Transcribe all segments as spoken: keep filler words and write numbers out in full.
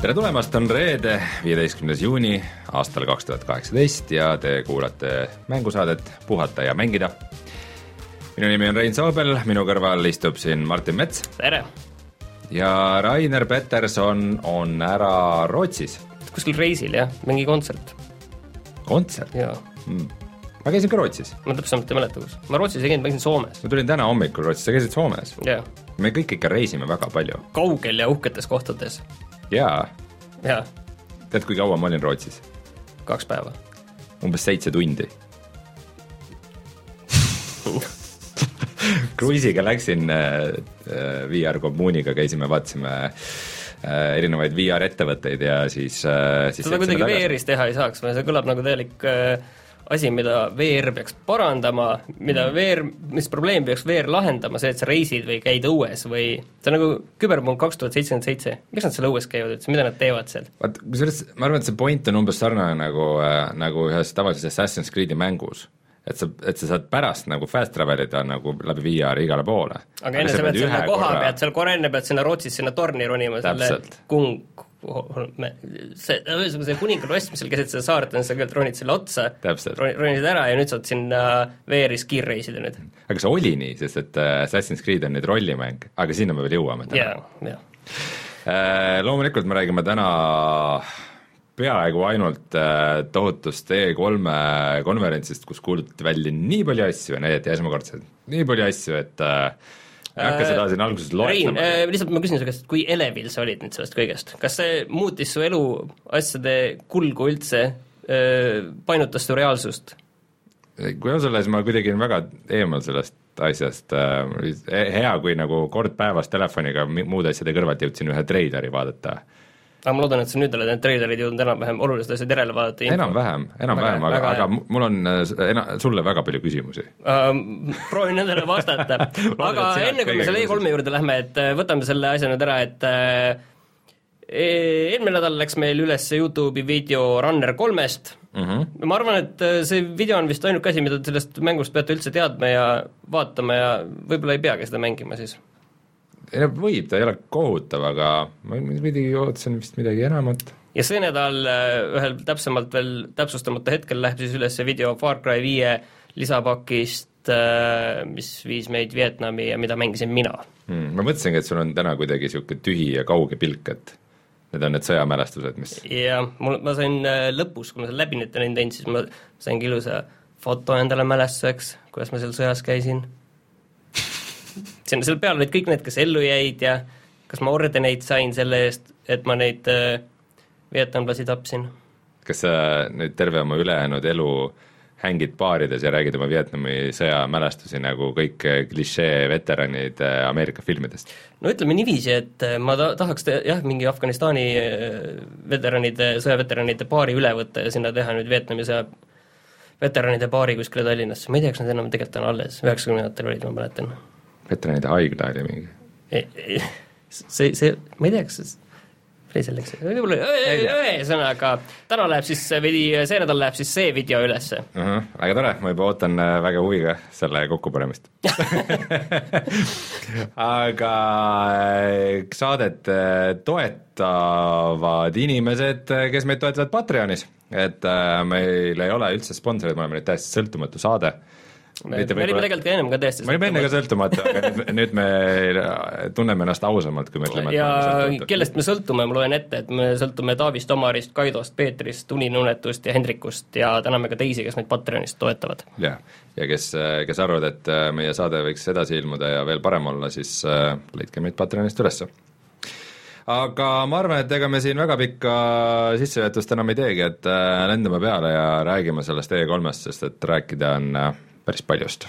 tere tulemast, on reede, viieteistkümnes juuni aastal kaks tuhat kaheksateist ja te kuulate mängusaadet Puhata ja mängida. Minu nimi on Rein Soobel, minu kõrval istub siin Martin Mets. Tere! Ja Rainer Peterson on ära Rootsis. Kuskil reisil, jah, mingi kontsert. Kontsert? Jaa. Hmm. Ma käisin ka Rootsis. Ma täpselt ei mäleta, kus. Ma Rootsis ei käinud, ma käisin Soomes. Ma tulin täna hommikul Rootsis, sa käisid Soomes? Jaa. Me kõik ikka reisime väga palju. Kaugel ja uhketes kohtades. Jaa. Jaa. Tead, kui kaua ma olin Rootsis? Kaks päeva. Umbes seitse tundi. Kruisiga läksin V R kommuuniga, käisime, vaatasime erinevaid V R ettevõtteid ja siis... siis seda kuidagi V R-is teha ei saaks, see kõlab nagu täielik asi, mida V R peaks parandama, mida V R, mis probleem peaks V R lahendama, see, et sa reisid või käid õues või see on nagu Küberpunk kaks tuhat seitsekümmend seitse. Miks nad seal õues käivad üldse, mida nad teevad seal? Vaat, kusjuures, ma arvan, et see point on umbes sarnane nagu, nagu ühes tavalises Assassin's Creed'i mängus. Et sa, et sa saad pärast nagu fast travelida nagu läbi V R igale poole. Aga, aga enne sa pead sinna koha korra... pead, seal korra enne pead sinna Rootsis sinna torni ronima, selle kung... see, see kuningal ost, mis seal keset seda saart on, sa küll ronid selle otsa, ronisid ära ja nüüd saad sinna V R-is kiirreisida nüüd. Aga see oli nii, sest et Assassin's Creed on nüüd rollimäng, aga sinna me veel jõuame täna. Yeah, yeah. Loomulikult me räägime täna peaaegu ainult tohutust E kolme konverentsist, kus kuulutati välja nii palju asju ja need ja esmakordselt nii palju asju, et ei hakka seda siin alguses loetlema. Rein, lihtsalt ma küsin su käest, kui elevil sa olid nüüd sellest kõigest? Kas see muutis su elu asjade kulgu üldse, painutas su reaalsust? Kui on selles, ma kuidagi väga eemal sellest asjast. Hea, kui nagu kord päevas telefoniga muud asjade kõrvalt jõudsin ühe treileri vaadata. Aga ma loodan, et sa nüüd oled need treilerid jõudnud enam-vähem olulised asjad järele vaadata. Enam-vähem, enam-vähem, aga, aga mul on ena, sulle väga palju küsimusi. Uh, proovin nendele vastata. Aga enne kui me selle E kolme juurde lähme, et võtame selle asja nüüd ära, et eelmine nädal läks meil üles YouTube'i video Runner kolmest. Uh-huh. Ma arvan, et see video on vist ainult asi, mida sellest mängust peate üldse teadma ja vaatama ja võib-olla ei peagi seda mängima siis. Ei, võib, ta ei ole kohutav, aga ma midagi ootasin vist midagi enamat. Ja see nädal ühel täpsemalt veel täpsustamata hetkel läheb siis üles video Far Cry viie lisapakist, mis viis meid Vietnami ja mida mängisin mina. Hmm, ma mõtlesingi, et sul on täna kuidagi siuke tühi ja kauge pilk, et need on need sõjamälestused, mis... Ja mul, ma sain lõpus, kui ma seal läbi nüüd teinud, siis ma sain ilusa foto endale mälestuseks, kuidas ma seal sõjas käisin. Sinna seal peal olid kõik need, kes ellu jäid ja kas ma ordeneid sain selle eest, et ma neid äh, vietnamlasi tapsin. Kas sa nüüd terve oma ülejäänud elu hängid baarides ja räägid oma Vietnami sõja mälestusi nagu kõik klišee veteranid Ameerika filmidest? No ütleme niiviisi, et ma ta- tahaks te- jah, mingi Afganistani veteranide, sõjaveteranide baari üle võtta ja sinna teha nüüd Vietnami sõja veteranide baari kuskile Tallinnasse. Ma ei tea, kas nad enam tegelikult on alles, üheksakümnendatel olid, ma mäletan. Veteranide haigla oli mingi? See, see, ma ei tea, kas see selleks, ühesõnaga, täna läheb siis, või see nädal läheb siis see video ülesse. Uh-huh, väga tore, ma juba ootan väga huviga selle kokkupanemist. Aga saadet toetavad inimesed, kes meid toetavad Patreonis, et meil ei ole üldse sponsorid, me oleme nüüd täiesti sõltumatu saade. Me, me olime tegelikult ka ennem ka täiesti me olime enne ka sõltumatu, aga nüüd, nüüd me tunneme ennast ausamalt, kui me ütleme. Ja me kellest me sõltume, ma loen ette, et me sõltume Taavist, Omarist, Kaidost, Peetrist, Uninunetust ja Hendrikust ja täname ka teisi, kes meid Patreonist toetavad. Ja, ja kes, kes arvad, et meie saade võiks edasi ilmuda ja veel parem olla, siis leidke meid Patreonist ülesse. Aga ma arvan, et ega me siin väga pikka sissevetust enam ei teegi, et lendame peale ja räägime sellest E kolmest, sest et rääkida on päris paljust.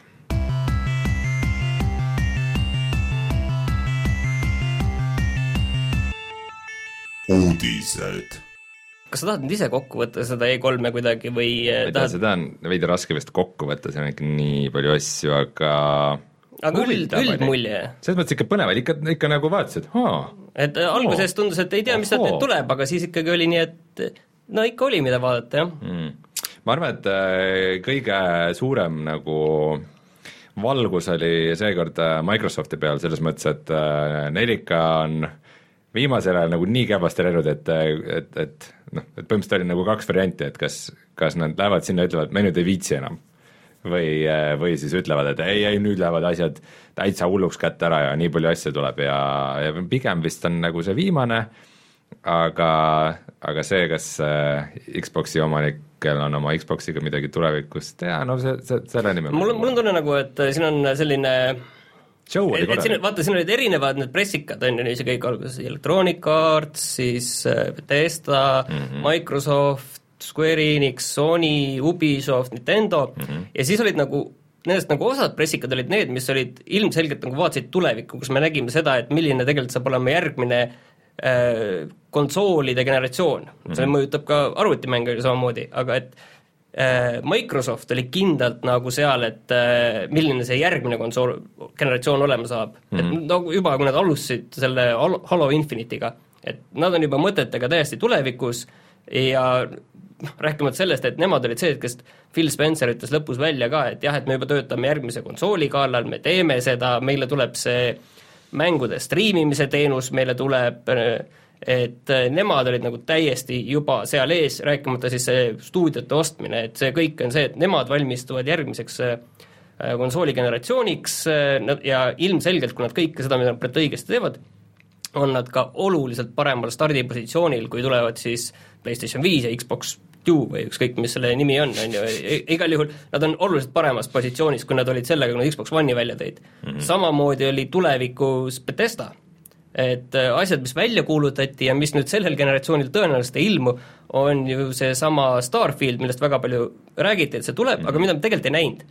Uudised. Kas sa tahad nüüd ise kokku võtta seda E kolme kuidagi või tahad... Seda on veidi raske vist kokku võtta, see on ikka nii palju asju, aga aga üld, üld mulje. Selles mõttes ikka põnevad, ikka, ikka nagu vaatasid, haa. Et alguses tundus, et ei tea, mis sealt nüüd tuleb, aga siis ikkagi oli nii, et no ikka oli, mida vaadata, jah. Mm. Ma arvan, et kõige suurem nagu valgus oli seekord Microsofti peal, selles mõttes, et neli K on viimasel ajal nagu nii käbasti läinud, et, et, et noh, et põhimõtteliselt oli nagu kaks varianti, et kas, kas nad lähevad sinna ja ütlevad, me nüüd ei viitsi enam. Või, või siis ütlevad, et ei, ei nüüd lähevad asjad täitsa hulluks kätte ära ja nii palju asju tuleb ja, ja pigem vist on nagu see viimane, aga, aga see, kas Xboxi omanikel on oma Xboxiga midagi tulevikus teha, no see, see, selle nime mul on, mul on tunne nagu, et siin on selline show oli korralik. Vaata, siin olid erinevad need pressikad, on ju, see kõik alguses Electronic Arts, siis Bethesda, mm-hmm. Microsoft, Square Enix, Sony, Ubisoft, Nintendo mm-hmm. ja siis olid nagu, nendest nagu osad pressikad olid need, mis olid ilmselgelt nagu vaatasid tulevikku, kus me nägime seda, et milline tegelikult saab olema järgmine äh, konsoolide generatsioon mm-hmm. see mõjutab ka arvutimänge samamoodi, aga et äh, Microsoft oli kindlalt nagu seal, et äh, milline see järgmine konsool generatsioon olema saab mm-hmm. et nagu juba, kui nad alustasid selle Halo Infinite'iga, et nad on juba mõtetega täiesti tulevikus ja noh, rääkimata sellest, et nemad olid see, kes Phil Spencer ütles lõpus välja ka, et jah, et me juba töötame järgmise konsooli kallal, me teeme seda, meile tuleb see mängude striimimise teenus, meile tuleb, et nemad olid nagu täiesti juba seal ees, rääkimata siis see stuudiote ostmine, et see kõik on see, et nemad valmistuvad järgmiseks konsooli generatsiooniks ja ilmselgelt, kui nad kõike seda, mida nad õigesti teevad, on nad ka oluliselt paremal stardipositsioonil, kui tulevad siis PlayStation viis ja Xbox Two või ükskõik, mis selle nimi on, on ju, igal juhul nad on oluliselt paremas positsioonis, kui nad olid sellega, kui nad Xbox One'i välja tõid mm-hmm. samamoodi oli tulevikus Bethesda, et asjad, mis välja kuulutati ja mis nüüd sellel generatsioonil tõenäoliselt ei ilmu, on ju see sama Starfield, millest väga palju räägiti, et see tuleb mm-hmm. aga mida me tegelikult ei näinud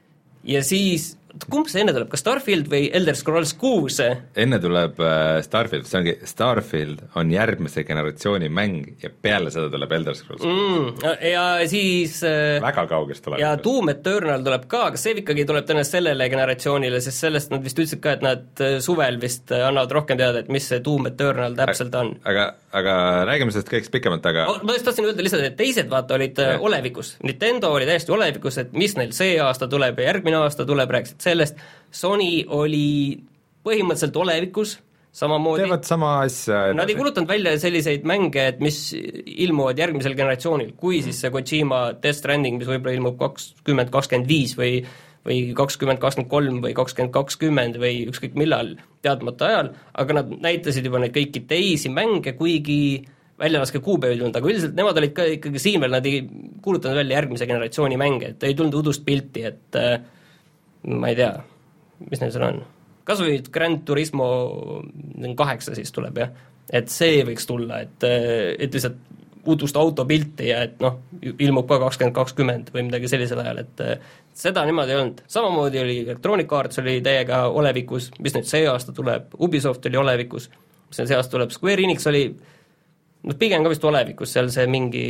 ja siis kumb see enne tuleb, kas Starfield või Elder Scrolls kuus? Enne tuleb äh, Starfield, see ongi, Starfield on järgmise generatsiooni mäng ja peale seda tuleb Elder Scrolls mm, ja siis äh, väga kaugest tuleb ja Doom Eternal tuleb ka, kas see ikkagi tuleb tõenäoliselt sellele generatsioonile, sest sellest nad vist ütlesid ka, et nad suvel vist annavad rohkem teada, et mis see Doom Eternal täpselt on. Aga, aga räägime sellest kõigest pikemalt, aga oh, ma just tahtsin öelda lihtsalt, et teised vaata olid ja. olevikus, Nintendo oli täiesti olevikus, et mis neil see aasta tuleb ja järgmine aasta tuleb, rääkisid sellest, Sony oli põhimõtteliselt olevikus, samamoodi teevad sama asja nad ei kulutanud välja selliseid mänge, et mis ilmuvad järgmisel generatsioonil, kui mm. siis see Kojima Death Stranding, mis võib-olla ilmub kakskümmend kakskümmend viis või või kakskümmend kakskümmend kolm või kakskümmend kakskümmend või ükskõik millal teadmata ajal, aga nad näitasid juba neid kõiki teisi mänge, kuigi väljalaske kuupäev ei tulnud, aga üldiselt nemad olid ka ikkagi siin veel, nad ei kuulutanud välja järgmise generatsiooni mänge, et ei tulnud udust pilti, et äh, ma ei tea, mis neil seal on. Kas või Grand Turismo kaheksa siis tuleb, jah, et see võiks tulla, et, et lihtsalt udust autopilti ja et noh, ilmub ka kakskümmend kakskümmend või midagi sellisel ajal, et seda niimoodi ei olnud. Samamoodi oli Electronic Arts oli täiega olevikus, mis nüüd see aasta tuleb, Ubisoft oli olevikus, mis see aasta tuleb, Square Enix oli noh, pigem ka vist olevikus, seal see mingi,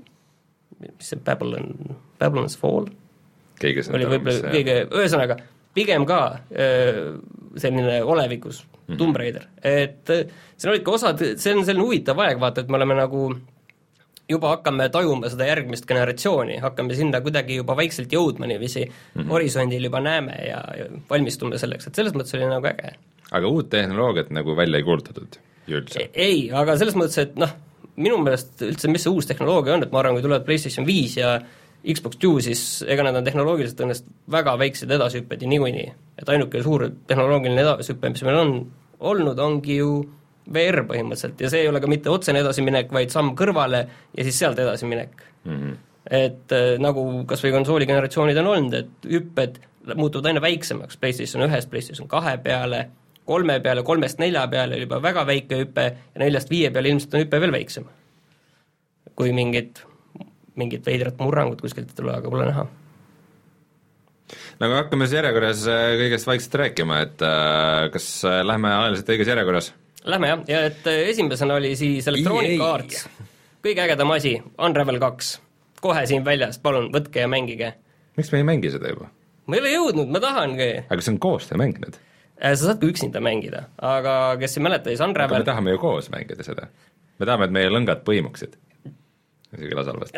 mis see Babylon, Babylon's Fall? Keegi oli võib-olla kõige, ühesõnaga, pigem ka selline olevikus mm-hmm. Tomb Raider, et siin olid ka osad, see on selline huvitav aeg, vaata, et me oleme nagu juba hakkame tajuma seda järgmist generatsiooni, hakkame sinna kuidagi juba vaikselt jõudma niiviisi mm-hmm. horisondil juba näeme ja, ja valmistume selleks, et selles mõttes oli nagu äge. Aga uut tehnoloogiat nagu välja ei kuulutatud üldse? Ei, aga selles mõttes, et noh, minu meelest üldse, mis see uus tehnoloogia on, et ma arvan, kui tulevad PlayStation viis ja Xbox Two, siis ega nad on tehnoloogiliselt õnnest väga väiksed edasihüpped ja niikuinii. Et ainuke suur tehnoloogiline edasihüppe, mis meil on olnud, ongi ju V R põhimõtteliselt ja see ei ole ka mitte otsene edasiminek, vaid samm kõrvale ja siis sealt edasiminek mm-hmm. et äh, nagu kas või konsooligeneratsioonid on olnud, et hüpped muutuvad aina väiksemaks, PlayStation ühest, PlayStation kahe peale, kolme peale, kolmest nelja peale oli juba väga väike hüpe ja neljast viie peale ilmselt on hüpe veel väiksem. Kui mingid mingid veidrat murrangut kuskilt ei tule, aga pole näha. No aga hakkame siis järjekorras kõigest vaikselt rääkima, et äh, kas lähme ajaliselt õiges järjekorras? Lähme jah, ja et esimesena oli siis Electronic Arts, kõige ägedam asi, Unravel kaks, kohe siin väljas, palun, võtke ja mängige. Miks me ei mängi seda juba? Ma ei ole jõudnud, ma tahangi. Aga see on koostöömäng nüüd? Sa saad ka üksinda mängida, aga kes ei mäleta, siis Unravel aga me tahame ju koos mängida seda. Me tahame, et meie lõngad põimuksid. Isegi lasalvast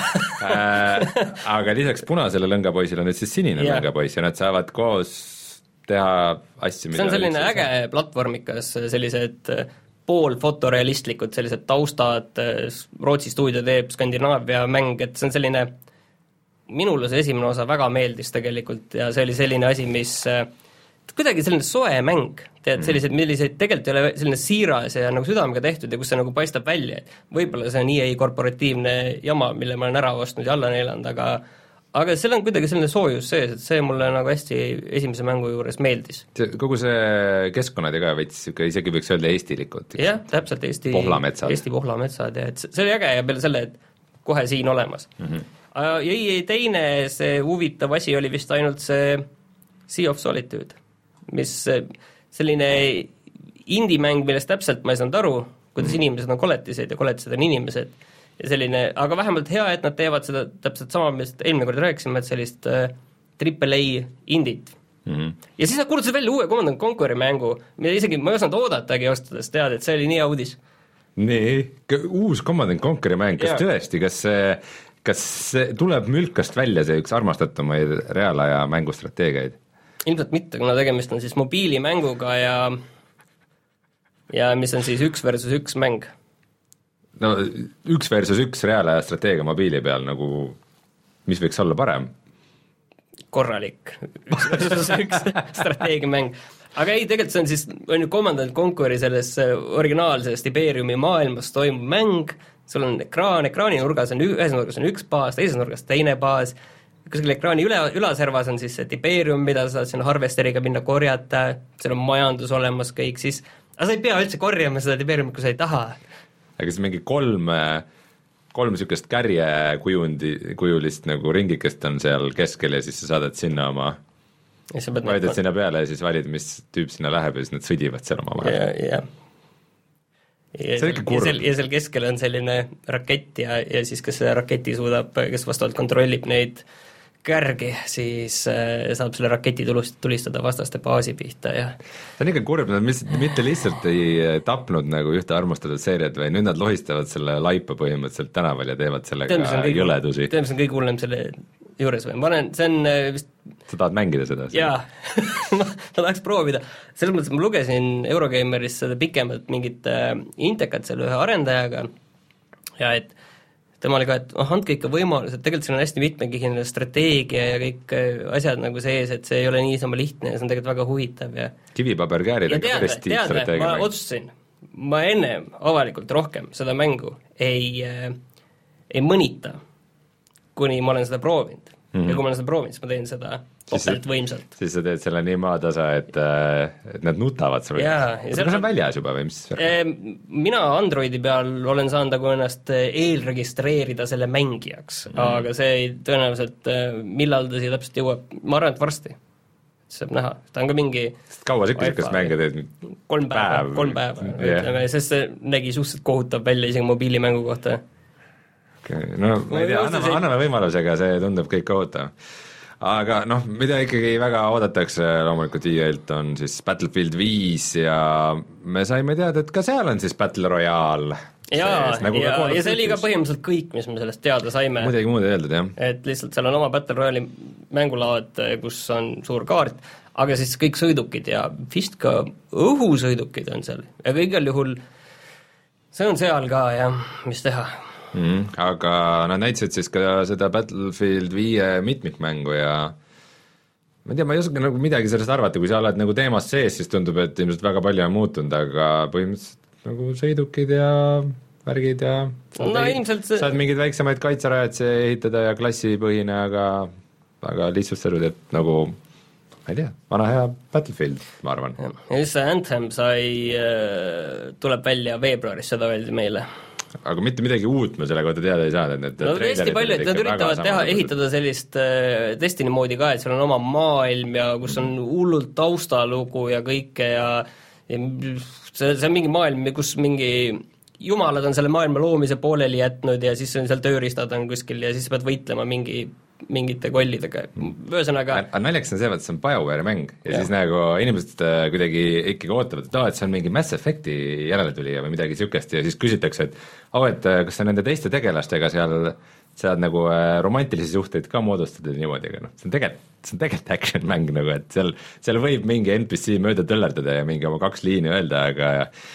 äh, aga lisaks punasele lõngapoisile on nüüd siis sinine yeah. lõngapoiss ja nad saavad koos teha asju, see on selline äge platvormikas, sellised pool fotorealistlikud, sellised taustad, Rootsi stuudio teeb Skandinaavia mäng, et see on selline, minule see esimene osa väga meeldis tegelikult ja see oli selline asi, mis kuidagi selline soe mäng, tead, sellised, millised tegelikult ei ole selline siiras ja nagu südamega tehtud ja kus see nagu paistab välja, et võib-olla see on E A korporatiivne jama, mille ma olen ära ostnud ja alla neelanud, aga aga seal on kuidagi selline soojus sees, et see mulle nagu hästi esimese mängu juures meeldis. Kogu see keskkonnad ja ka veits, isegi võiks öelda eestilikud. jah, täpselt Eesti pohlametsad. Eesti pohlametsad ja et see oli äge ja peale selle, et kohe siin olemas. Mm-hmm. Ja E A teine see huvitav asi oli vist ainult see Sea of Solitude, mis selline indie-mäng, millest täpselt ma ei saanud aru, kuidas inimesed on koletised ja koletised on inimesed ja selline, aga vähemalt hea, et nad teevad seda täpselt sama, millest eelmine kord rääkisime, et sellist äh, triple A indit. Mm-hmm. Ja siis nad kuulutasid välja uue Command and Conqueri mängu, mida isegi ma ei osanud oodatagi ostades teada, et see oli nii hea uudis. Nii, uus Command and Conqueri mäng, kas ja. tõesti, kas see, kas see tuleb mülkast välja see üks armastatumaid reaalaja mängustrateegiaid? Ilmselt mitte, kuna tegemist on siis mobiilimänguga ja ja mis on siis üks versus üks mäng. No üks versus üks reaalaja strateegia mobiili peal, nagu mis võiks olla parem? Korralik üks versus üks strateegiamäng. Aga ei, tegelikult see on siis, on ju Command and Conqueri selles originaalses Tiberiumi maailmas toimub mäng, sul on ekraan, ekraani nurgas on, ühes nurgas on üks baas, teises nurgas teine baas, kuskil ekraani üle, ülaservas on siis see Tiberium, mida sa saad sinna harvesteriga minna korjata, seal on majandus olemas kõik, siis aga sa ei pea üldse korjama seda Tiberiumit, kui sa ei taha. Aga siis mingi kolm, kolm niisugust kärjekujundi, kujulist nagu ringikest on seal keskel ja siis sa saadad sinna oma, validad sinna peale ja siis valid, mis tüüp sinna läheb ja siis nad sõdivad seal oma vahel. Ja, ja. Ja, seal, ja, seal, ja seal keskel on selline rakett ja, ja siis kes see raketi suudab, kes vastavalt kontrollib neid kärgi, siis äh, saab selle raketi tulust, tulistada vastaste baasi pihta ja see on ikka kurb, nad mis, mitte lihtsalt ei tapnud nagu ühte armustatud seeriat, või nüüd nad lohistavad selle laipa põhimõtteliselt tänaval ja teevad sellega tead, jõledusi. tead, mis on kõige hullem selle juures või? Ma olen, see on vist sa tahad mängida seda? Jaa, ma, ma tahaks proovida. Selles mõttes ma lugesin Eurogeimeris seda pikemalt mingit äh, intekat selle ühe arendajaga ja et tema oli ka, et oh, andke ikka võimalus, et tegelikult siin on hästi mitmekihiline strateegia ja kõik asjad nagu sees, et see ei ole niisama lihtne ja see on tegelikult väga huvitav ja kivipaberkäärid ja teada, teada, ma otsustasin, ma enne avalikult rohkem seda mängu ei, äh, ei mõnita, kuni ma olen seda proovinud. Mm-hmm. Ja kui ma olen seda proovinud, siis ma teen seda topelt võimsalt. Siis sa teed selle nii maatasa, et, et nad nutavad sul. Kas on väljas juba või mis? Mina Androidi peal olen saanud nagu ennast eelregistreerida selle mängijaks, mm. aga see ei tõenäoliselt, millal ta siia täpselt jõuab, ma arvan, et varsti. Saab näha, ta on ka mingi kaua sa ikka mänge teed? Kolm päeva, päev. kolm päeva, yeah. ütleme, sest see nägi suhteliselt kohutav välja isegi mobiilimängu kohta. Okay. No ma ei tea, anname, anname võimalusega, see tundub kõik kohutav. Aga noh, mida ikkagi väga oodatakse loomulikult E A-lt on siis Battlefield viis ja me saime teada, et ka seal on siis Battle Royale. Jaa, nagu ja, ja see oli ka põhimõtteliselt kõik, mis me sellest teada saime. Muidugi muud ei öeldud, jah. Et lihtsalt seal on oma Battle Royale'i mängulaad, kus on suur kaart, aga siis kõik sõidukid ja vist ka õhusõidukid on seal. Ja igal juhul see on seal ka, jah, mis teha. Mm, aga nad näitasid siis ka seda Battlefield viie mitmikmängu ja ma ei tea, ma ei oska nagu midagi sellest arvata, kui sa oled nagu teemast sees, siis tundub, et ilmselt väga palju on muutunud, aga põhimõtteliselt nagu sõidukid ja värgid ja no, ilmselt see... saad mingeid väiksemaid kaitserajad ehitada ja klassipõhine, aga, aga lihtsustatud, et nagu ma ei tea, vana hea Battlefield, ma arvan. Ja, ja siis see Anthem sai, tuleb välja veebruaris, seda öeldi meile. Aga mitte midagi uut me selle kohta teada ei saanud, et need no hästi palju, et nad üritavad teha, ehitada sellist äh, Destiny moodi ka, et seal on oma maailm ja kus on hullult taustalugu ja kõike ja, ja see, see on mingi maailm, kus mingi jumalad on selle maailma loomise pooleli jätnud ja siis on seal tööriistad on kuskil ja siis pead võitlema mingi mingite kollidega, ühesõnaga naljakas on see, et see on BioWare'i mäng ja, ja siis nagu inimesed kuidagi ikkagi ootavad, et oh, et see on mingi Mass Effecti järeletulija või midagi niisugust ja siis küsitakse, et oh, et kas sa nende teiste tegelastega seal saad nagu romantilisi suhteid ka moodustada niimoodi, aga noh, see on tegelikult, see on tegelikult action mäng nagu, et seal, seal võib mingi N P C mööda tõllerdada ja mingi oma kaks liini öelda, aga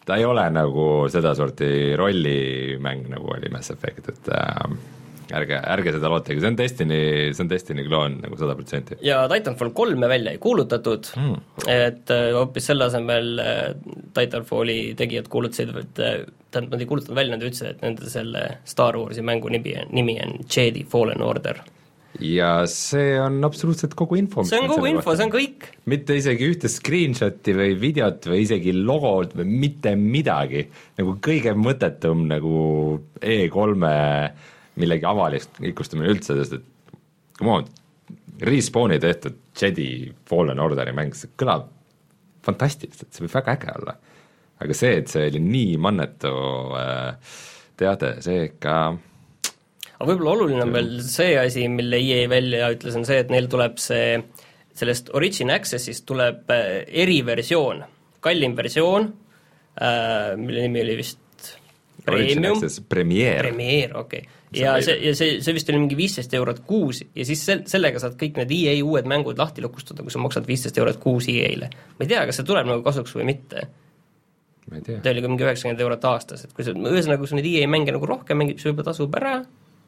ta ei ole nagu sedasorti rollimäng, nagu oli Mass Effect, et äh, ärge, ärge seda lootegi, see on Destiny, see on Destiny kloon nagu sada protsenti. ja Titanfall kolme välja ei kuulutatud mm., et hoopis selle asemel Titanfalli tegijad kuulutasid, et tähendab, nad ei kuulutanud välja, nad ütlesid, et nende selle Star Warsi mängu nimi, nimi on Jedi Fallen Order. Ja see on absoluutselt kogu info. See on kogu info, kohta. See on kõik. Mitte isegi ühte screenshoti või videot või isegi logot või mitte midagi. Nagu kõige mõttetum nagu E kolme millegi avalikustamine üldse, sest et come on, Respawni tehtud Jedi Fallen Orderi mäng, see kõlab fantastiliselt, see võib väga äge olla. Aga see, et see oli nii mannetu teade, see ikka... Aga võib-olla oluline on veel see asi, mille E A välja ütles, on see, et neil tuleb see, sellest Origin Accessist tuleb eriversioon, kallim versioon, mille nimi oli vist Premium, Premiere, Premiere, okei okay. ja see, ja see, see vist oli mingi viisteist eurot kuus ja siis sel, sellega saad kõik need E A uued mängud lahti lukustada, kui sa maksad viisteist eurot kuus E A-le. Ma ei tea, kas see tuleb nagu kasuks või mitte. Ma ei tea. Ta oli ka mingi üheksakümmend eurot aastas, et kui sa, ühesõnaga, kui sa neid E A mänge nagu rohkem mängib, see võib-olla tasub ära,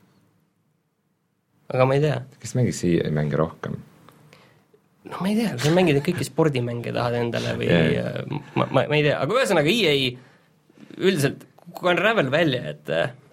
aga ma ei tea. Kes mängiks E A mänge rohkem? No ma ei tea, kui sa mängid kõiki spordimänge tahad endale või yeah. ma, ma, ma ei tea, aga ühesõnaga E A üldiselt kui on Ravel välja, et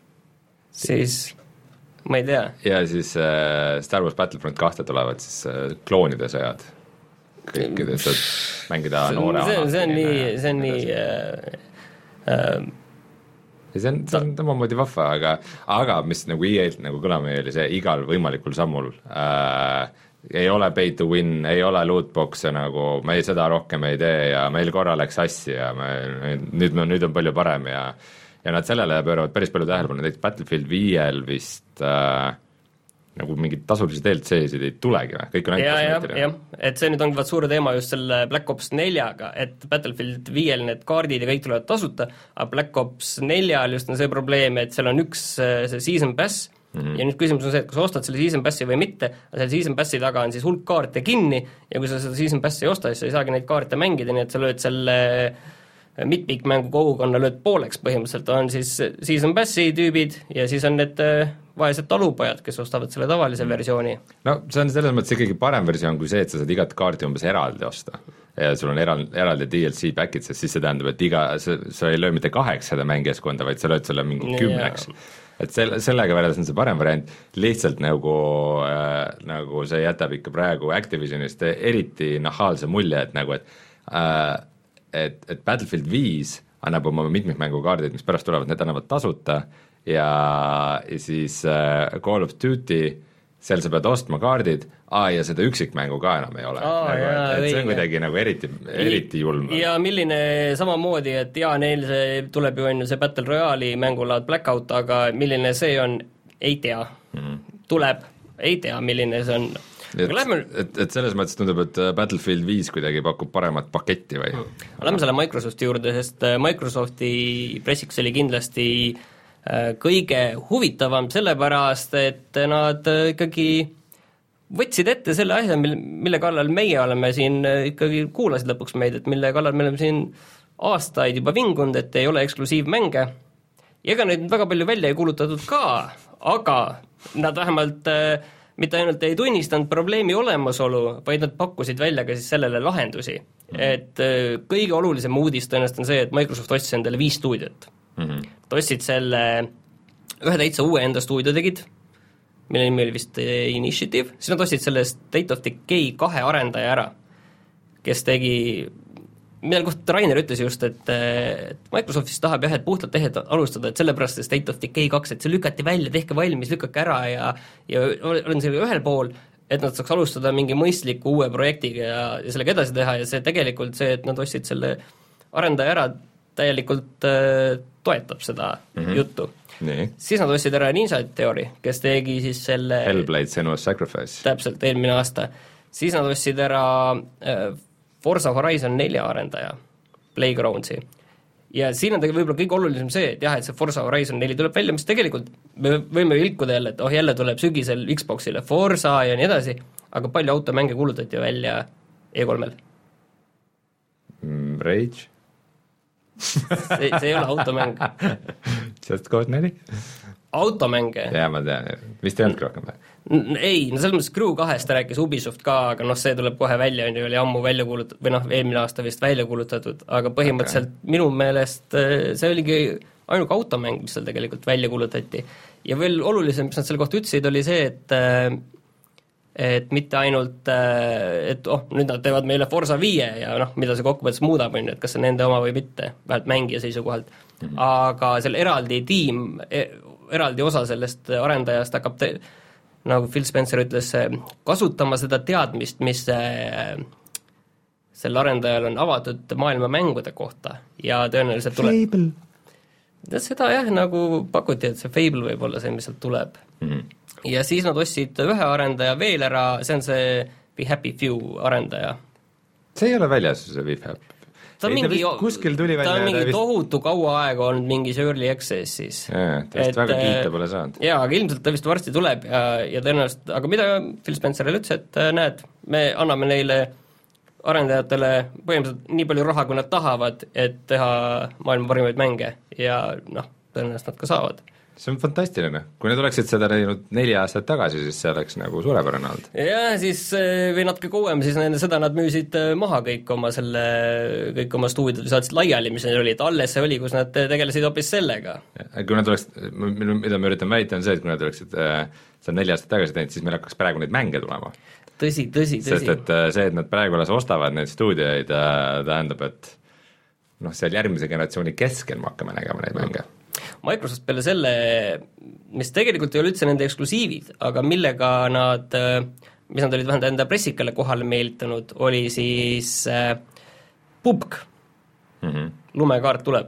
siis ma ei tea. Ja siis äh, Star Wars Battlefront kahte tulevad siis äh, kloonide sõjad. Kõikides saad mängida noore see, see on nii, see on nii äh, äh, see on, see on tema moodi vahva, aga, aga mis nagu E A-lt nagu kõlama oli see igal võimalikul sammul äh, ei ole pay to win, ei ole lootbox'e nagu, me ei, seda rohkem ei tee ja meil korra läks assi ja me, nüüd, nüüd on palju parem ja ja nad sellele pööravad päris palju tähelepanu, näiteks Battlefield viiel vist äh, nagu mingid tasulised D L C-sid ei tulegi või? Kõik on ainult kosmeetiline. jah, et see nüüd ongi vaat suure teema just selle Black Ops neljaga, et Battlefield viiel need kaardid ja kõik tulevad tasuta, aga Black Ops neljal just on see probleem, et seal on üks see season pass mm-hmm. ja nüüd küsimus on see, et kas ostad selle season passi või mitte, aga selle season passi taga on siis hulk kaarte kinni ja kui sa seda season passi ei osta, siis sa ei saagi neid kaarte mängida, nii et sa lööd selle mitmikmängu kogukonna lööd pooleks põhimõtteliselt, on siis season passi tüübid ja siis on need vaesed talupojad, kes ostavad selle tavalise versiooni. No see on selles mõttes ikkagi parem versioon kui see, et sa saad igat kaarti umbes eraldi osta ja sul on eraldi, eraldi D L C packid, sest siis see tähendab, et iga, sa, sa ei löö mitte kaheksada mängijaskonda, vaid sa lööd selle mingi kümneks. Et selle, sellega võrreldes on see parem variant, lihtsalt nagu, äh, nagu see jätab ikka praegu Activisionist eriti nahaalse mulje, et nagu, et äh, et, et Battlefield viis annab oma mitmikmängukaardid, mis pärast tulevad, need annavad tasuta ja, ja siis äh, Call of Duty, seal sa pead ostma kaardid, aa, ja seda üksikmängu ka enam ei ole. Aa, nagu, jaa, et, et see on kuidagi nagu eriti, eriti julm. Ja milline samamoodi, et jaa, neil see tuleb ju on ju see Battle Royale'i mängulaad Blackout, aga milline see on, ei tea. Mm-hmm. Tuleb, ei tea, milline see on. Et, lähme... et, et selles mõttes tundub, et Battlefield viis kuidagi pakub paremat paketti või? Hmm. Lähme selle Microsofti juurde, sest Microsofti pressiks oli kindlasti kõige huvitavam sellepärast, et nad ikkagi võtsid ette selle asja, mille, mille kallal meie oleme siin, ikkagi kuulasid lõpuks meid, et mille kallal me oleme siin aastaid juba vingunud, et ei ole eksklusiivmänge. Ja ega neid väga palju välja ei kuulutatud ka, aga nad vähemalt mitte ainult ei tunnistanud probleemi olemasolu, vaid nad pakkusid välja ka siis sellele lahendusi. Mm-hmm. Et kõige olulisem uudis tõenäoliselt on see, et Microsoft ostis endale viis stuudiot. Mm-hmm. Nad ostsid selle, ühe täitsa uue enda stuudio tegid, mille nimi oli vist Initiative, siis nad ostsid selle State of Decay kahe arendaja ära, kes tegi, mille kohta Rainer ütles just, et, et Microsoftis tahab jah, et puhtalt tehed alustada, et sellepärast see State of Decay kaks, et see lükati välja, tehke valmis, lükake ära ja, ja olen sellega ühel pool, et nad saaks alustada mingi mõistliku uue projektiga ja, ja sellega edasi teha ja see tegelikult see, et nad ostsid selle arendaja ära, täielikult äh, toetab seda mm-hmm. juttu. Nii. Siis nad ostsid ära Ninja Theory, kes tegi siis selle Hellblade Senua's Sacrifice. Täpselt, eelmine aasta. Siis nad ostsid ära äh, Forza Horizon nelja arendaja, Playgroundsi. Ja siin on tegelikult võib-olla kõige olulisem see, et jah, et see Forza Horizon neli tuleb välja, mis tegelikult me võime ilkuda jälle, et oh, jälle tuleb sügisel Xboxile Forza ja nii edasi, aga palju automänge kuulutati välja E kolmel? Mm, Rage? see, see ei ole automäng. Just Cause neli? Automänge? Jaa, ma tean, vist ei olnud rohkem või? Ei, no selles mõttes Crew kahest rääkis Ubisoft ka, aga noh, see tuleb kohe välja, on ju, oli ammu välja kuulutatud, või noh, eelmine aasta vist välja kuulutatud, aga põhimõtteliselt okay. Minu meelest see oligi ainuke automäng, mis seal tegelikult välja kuulutati. Ja veel olulisem, mis nad selle kohta ütlesid, oli see, et et mitte ainult, et oh, nüüd nad teevad meile Forza viie ja noh, mida see kokkuvõttes muudab, on ju, et kas see nende oma või mitte, vähemalt mängija seisukohalt, mm-hmm. aga seal eraldi tiim, eraldi osa sellest arendajast hakkab te- nagu Phil Spencer ütles, kasutama seda teadmist, mis sel arendajal on avatud maailma mängude kohta ja tõenäoliselt tuleb Fable. Seda jah, nagu pakuti, et see Fable võib olla see, mis sealt tuleb. Mm-hmm. Ja siis nad ostsid ühe arendaja veel ära, see on see Be Happy Few arendaja. See ei ole väljas, see Be Happy. Ta on mingi, kuskil tuli välja ta on mingi vist... tohutu kaua aega olnud mingis early access'is. Jaa, ta vist et, väga kiita pole saanud. Jaa, aga ilmselt ta vist varsti tuleb ja, ja tõenäoliselt, aga mida Phil Spenceril ütles, et näed, me anname neile arendajatele põhimõtteliselt nii palju raha, kui nad tahavad, et teha maailma parimaid mänge ja noh, tõenäoliselt nad ka saavad. See on fantastiline. Kui need oleksid seda teinud neli aastat tagasi, siis see oleks nagu suurepärane olnud. Ja siis või natuke kauem, siis nende, seda nad müüsid maha kõik oma selle, kõik oma stuudiod saatsid laiali, mis neil oli, et alles see oli, kus nad tegelesid hoopis sellega. Kui nad oleks, mida ma üritan väita, on see, et kui nad oleksid seda neli aastat tagasi teinud, siis meil hakkaks praegu neid mänge tulema. Tõsi, tõsi, tõsi. Sest et see, et nad praegu alles ostavad neid stuudioid, tähendab, et noh, seal järgmise generatsiooni keskel me hakkame nägema neid mänge. Microsoft peale selle, mis tegelikult ei ole üldse nende eksklusiivid, aga millega nad, mis nad olid vähemalt enda pressikale kohale meelitanud, oli siis äh, P U B G. Mm-hmm. Lumekaart tuleb.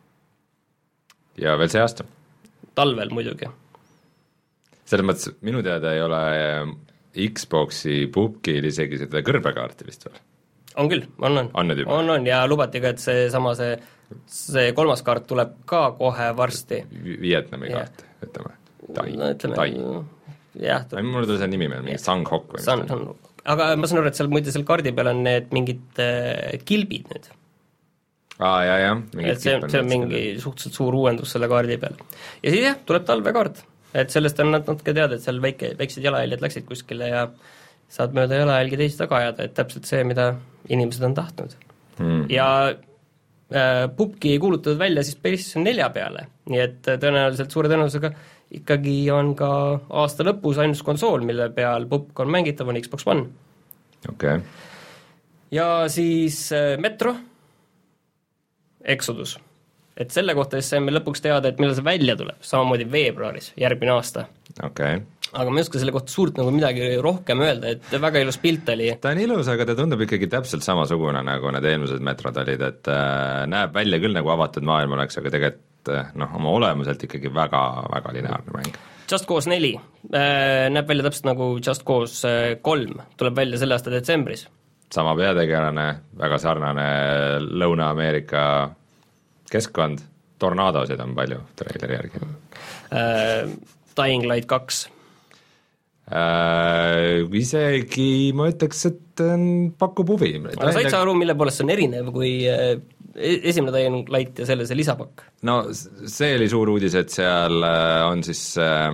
Ja veel see aasta? Talvel muidugi. Selles mõttes, minu teada ei ole Xboxi P U B G-il isegi seda kõrbekaarti vist veel? On küll, on, on. On, on, on ja lubati ka, et see sama see, see kolmas kaart tuleb ka kohe varsti. Vietnami kaart, ütleme. Tai, no, ütleme, Tai. Jah. Mulle tuli see nimi meil, mingi Sanghok või San, San, aga ma saan aru, et seal muide seal kaardi peal on need mingid äh, kilbid nüüd. Aa, jah, jah. Et see, see on mingi suhteliselt suur uuendus selle kaardi peal. Ja siis jah, tuleb talvekaart. Et sellest on nad natuke teada, et seal väike, väiksed jalajäljed läksid kuskile ja saad mööda jalajälgi teisi taga ajada, et täpselt see, mida inimesed on tahtnud. Mm. Ja äh, P U B G ei kuulutatud välja siis PlayStation nelja peale, nii et tõenäoliselt suure tõenäosusega ikkagi on ka aasta lõpus ainus konsool, mille peal P U B G on mängitav, on Xbox One. Okay. Ja siis äh, Metro, Exodus. Et selle kohta siis saime lõpuks teada, et millal see välja tuleb, samamoodi veebruaris, järgmine aasta. Okay. Aga ma ei oska selle kohta suurt nagu midagi rohkem öelda, et väga ilus pilt oli. Ta on ilus, aga ta tundub ikkagi täpselt samasugune, nagu need eelmused metrod olid, et äh, näeb välja küll nagu avatud maailm oleks, aga tegelikult äh, noh, oma olemuselt ikkagi väga, väga lineaarne mäng. Just Cause neli äh, näeb välja täpselt nagu Just Cause kolm, tuleb välja selle aasta detsembris. Sama peategelane, väga sarnane Lõuna-Ameerika keskkond, tornaadosid on palju treileri järgi äh,. Dying Light kaks äh, isegi ma ütleks, et äh, pakub huvi. Aga said sa aru, mille poolest see on erinev kui äh, esimene Dying Light ja selle see lisapakk? No see oli suur uudis, et seal äh, on siis äh,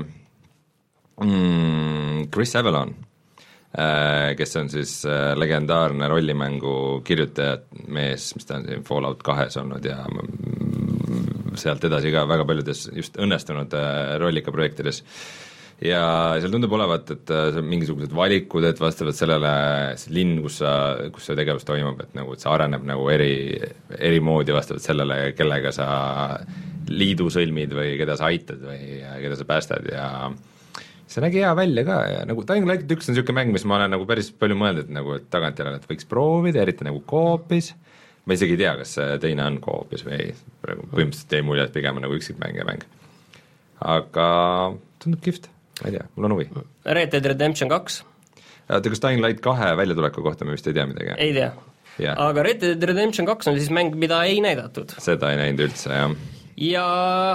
mm, Chris Avellone, kes on siis legendaarne rollimängu kirjutajat mees, mis ta on siin Fallout kahes olnud ja sealt edasi ka väga paljudes just õnnestunud rollikaprojektides. Ja seal tundub olevat, et see on mingisugused valikud, et vastavalt sellele see linn, kus sa, kus see tegevus toimub, et nagu et see areneb nagu eri, eri moodi vastavalt sellele, kellega sa liidu sõlmid või keda sa aitad või keda sa päästad ja see nägi hea välja ka ja nagu Dying Light üks on niisugune mäng, mis ma olen nagu päris palju mõelnud, et nagu et tagantjärele, et võiks proovida, eriti nagu koopis, ma isegi ei tea, kas see teine on koopis või ei, praegu põhimõtteliselt ei mulje, et pigem on nagu üksikmängija mäng. Aga tundub kihvt, ma ei tea, mul on huvi. Red Dead Redemption kaks. Oota, kas Dying Light kahe väljatuleku kohta me vist ei tea midagi? Ei tea, yeah. Aga Red Dead Redemption kaks on siis mäng, mida ei näidatud. Seda ei näinud üldse, jah. Ja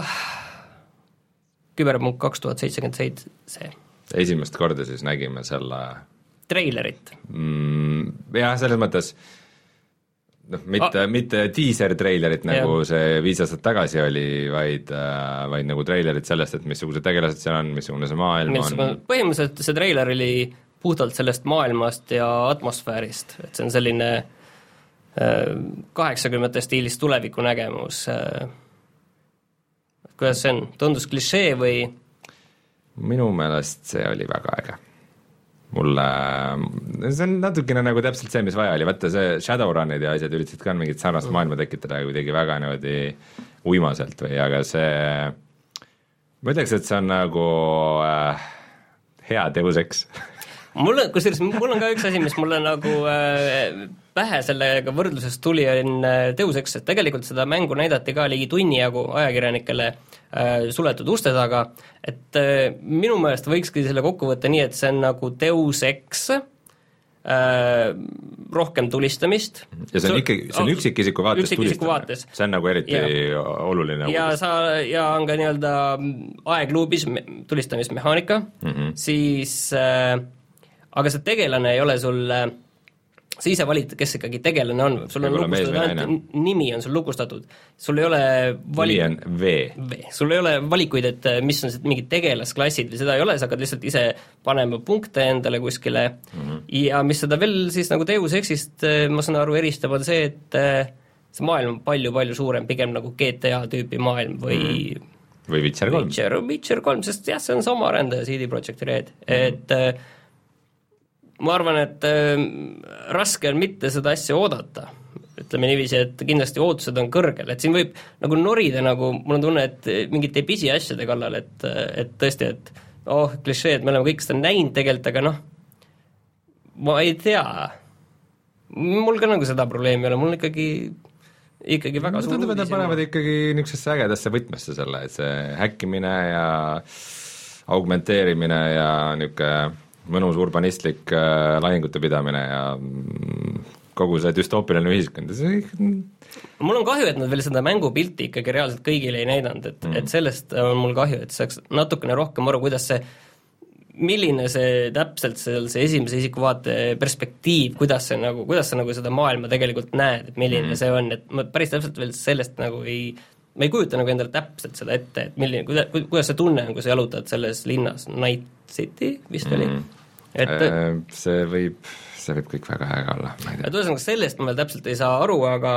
Küberpunk kaks tuhat seitsekümmend seitse. Esimest korda siis nägime selle treilerit. Mm, jah, selles mõttes noh, mitte, mitte teaser-treilerit, nagu ja. see viis aastat tagasi oli, vaid, vaid nagu treilerit sellest, et missugused tegelased seal on, missugune see maailm Missugune, on. Põhimõtteliselt see treiler oli puhtalt sellest maailmast ja atmosfäärist, et see on selline kaheksakümnendate stiilis tuleviku nägemus. Kuidas see on? Tundus klišee või? Minu meelest see oli väga äge. Mulle, see on natukene nagu täpselt see, mis vaja oli, vaata see Shadowrunid ja asjad üritasid ka mingit sarnast maailma tekitada kuidagi väga niimoodi uimaselt või, aga see, ma ütleks, et see on nagu äh, hea teuseks. Mul on, kusjuures mul on ka üks asi, mis mulle nagu äh, pähe sellega võrdluses tuli, on äh, teuseks, et tegelikult seda mängu näidati ka ligi tunni jagu ajakirjanikele äh, suletud uste taga, et äh, minu meelest võikski selle kokku võtta nii, et see on nagu Deus Ex, äh, rohkem tulistamist. Ja see on ikkagi, see on üksikisiku vaates tulistamine. See on nagu eriti ja. oluline. Ja, sa, ja on ka nii-öelda aegluubis tulistamismehaanika, mm-hmm. siis äh, aga see tegelane ei ole sul, sa ise valid, kes ikkagi tegelane on, sul on lukustatud, nimi on sul lukustatud, sul ei ole vali... nimi on V. v. Sul ei ole valikuid, et mis on mingid tegelasklassid või seda ei ole, sa hakkad lihtsalt ise panema punkte endale kuskile mm-hmm. ja mis seda veel siis nagu Deus Exist, ma saan aru, eristab on see, et see maailm on palju-palju suurem, pigem nagu G T A tüüpi maailm või mm-hmm. või Witcher kolm. Witcher, Witcher kolm, sest jah, see on sama arendaja C D Projekt Red, mm-hmm. et ma arvan, et äh, raske on mitte seda asja oodata, ütleme niiviisi, et kindlasti ootused on kõrgel, et siin võib nagu norida, nagu mul on tunne, et mingite pisiasjade kallal, et, et tõesti, et oh, klišee, et me oleme kõik seda näinud tegelikult, aga noh, ma ei tea, mul ka nagu seda probleemi ei ole, mul ikkagi ikkagi väga suur uudis. Nad panevad ikkagi niisugusesse ägedasse võtmesse selle, et see häkkimine ja augmenteerimine ja niisugune mõnus urbanistlik äh, lahingute pidamine ja mm, kogu see düstoopiline ühiskond. Mul on kahju, et nad veel seda mängupilti ikkagi reaalselt kõigile ei näidanud, et, mm. et sellest on mul kahju, et saaks natukene rohkem aru, kuidas see, milline see täpselt see, see esimese isiku vaate perspektiiv, kuidas see nagu, kuidas sa nagu seda maailma tegelikult näed, et milline mm. see on, et ma päris täpselt veel sellest nagu ei ma ei kujuta nagu endale täpselt seda ette, et milline, kuidas, kuidas see tunne on, kui sa jalutad selles linnas, Night City vist oli mm.? Et, see võib, see võib kõik väga äge olla, ma ei tea. Et ühesõnaga sellest ma veel täpselt ei saa aru, aga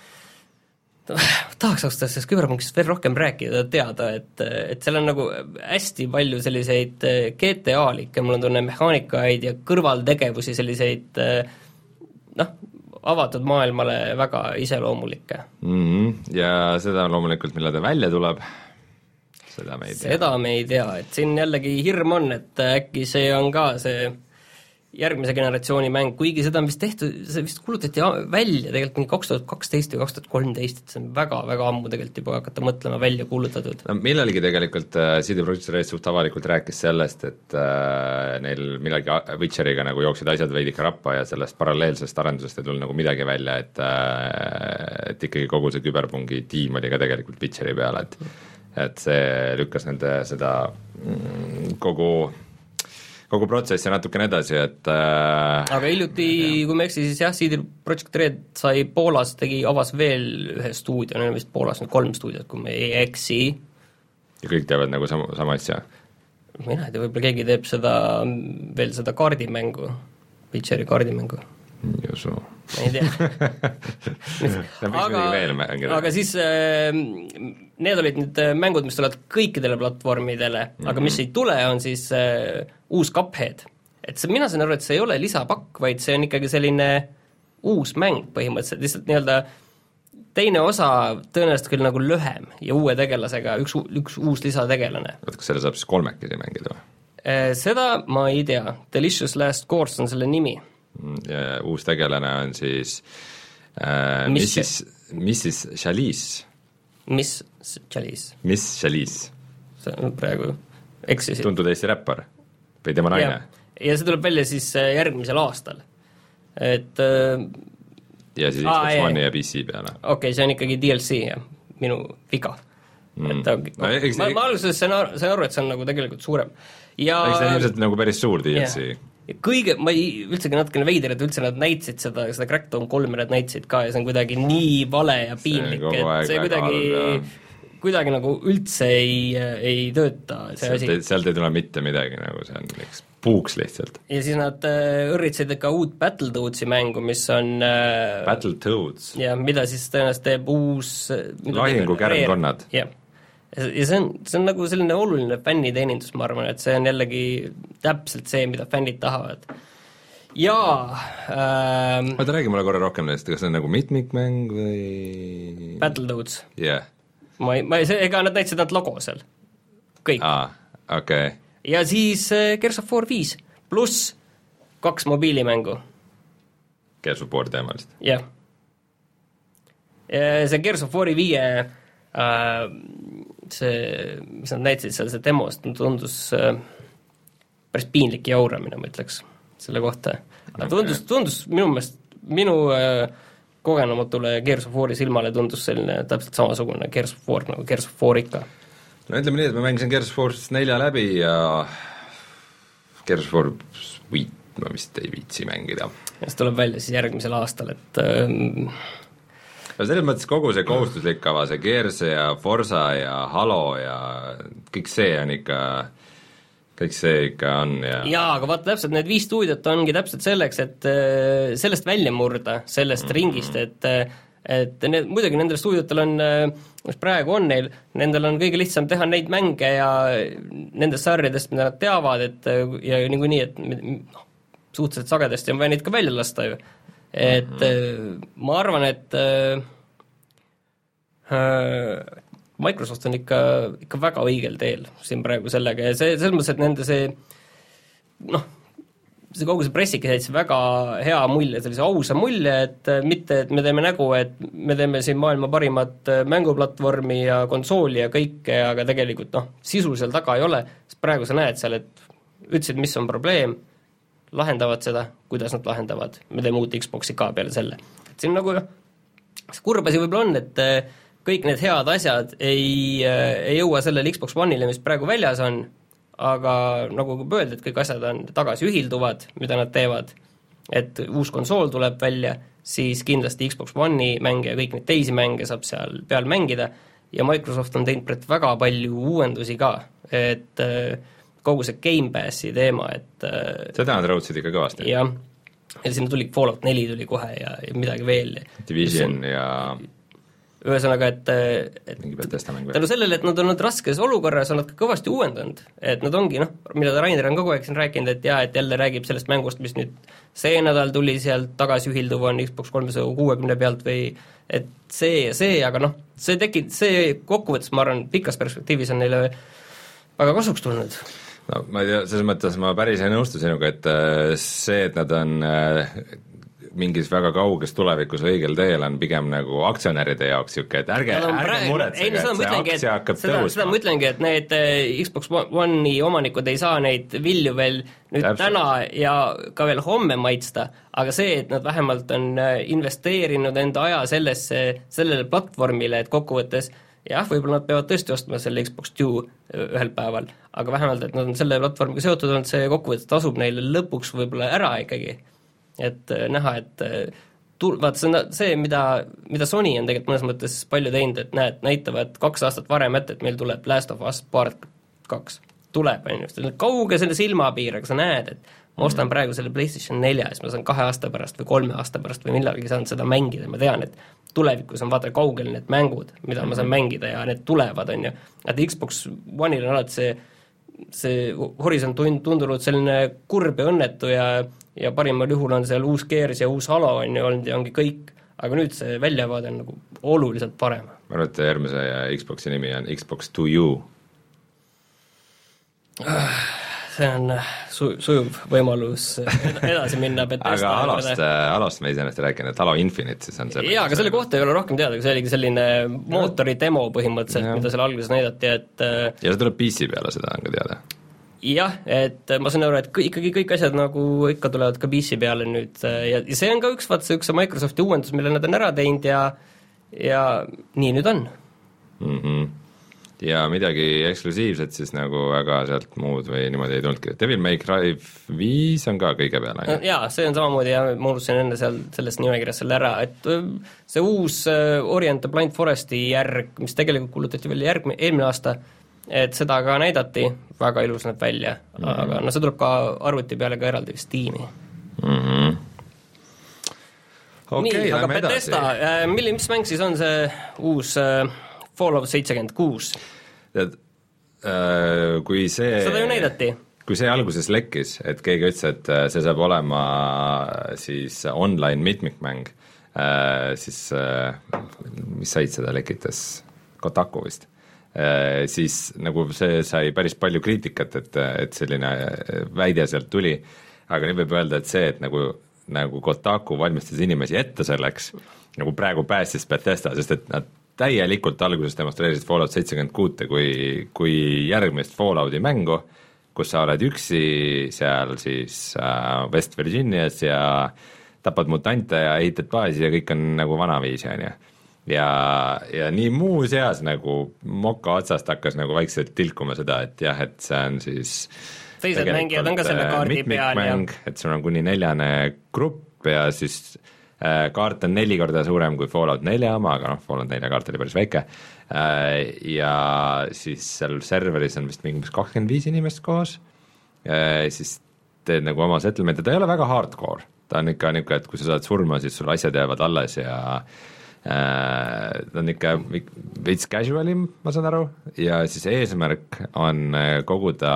tahaks ausalt sellest küberpunkist veel rohkem rääkida, teada, et, et seal on nagu hästi palju selliseid G T A-likke, mul on tunne mehaanikaid ja kõrvaltegevusi, selliseid noh, avatud maailmale väga iseloomulikke. Mm-hmm. Ja seda loomulikult, millal ta välja tuleb, seda me ei tea. Seda me ei tea, et siin jällegi hirm on, et äkki see on ka see järgmise generatsiooni mäng, kuigi seda on vist tehtud, see vist kuulutati välja tegelikult mingi kaks tuhat kaksteist või kaks tuhat kolmteist, et see on väga-väga ammu tegelikult juba hakata mõtlema välja kuulutatud. No millalgi tegelikult äh, C D Projekt Red suht avalikult rääkis sellest, et äh, neil millalgi Witcheriga nagu jooksid asjad veidika rappa ja sellest paralleelsest arendusest ei tulnud nagu midagi välja, et äh, et ikkagi kogu see küberpungi tiim oli ka tegelikult Witcheri peale, et et see lükkas nende seda mm, kogu kogu protsessi natukene edasi, et äh, aga hiljuti, kui ma eksi, siis jah, C D Projekt Red sai Poolas, tegi, avas veel ühe stuudio, neil on vist Poolas nüüd kolm stuudiot, kui ma ei eksi. Ja kõik teevad nagu sama, sama asja? Mina ei tea, võib-olla keegi teeb seda, veel seda kaardimängu, Witcheri kaardimängu. Jusu. Ma ei tea. aga, aga siis äh, need olid nüüd mängud, mis tulevad kõikidele platvormidele, mm-hmm. aga mis ei tule, on siis äh, uus Cuphead. Et see, mina saan aru, et see ei ole lisapakk, vaid see on ikkagi selline uus mäng põhimõtteliselt, lihtsalt nii-öelda teine osa tõenäoliselt küll nagu lühem ja uue tegelasega, üks, üks uus lisategelane. Kas selle saab siis kolmekesi mängida või? Äh, seda ma ei tea. Delicious Last Course on selle nimi. Ja uus tegelane on siis äh, missis, missis Chalice. Miss Chalice. Miss Chalice. See on praegu eksisid. Tuntud Eesti räppar või tema naine. Ja, ja see tuleb välja siis järgmisel aastal. Et äh, ja siis Xbox One ja P C peale. Okei, okay, see on ikkagi D L C ja minu viga. Mm. Et, okay, no, eks, ma, ma alguses sain aru, sain aru, et see on nagu tegelikult suurem. Ja eks see on ilmselt nagu päris suur D L C. Yeah. kõige, ma ei, üldsegi natukene veider, et üldse nad näitasid seda, seda Crackdown kolme nad näitasid ka ja see on kuidagi nii vale ja piinlik, et see kuidagi halb, kuidagi nagu üldse ei, ei tööta see sealt asi. Sealt ei tule mitte midagi, nagu see on üks puuks lihtsalt. Ja siis nad äh, õrritsid ka uut Battletoadsi mängu, mis on äh, Battletoads? jah, mida siis tõenäoliselt teeb uus lahingu kärnkonnad. jah. Ja see on, see on nagu selline oluline fänniteenindus, ma arvan, et see on jällegi täpselt see, mida fännid tahavad. Jaa ähm, Oota, räägi mulle korra rohkem neist, kas see on nagu mitmikmäng või Battletoads? jah yeah. Ma ei, ma ei, see, ega nad näitasid nad logo seal. Kõik. Aa, okei okay. Ja siis äh, Gears of War viis pluss kaks mobiilimängu. Gears of War teemalist? jah yeah. See Gears of War'i viie äh, see, mis nad näitasid seal, see demos, tundus äh, päris piinlik jauramine, ma ütleks, selle kohta. Okay. Tundus, tundus minu meelest, minu äh, kogenumatule Gears of War'i silmale tundus selline täpselt samasugune Gears of War, nagu Gears of War ikka. No ütleme nii, et ma mängisin Gears of War nelja läbi ja Gears of War viit ma vist ei viitsi mängida. Ja see tuleb välja siis järgmisel aastal, et ähm, no selles mõttes kogu see kohustuslik kava, see Gears ja Forza ja Halo ja kõik see on ikka, kõik see ikka on ja jaa, aga vaata täpselt, need viis stuudiot ongi täpselt selleks, et sellest välja murda, sellest mm-hmm. ringist, et et need, muidugi nendel stuudiotel on, mis praegu on neil, nendel on kõige lihtsam teha neid mänge ja nendest sarjadest, mida nad teavad, et ja niikuinii, et noh, suhteliselt sagedasti on vaja neid ka välja lasta ju. Et mm-hmm. ma arvan, et äh, Microsoft on ikka, ikka väga õigel teel siin praegu sellega ja see, selles mõttes, et nende see noh, see kogu see pressike jätsi väga hea mulje, sellise ausa mulje, et mitte, et me teeme nägu, et me teeme siin maailma parimat mänguplatvormi ja konsooli ja kõike, aga tegelikult noh, sisu seal taga ei ole, sest praegu sa näed seal, et ütlesid, mis on probleem, lahendavad seda, kuidas nad lahendavad, me teeme uut Xboxi ka peale selle. Et siin nagu see kurb asi võib-olla on, et kõik need head asjad ei, ei jõua sellele Xbox One'ile, mis praegu väljas on, aga nagu öeldi, et kõik asjad on tagasi ühilduvad, mida nad teevad, et uus konsool tuleb välja, siis kindlasti Xbox One'i mänge ja kõik neid teisi mänge saab seal peal mängida ja Microsoft on teinud väga palju uuendusi ka, et kogu see Game Passi teema, et seda nad rõudsid ikka kõvasti. jah, ja sinna tuli Fallout neli tuli kohe ja, ja midagi veel. Division ja ühesõnaga, et, et tänu sellele, et nad on olnud raskes olukorras, on nad ka kõvasti uuendanud, et nad ongi, noh, mida Rainer on kogu aeg siin rääkinud, et jaa, et jälle räägib sellest mängust, mis nüüd see nädal tuli sealt tagasi ühilduv on Xbox kolmesaja kuuekümne pealt või et see ja see, aga noh, see tekib, see kokkuvõttes, ma arvan, pikas perspektiivis on neile väga kasuks tulnud. No ma ei tea, selles mõttes ma päris ei nõustu sinuga, et see, et nad on mingis väga kauges tulevikus õigel teel on pigem nagu aktsionäride jaoks niisugune, et ärge, ärge muretsege, et see aktsia hakkab seda, tõusma. Seda ma ütlengi, et need Xbox One'i omanikud ei saa neid vilju veel nüüd Täpselt. Täna ja ka veel homme maitsta, aga see, et nad vähemalt on investeerinud enda aja sellesse, sellele platvormile, et kokkuvõttes jah, võib-olla nad peavad tõesti ostma selle Xbox Two ühel päeval, aga vähemalt, et nad on selle platvormiga seotud olnud, see kokkuvõttes tasub neile lõpuks võib-olla ära ikkagi. Et näha, et tul-, vaat see on see, mida, mida Sony on tegelikult mõnes mõttes palju teinud, et näed, näitavad kaks aastat varem ette, et meil tuleb Last of Us Part kaks. Tuleb, on ju, kauge selle silmapiir, aga sa näed, et ma ostan praegu selle PlayStation nelja, siis ma saan kahe aasta pärast või kolme aasta pärast või millalgi saan seda mängida, ma tean, et tulevikus on vaata kaugel need mängud, mida ma saan mängida ja need tulevad, on ju. Et Xbox One'il on alati see, see horisont tundunud selline kurb ja õnnetu ja ja parimal juhul on seal uus Gears ja uus Halo on ju olnud ja ongi kõik, aga nüüd see väljavaade on nagu oluliselt parem. Ma arvan, et järgmise Xboxi nimi on Xbox to you. See on su- sujuv võimalus edasi minna. aga Halost, Halost me iseenesest rääkinud, et Halo Infinite siis on selle. Jaa, aga selle kohta ei ole rohkem teada, see oligi selline mootori demo põhimõtteliselt, ja. Mida selle alguses näidati, et ja see tuleb P C peale, seda on ka teada. Jah, et ma saan aru, et kõik, ikkagi kõik asjad nagu ikka tulevad ka P C peale nüüd ja, ja see on ka üks, vaat see üks Microsofti uuendus, mille nad on ära teinud ja ja nii nüüd on. Mm-hmm. ja midagi eksklusiivset siis nagu väga sealt muud või niimoodi ei tulnudki. Devil May Cry viis on ka kõige peale. No, jaa, see on samamoodi ja ma unustasin enne seal sellest nimekirjas selle ära, et see uus Ori and the Blind Foresti järg, mis tegelikult kuulutati veel järgmine, eelmine aasta, et seda ka näidati, väga ilus näeb välja mm, -hmm. aga no see tuleb ka arvuti peale ka eraldi vist tiimi mm. -hmm. Okay, nii, aga Bethesda, milli, mis mäng siis on see uus Fallout seitsekümmend kuus? Tead, kui see seda ju näidati. Kui see alguses lekkis, et keegi ütles, et see saab olema siis online mitmikmäng, siis mis said seda lekitas? Kotaku vist. Siis nagu see sai päris palju kriitikat, et, et selline väide sealt tuli, aga nüüd võib öelda, et see, et nagu nagu Kotaku valmistas inimesi ette selleks, nagu praegu päästis Bethesda, sest et nad täielikult alguses demonstreerisid Fallout seitsekümmend kuus kui, kui järgmist Fallouti mängu, kus sa oled üksi seal siis äh, West Virginias ja tapad mutante ja ehitad baasi ja kõik on nagu vanaviisi, on ju. Ja, ja nii muu seas nagu moka otsast hakkas nagu vaikselt tilkuma seda, et jah, et see on siis teised mängijad on ka selle kaardi peal ja et sul on kuni neljane grupp ja siis äh, kaart on neli korda suurem kui Fallout nelja oma, aga noh, Fallout nelja kaart oli päris väike äh, ja siis seal serveris on vist mingi kakskümmend viis inimest koos äh, siis teed nagu oma settlement'i, ta ei ole väga hardcore, ta on ikka niisugune, et kui sa saad surma, siis sul asjad jäävad alles ja äh, ta on ikka veits casualim, ma saan aru, ja siis eesmärk on koguda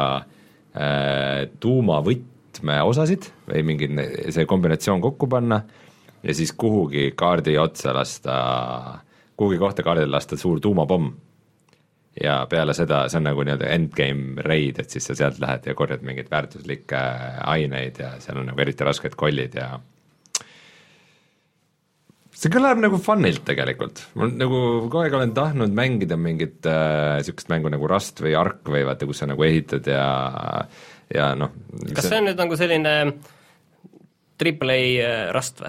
tuumavõtme osasid või mingi see kombinatsioon kokku panna ja siis kuhugi kaardi otsa lasta, kuhugi kohta kaardil lasta suur tuumapomm ja peale seda, see on nagu nii-öelda endgame raid, et siis sa sealt lähed ja korjad mingeid väärtuslikke aineid ja seal on nagu eriti rasked kollid ja see kõlab nagu funnilt tegelikult, ma nagu kogu aeg olen tahtnud mängida mingit äh, niisugust mängu nagu Rust või Ark või vaata, kus sa nagu ehitad ja, ja noh. Kas see on nüüd nagu selline triple A Rust või?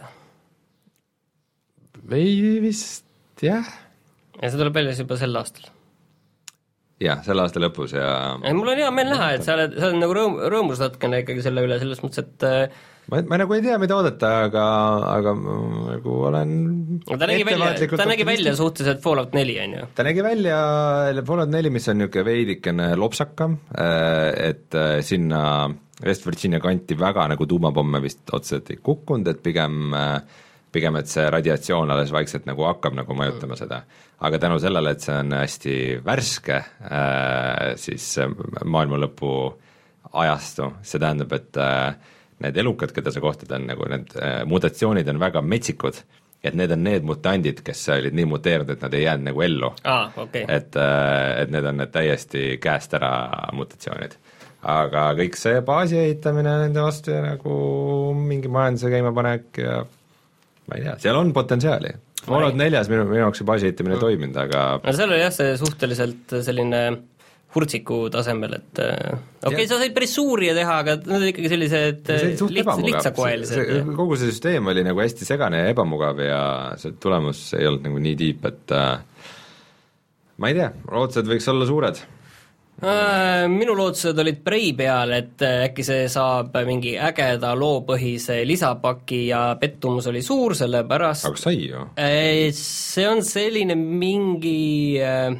Või vist, jah. Ja see tuleb välja juba sel aastal? Jah, selle aasta lõpus ja ja mul on hea meel näha, et sa oled, sa oled nagu rõõm, rõõmus natkene ikkagi selle üle, selles mõttes, et ma, ma nagu ei tea, mida oodata, aga, aga nagu olen ta nägi välja, ta nägi välja suhteliselt Fallout neli, on ju? Ta nägi välja Fallout neli, mis on niisugune veidikene lopsakam, et sinna West Virginia kanti väga nagu tuumapomme vist otseselt ei kukkunud, et pigem, pigem et see radiatsioon alles vaikselt nagu hakkab nagu mõjutama seda. Aga tänu sellele, et see on hästi värske, siis maailma lõpu ajastu, see tähendab, et need elukad, keda sa kohtad, on nagu need äh, mutatsioonid on väga metsikud, et need on need mutandid, kes olid nii muteerunud, et nad ei jäänud nagu ellu ah,. Okay. et, äh, et need on need täiesti käest ära mutatsioonid. Aga kõik see baasi ehitamine nende vastu ja nagu mingi majanduse käimapanek ja ma ei tea, seal on potentsiaali. Fallout neljas minu, minu jaoks see baasi ehitamine mm. toiminud, aga no seal oli jah, see suhteliselt selline hurtsiku tasemel, et okei okay,, sa said päris suuri teha, aga need on ikkagi sellised lihts, lihtsakoelised. Kogu see süsteem oli nagu hästi segane ja ebamugav ja see tulemus ei olnud nagu nii tiip, et äh, ma ei tea, lootused võiks olla suured. Äh, minu lootused olid Prey peal, et äkki see saab mingi ägeda loopõhise lisapaki ja pettumus oli suur, selle pärast aga sai ju? Äh, see on selline mingi äh,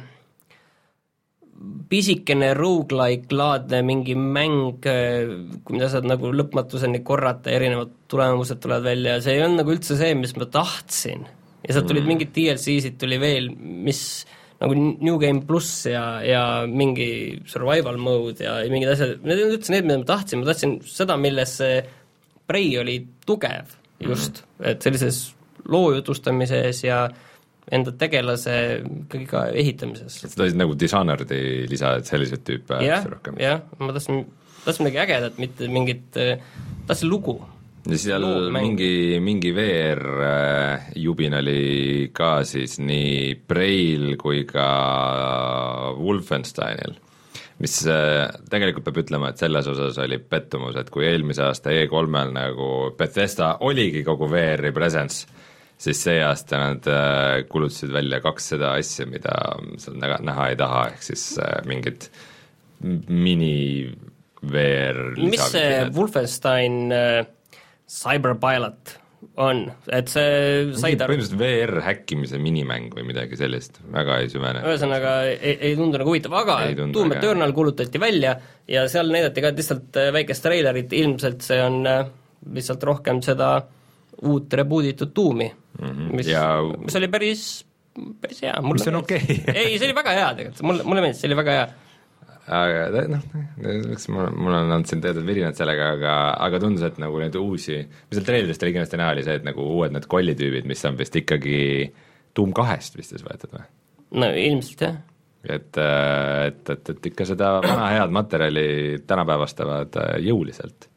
pisikene roguelike laadne mingi mäng, mida saad nagu lõpmatuseni korrata, erinevad tulemused tulevad välja ja see ei olnud nagu üldse see, mis ma tahtsin. Ja sealt tulid mm. mingid D L C-sid tuli veel, mis nagu New Game pluss ja, ja mingi survival mode ja mingid asjad, need ei olnud üldse need, mida ma tahtsin, ma tahtsin seda, milles see Prey oli tugev just, mm. et sellises loo jutustamises ja enda tegelase ikkagi ka ehitamises. et sa tahtsid nagu Dishonored'i lisa, et sellised tüüpe jah, jah, ma tahtsin, tahtsin midagi ägedat, mitte mingit, tahtsin lugu. Ja seal mingi, mingi V R jubin oli ka siis nii Prey'l kui ka Wolfensteinil, mis tegelikult peab ütlema, et selles osas oli pettumus, et kui eelmise aasta E kolmel nagu Bethesda oligi kogu V R-i presence, siis see aasta nad äh, kulutasid välja kaks seda asja, mida seal näha, näha ei taha, ehk siis äh, mingid mini V R mis see Wolfenstein äh, Cyberpilot on, et see sai ta põhimõtteliselt V R häkkimise minimäng või midagi sellist, väga ei süvene. ühesõnaga ei, ei tundu nagu huvitav, aga Doom Eternal kuulutati välja ja seal näidati ka lihtsalt väikest treilerit, ilmselt see on lihtsalt rohkem seda uut rebooditud Doomi mm-hmm. mis, ja... mis oli päris, päris hea. mis on okei okay. ei, see oli väga hea tegelikult, mulle, mulle meeldis, see oli väga hea. Aga noh, mul, mul on olnud siin teatud virinad sellega, aga, aga tundus, et nagu neid uusi, mis seal treilidest oli kindlasti näha, oli see, et nagu uued need kollitüübid, mis on vist ikkagi Doom kahest vist siis võetud või? No ilmselt jah. Et, et, et, et ikka seda vana head materjali tänapäevastavad jõuliselt.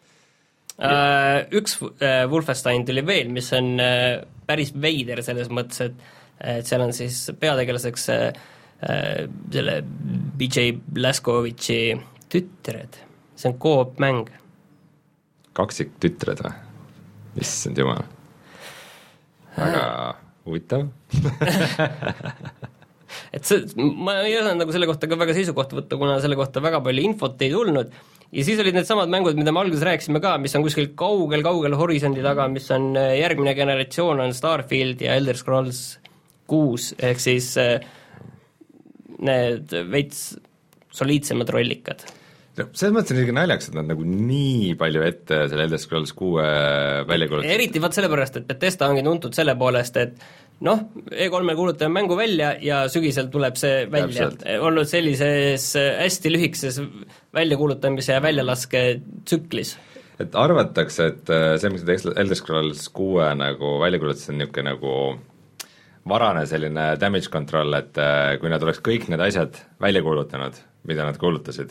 Üks Wolfenstein tuli veel, mis on päris veider selles mõttes, et, et seal on siis peategelaseks selle B J Blazkowiczi tütred, see on koopmäng. Kaksik tütred või? Issand jumal. Väga huvitav. et see, ma ei osanud nagu selle kohta ka väga seisukohta võtta, kuna selle kohta väga palju infot ei tulnud ja siis olid need samad mängud, mida me alguses rääkisime ka, mis on kuskil kaugel-kaugel horisondi taga, mis on järgmine generatsioon, on Starfield ja Elder Scrolls kuus, ehk siis need veits soliidsemad rollikad. No, selles mõttes on isegi naljaks, et nad nagu nii palju ette selle Elder Scrolls kuue välja kuulutasid. Eriti vaat sellepärast, et Bethesda ongi tuntud selle poolest, et noh, E kolme kuulutame mängu välja ja sügisel tuleb see välja. Olnud sellises hästi lühikeses väljakuulutamise ja väljalaske tsüklis. Et arvatakse, et see, mis Elder Scrolls kuue nagu välja kuulutasid, on niisugune nagu varane selline damage control, et kui nad oleks kõik need asjad välja kuulutanud, mida nad kuulutasid,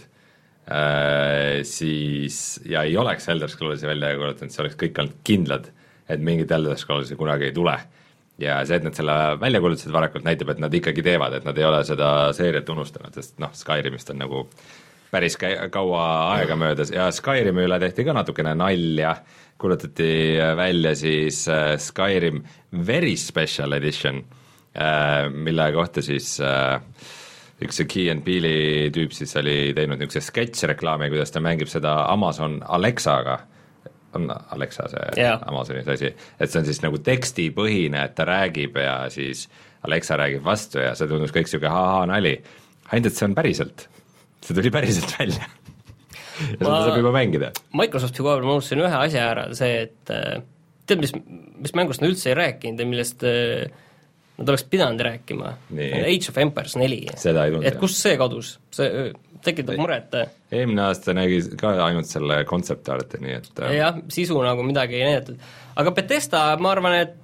siis ja ei oleks Elder Scrollsi välja kuulutanud, siis oleks kõik olnud kindlad, et mingit Elder Scrollsi kunagi ei tule. Ja see, et nad selle välja kuulutasid varakult, näitab, et nad ikkagi teevad, et nad ei ole seda seeriat unustanud, sest noh, Skyrimist on nagu päris kaua aega möödas ja Skyrimi üle tehti ka natukene nalja, kuulutati välja siis Skyrim Very Special Edition, mille kohta siis üks see Key and Peele'i tüüp siis oli teinud niisuguse sketš-reklaami, kuidas ta mängib seda Amazon Alexaga, on Alexa see yeah. Amazoni asi, et see on siis nagu tekstipõhine, et ta räägib ja siis Alexa räägib vastu ja see tundus kõik siuke ha-ha nali, ainult et see on päriselt, see tuli päriselt välja ja seda saab juba mängida. Microsofti koha peal ma unustasin ühe asja ära, see, et tead, mis, mis mängust nad üldse ei rääkinud ja millest nad oleks pidanud rääkima, Age of Empires neli, et kust see kadus, see tekitab muret. Eelmine aasta nägi ka ainult selle kontseptarti, nii et jah, sisu nagu midagi ei näidatud, aga Bethesda, ma arvan, et,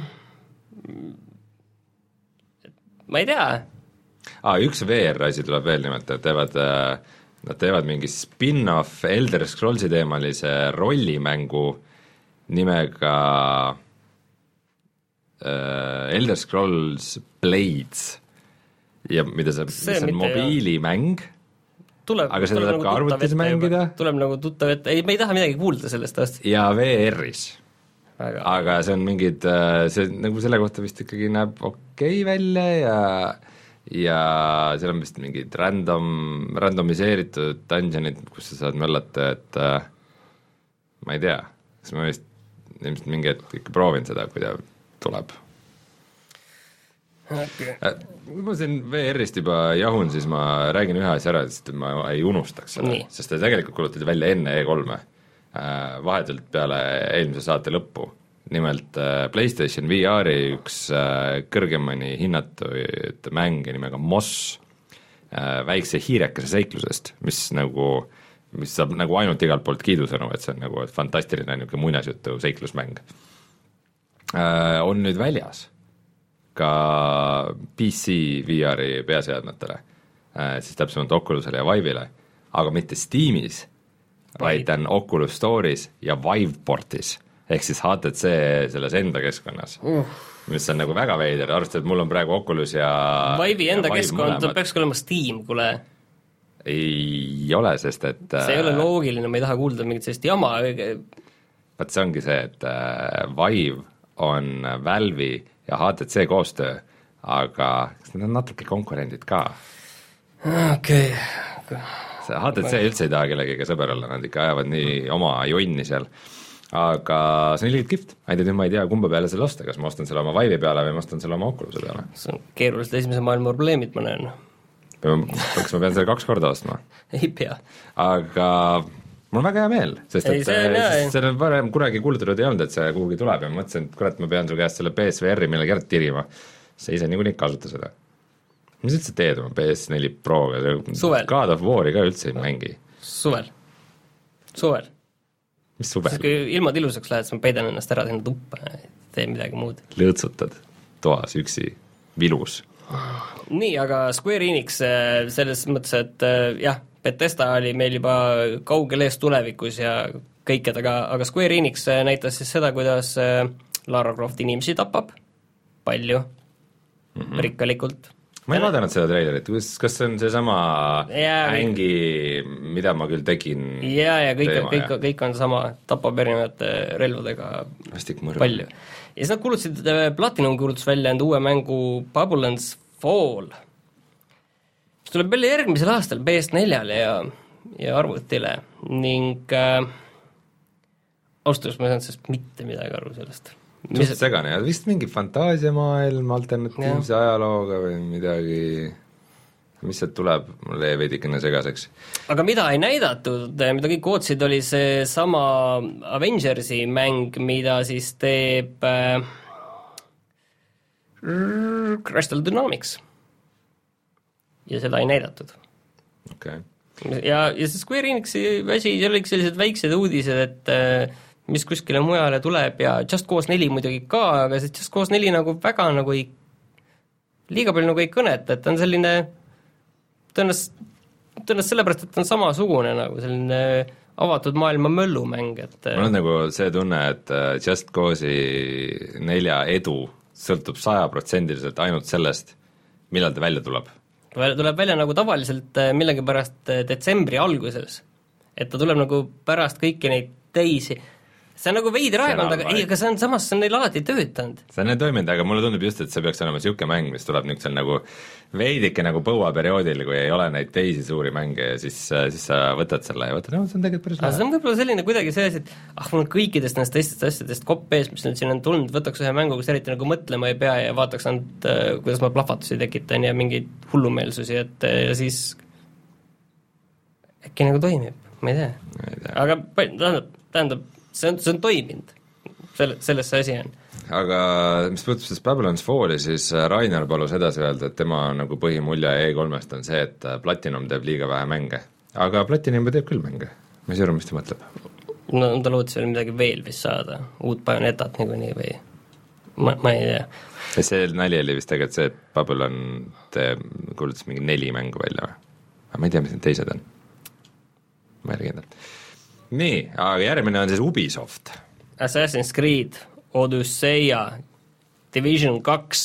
et ma ei tea. Ah, üks V R asi tuleb veel nimelt, et teevad, nad teevad mingi spin-off Elder Scrollsi teemalise rollimängu nimega Elder Scrolls Blades ja mida see, see on mobiilimäng, aga seda tuleb ka arvutis mängida. Tuleb nagu tuttav ette, ei, me ei taha midagi kuulda sellest aastast. Ja V R-is. Aga see on mingid, see nagu selle kohta vist ikkagi näeb okei välja ja ja seal on vist mingid random, randomiseeritud dungeonid, kus sa saad möllata, et ma ei tea, kas ma vist ilmselt mingi hetk ikka proovin seda, kui ta tuleb. Okay. Kui ma siin V R-ist juba jahun, siis ma räägin ühe asja ära, sest ma ei unustaks seda, nii. Sest ta tegelikult kulutati välja enne E kolme, vahetult peale eelmise saate lõppu. Nimelt PlayStation V R-i üks kõrgemani hinnatuid mänge nimega Moss, väikse hiirekese seiklusest, mis nagu, mis saab nagu ainult igalt poolt kiidusõnu, et see on nagu fantastiline niisugune muinasjutu seiklusmäng. On nüüd väljas ka P C V R-i peaseadmetele, siis täpsemalt Oculusele ja Vive'ile, aga mitte Steamis, vaid on Oculus Store'is ja Viveportis, ehk siis H T C selles enda keskkonnas, uh. mis on nagu väga veider, arvestades, et mul on praegu Oculus ja Vive'i enda ja keskkond peaks olema Steam, kule ei ole, sest et see ei ole loogiline, ma ei taha kuulda mingit sellist jama. Vaat see ongi see, et Vive on Valve'i ja H T C koostöö, aga kas need on natuke konkurendid ka? Okei okay. see H T C üldse ei taha kellegiga sõber olla, nad ikka ajavad nii oma jonni seal, aga see on ilgelt kihvt, ainult nüüd ma ei tea, kumba peale selle osta, kas ma ostan selle oma Vive'i peale või ma ostan selle oma Oculus'e peale. See on keerulised esimese maailma probleemid, ma näen. Kas ma pean selle kaks korda ostma? Ei pea. Aga mul on väga hea meel, sest et see on varem kunagi kuulutatud ei olnud, et see kuhugi tuleb ja ma mõtlesin, et kurat, ma pean sul käest selle P S V R-i millegi ära tirima. See ise niikuinii kasuta seda. Mis üldse teed oma P S neli Proga? Suvel. God of War'i ka üldse ei mängi. Suvel. Suvel. Mis suvel? Kui ilmad ilusaks lähed, siis ma peidan ennast ära sinna tuppa ja tee midagi muud. Lõõtsutad toas üksi, vilus. Nii, aga Square Enix selles mõttes, et jah, Bethesda oli meil juba kaugel ees tulevikus ja kõiked, aga, aga Square Enix näitas siis seda, kuidas Lara Croft inimesi tapab, palju, mm-hmm. rikkalikult. Ma ei vaadanud seda treilerit, kas see on see sama ängi, mida ma küll tegin ja, ja kõik, teema, kõik, kõik on sama, tapab erinevate relvadega palju. Ja siis nad kuulutasid, Platinum kuulutas välja enda uue mängu Babylon's Fall, mis tuleb välja järgmisel aastal P S neljale ja, ja arvutile ning äh, austuseks ma ei saanud sellest mitte midagi aru sellest. Suht segane ja vist mingi fantaasiamaailm alternatiivse ja. ajalooga või midagi, mis sealt tuleb, mul jäi veidikene segaseks. Aga mida ei näidatud, mida kõik ootsid, oli see sama Avengersi mäng, mida siis teeb äh, Crystal Dynamics. Ja seda ei näidatud. Okay. Ja, ja see Square Enixi asi, seal olid sellised väiksed uudised, et äh, mis kuskile mujale tuleb ja Just Cause neli muidugi ka, aga see Just Cause neli nagu väga nagu ei, liiga palju nagu ei kõneta, et ta on selline tõenäoliselt, tõenäoliselt sellepärast, et ta on samasugune nagu selline avatud maailma möllumäng, et mul on nagu see tunne, et Just Cause'i nelja edu sõltub sajaprotsendiliselt ainult sellest, millal ta välja tuleb. Tuleb välja nagu tavaliselt millegipärast detsembri alguses, et ta tuleb nagu pärast kõiki neid teisi. See on nagu veidir aegond, aga ei, aga see on samas, see on neil alati töötanud. See on neil toiminud, aga mulle tundub just, et see peaks olema siuke mäng, mis tuleb niisugusel nagu veidike nagu põuaperioodil, kui ei ole neid teisi suuri mänge ja siis, siis sa võtad selle ja võtad, no see on tegelikult päris lahe. See on võib-olla selline kuidagi see asi, et ah, mul on kõikidest nendest teistest asjadest kopp ees, mis nüüd siin on tulnud, võtaks ühe mängu, kus eriti nagu mõtlema ei pea ja vaataks ainult, kuidas ma plahvatusi tekitan ja mingeid hullumeelsusi, et ja siis äkki nagu toimib, ma ei tea. Ei tea. Aga tähendab, tähendab see on, see on toiminud, selle, selles see asi on. Aga mis puudutab siis Babylon's Falli, siis Rainer palus edasi öelda, et tema nagu põhimulje E kolmest on see, et Platinum teeb liiga vähe mänge. Aga Platinum teeb küll mänge, ma ei saa aru, mis ta mõtleb. No ta lootis veel midagi veel vist saada, uut Bayonetat niikuinii või ma, ma ei tea. Ja see nali oli vist tegelikult see, et Babylon teeb, kuulutas mingi neli mängu välja või? Aga ma ei tea, mis need teised on. Ma ei ole kindel. Nii, aga järgmine on siis Ubisoft. Assassin's Creed, Odyssea, Division kaks.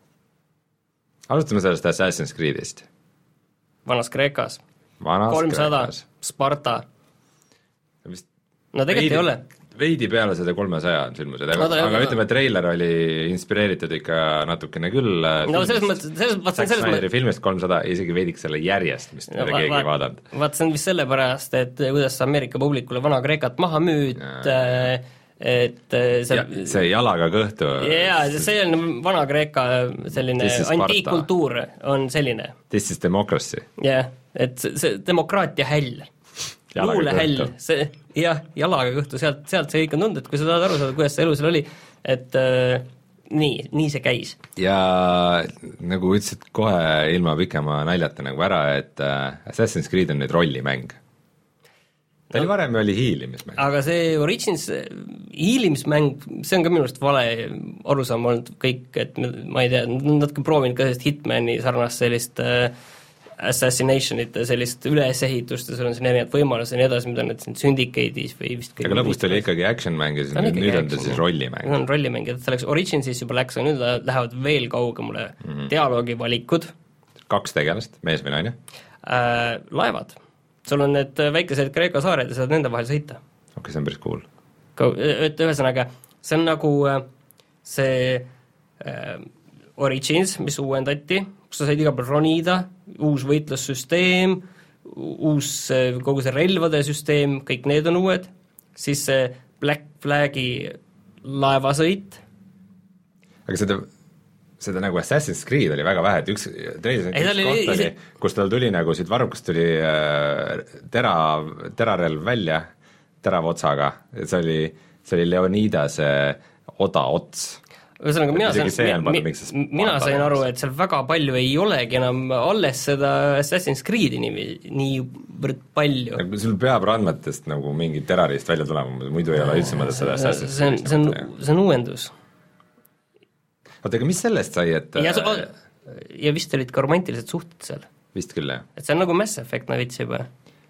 Alustame sellest Assassin's Creedist. Vanas Kreekas. Vanas kolmsada, Kreekas. Sparta. Vist no tegelikult veidi, ei ole. Veidi peale seda kolmesaja on filmused, aga, no, aga ütleme, et treiler oli inspireeritud ikka natukene küll no selles mõttes, selles mõttes filmist kolmsada, isegi veidik selle järjest, mis no, keegi vaat, ei vaadanud. Vaat see on vist sellepärast, et kuidas Ameerika publikule Vana Kreekat maha müüd, et see, ja, see jalaga kõhtu jaa, see on Vana Kreeka selline antiikkultuur on selline. This is democracy. jah, et see, see demokraatia häll luulehäll, see jah, jalaga kõhtu, sealt, sealt see kõik on tundnud, et kui sa tahad aru saada, kuidas see elu seal oli, et äh, nii, nii see käis. Ja nagu ütlesid kohe ilma pikema naljata nagu ära, et äh, Assassin's Creed on nüüd rollimäng. Ta no, oli varem oli hiilimismäng. Aga see Origins hiilimismäng, see on ka minu arust vale arusaam olnud kõik, et ma ei tea, natuke proovinud ka sellist Hitmani sarnast sellist äh, assassinationit, sellist ülesehitust ja sul on siin erinevad võimalused ja nii edasi, mida need siin Syndicate'is või vist aga lõpust oli ikkagi action-mäng ja siis nüüd, nüüd on ta siis rollimäng. Nüüd on rollimäng ja selleks Originsis juba läks, aga nüüd lähevad veel kaugemale mm -hmm. dialoogivalikud. Kaks tegelast, mees või naine? Äh, laevad. Sul on need väikesed Kreeka saared ja saad nende vahel sõita. Ok, see on päris cool. Et ühesõnaga, see on nagu see äh, Origins, mis uuendati, kus sa said iga peal ronida, uus võitlussüsteem, uus kogu see relvade süsteem, kõik need on uued, siis see Black Flagi laevasõit. Aga seda seda nagu Assassin's Creed oli väga vähe, et üks treilis üks oli, koht oli, isi... kus tal tuli nagu siit varrukast tuli äh, tera, terarelv välja terava otsaga, et see oli, see oli Leonidase oda ots. Ühesõnaga, mina, sain, mi, mi, mina sain aru, et seal väga palju ei olegi enam alles seda Assassin's Creed'i nii, nii palju. Sul peab randmetest nagu mingi terrorist välja tulema, muidu ei ole üldse mõtet seda Assassin's Creed'i. See on, see on uuendus. oota, aga mis sellest sai, et ja, ja vist olid ka romantilised suhted seal. Vist küll, jah. Et see on nagu Mass Effect navits juba.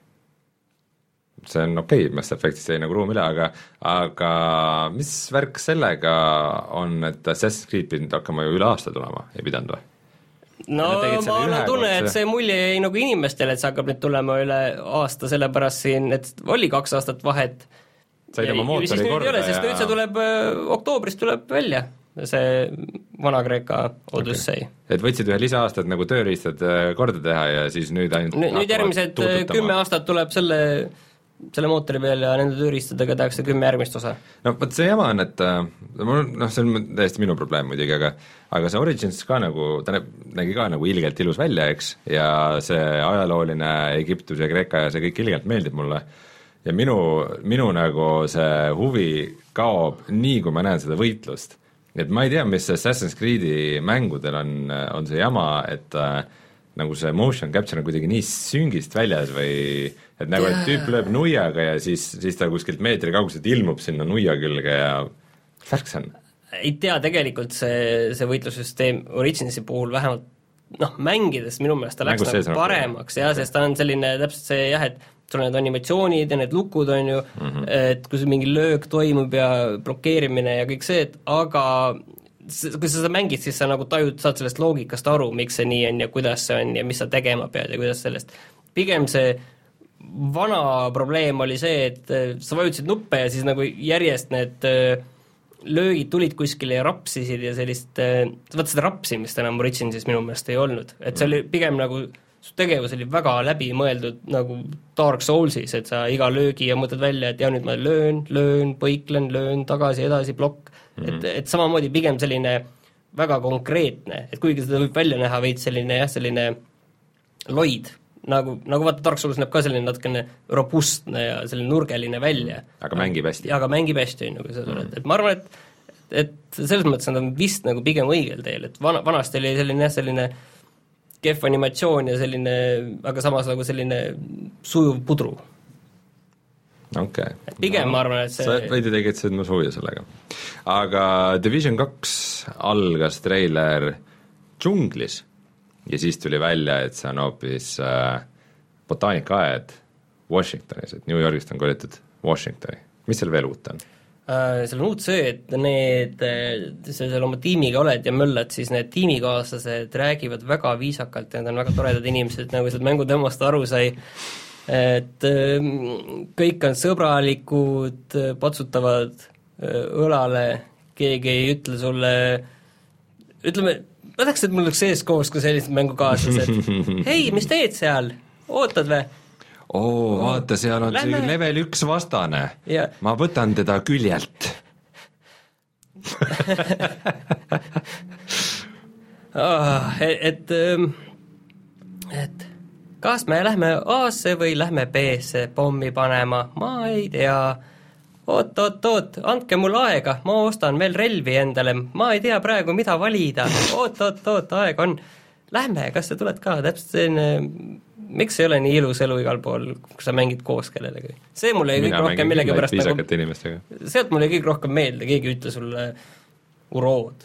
See on okei okay,, Mass Effectist jäi nagu ruum üle, aga aga mis värk sellega on, et Assassin's Creed pidanud hakkama ju üle aasta tulema, ei pidanud või? No ma olen tunne, et see mulje jäi nagu inimestele, et see hakkab nüüd tulema üle aasta, sellepärast siin, et oli kaks aastat vahet. Said oma mootori korda ole, ja sest nüüd see tuleb, oktoobris tuleb välja see Vana-Kreeka Odyssey. Et võtsid ühe lisaaastad nagu tööriistad korda teha ja siis nüüd ainult nüüd, nüüd järgmised kümme aastat tuleb selle, selle mootori peal ja nende tööriistadega tehakse kümme järgmist osa. No võt see jama on, et noh, see on täiesti minu probleem muidugi, aga aga see Origins ka nagu, ta nägi ka nagu ilgelt ilus välja, eks, ja see ajalooline Egiptus ja Kreeka ja see kõik ilgelt meeldib mulle ja minu, minu nagu see huvi kaob nii, kui ma näen seda võitlust. Et ma ei tea, mis Assassin's Creed'i mängudel on, on see jama, et äh, nagu see motion capture on kuidagi nii süngist väljas või et nagu, et tüüp lööb nuiaga ja siis, siis ta kuskilt meetri kauguselt ilmub sinna nuia külge ja värk see on. Ei tea, tegelikult see, see võitlussüsteem Originsi puhul vähemalt noh, mängides minu meelest ta läks nagu paremaks, jah, sest ta on selline täpselt see jah, et sul need animatsioonid ja need lukud on ju mm, -hmm. et kui mingi löök toimub ja blokeerimine ja kõik see, et aga kui sa seda mängid, siis sa nagu tajud, saad sellest loogikast aru, miks see nii on ja kuidas see on ja mis sa tegema pead ja kuidas sellest. Pigem see vana probleem oli see, et sa vajutasid nuppe ja siis nagu järjest need löögid tulid kuskile ja rapsisid ja sellist, vaata seda rapsimist enam Originsis minu meelest ei olnud, et see oli pigem nagu su tegevus oli väga läbimõeldud nagu Dark Soulsis, et sa iga löögi ja mõtled välja, et ja nüüd ma löön, löön, põiklen, löön, tagasi, edasi, plokk, mm -hmm. et, et samamoodi pigem selline väga konkreetne, et kuigi seda võib välja näha veits selline jah, selline loid, nagu, nagu vaata Dark Souls näeb ka selline natukene robustne ja selline nurgeline välja. Aga mängib hästi. Aga mängib hästi, nagu sa tuled, et ma arvan, et et selles mõttes nad on vist nagu pigem õigel teel, et vana, vanasti oli selline jah, selline kehv animatsioon ja selline, aga samas nagu selline sujuv pudru. okei okay.. pigem no, ma arvan, et see sa veidi tegid seda suvi sellega. Aga Division kaks algas treiler džunglis ja siis tuli välja, et see on hoopis äh, botaanikaaed Washingtonis, et New Yorgist on kolitud Washingtoni. Mis seal veel uut on? Seal on uut see, et need, sa seal oma tiimiga oled ja möllad, siis need tiimikaaslased räägivad väga viisakalt ja need on väga toredad inimesed, nagu sealt mängutemast aru sai, et kõik on sõbralikud, patsutavad õlale, keegi ei ütle sulle, ütleme, ma tahaks, et mul oleks sees koos ka sellised mängukaaslased, hei, mis teed seal, ootad või? oo, vaata, seal on Lähme. see level üks vastane ja. Ma võtan teda küljelt oh, et et kas me lähme A-sse või lähme B-sse pommi panema, ma ei tea oot, oot, oot, andke mul aega, ma ostan veel relvi endale, ma ei tea praegu, mida valida, oot, oot, oot, aeg on lähme, kas sa tuled ka, täpselt selline miks ei ole nii ilus elu igal pool, kui sa mängid koos kellelegi? See mulle ei kõik rohkem millegi pärast nagu, sealt mulle ei kõik rohkem meelde, keegi ütle sulle urood.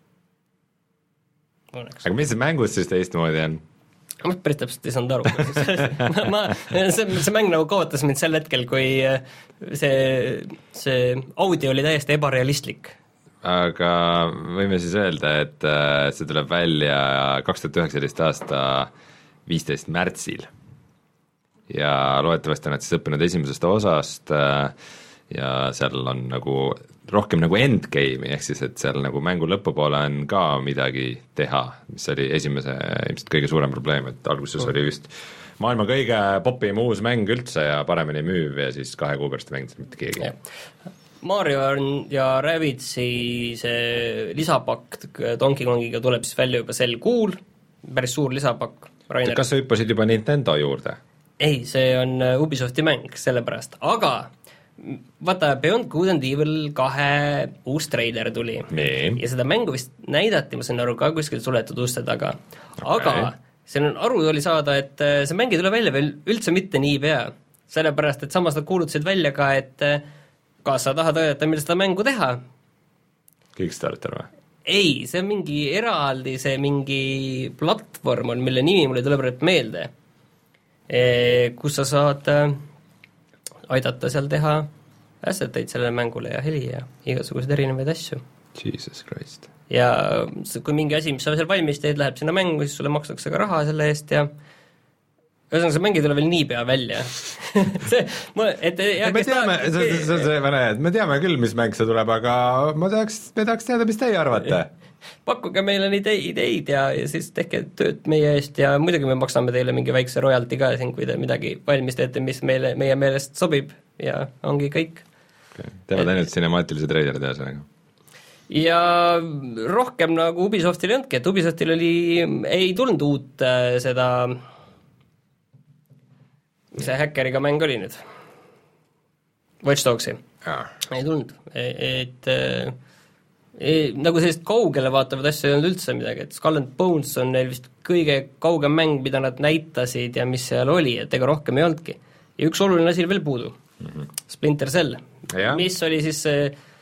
Aga mis see mängus siis teistmoodi on? Ma päris täpselt ei saanud aru. ma, see, see mäng nagu kaotas mind sel hetkel, kui see, see audio oli täiesti ebarealistlik. Aga võime siis öelda, et see tuleb välja kaks tuhat üheksateist aasta viisteist märtsil ja loodetavasti on nad siis õppinud esimesest osast ja seal on nagu rohkem nagu endgame'i, ehk siis, et seal nagu mängu lõpupoole on ka midagi teha, mis oli esimese ilmselt kõige suurem probleem, et alguses mm. oli vist maailma kõige popim uus mäng üldse ja paremini müüv ja siis kahe kuu pärast ei mänginud mitte keegi. Mario ja Rabbids'i see lisapakk Donkey Kongiga tuleb siis välja juba sel kuul, päris suur lisapakk. Rainer. Kas sa hüppasid juba Nintendo juurde? Ei, see on Ubisofti mäng, sellepärast, aga vaata, Beyond Good and Evil kahe uus treiler tuli nee. Ja seda mängu vist näidati, ma saan aru, ka kuskil suletud uste taga, okay. Aga seal on aru oli saada, et see mäng ei tule välja veel üldse mitte nii pea, sellepärast, et samas nad kuulutasid välja ka, et kas sa tahad aidata meil seda mängu teha? Kickstarter või? Ei, see on mingi eraldi, see mingi platvorm on, mille nimi mulle tuleb praegu meelde, kus sa saad aidata seal teha asseteid sellele mängule ja heli ja igasuguseid erinevaid asju. Jesus Christ. Ja kui mingi asi, mis sa seal valmis teed, läheb sinna mängu, siis sulle makstakse ka raha selle eest ja ühesõnaga, see mäng ei tule veel nii pea välja. see, ma, et, ja, me teame, ta, see, see, see, see, et me teame küll, mis mäng see tuleb, aga ma tahaks, me tahaks teada, mis teie arvate. Pakkuge meile neid ideid ja, ja siis tehke tööd meie eest ja muidugi me maksame teile mingi väikse royalty ka siin, kui te midagi valmis teete, mis meile, meie meelest sobib ja ongi kõik. Okay. Teevad ainult sinemaatilise treileri teha sellega. Ja rohkem nagu Ubisoftil ei olnudki, et Ubisoftil oli, ei tulnud uut äh, seda, mis see häkkeriga mäng oli nüüd? Watch Dogsi. Ja. Ei tulnud, et äh, ei, nagu sellist kaugele vaatavad asja ei olnud üldse midagi, et Skull and Bones on neil vist kõige kaugem mäng, mida nad näitasid ja mis seal oli, et ega rohkem ei olnudki. Ja üks oluline asi veel puudu, mm-hmm. Splinter Cell, ja. Mis oli siis see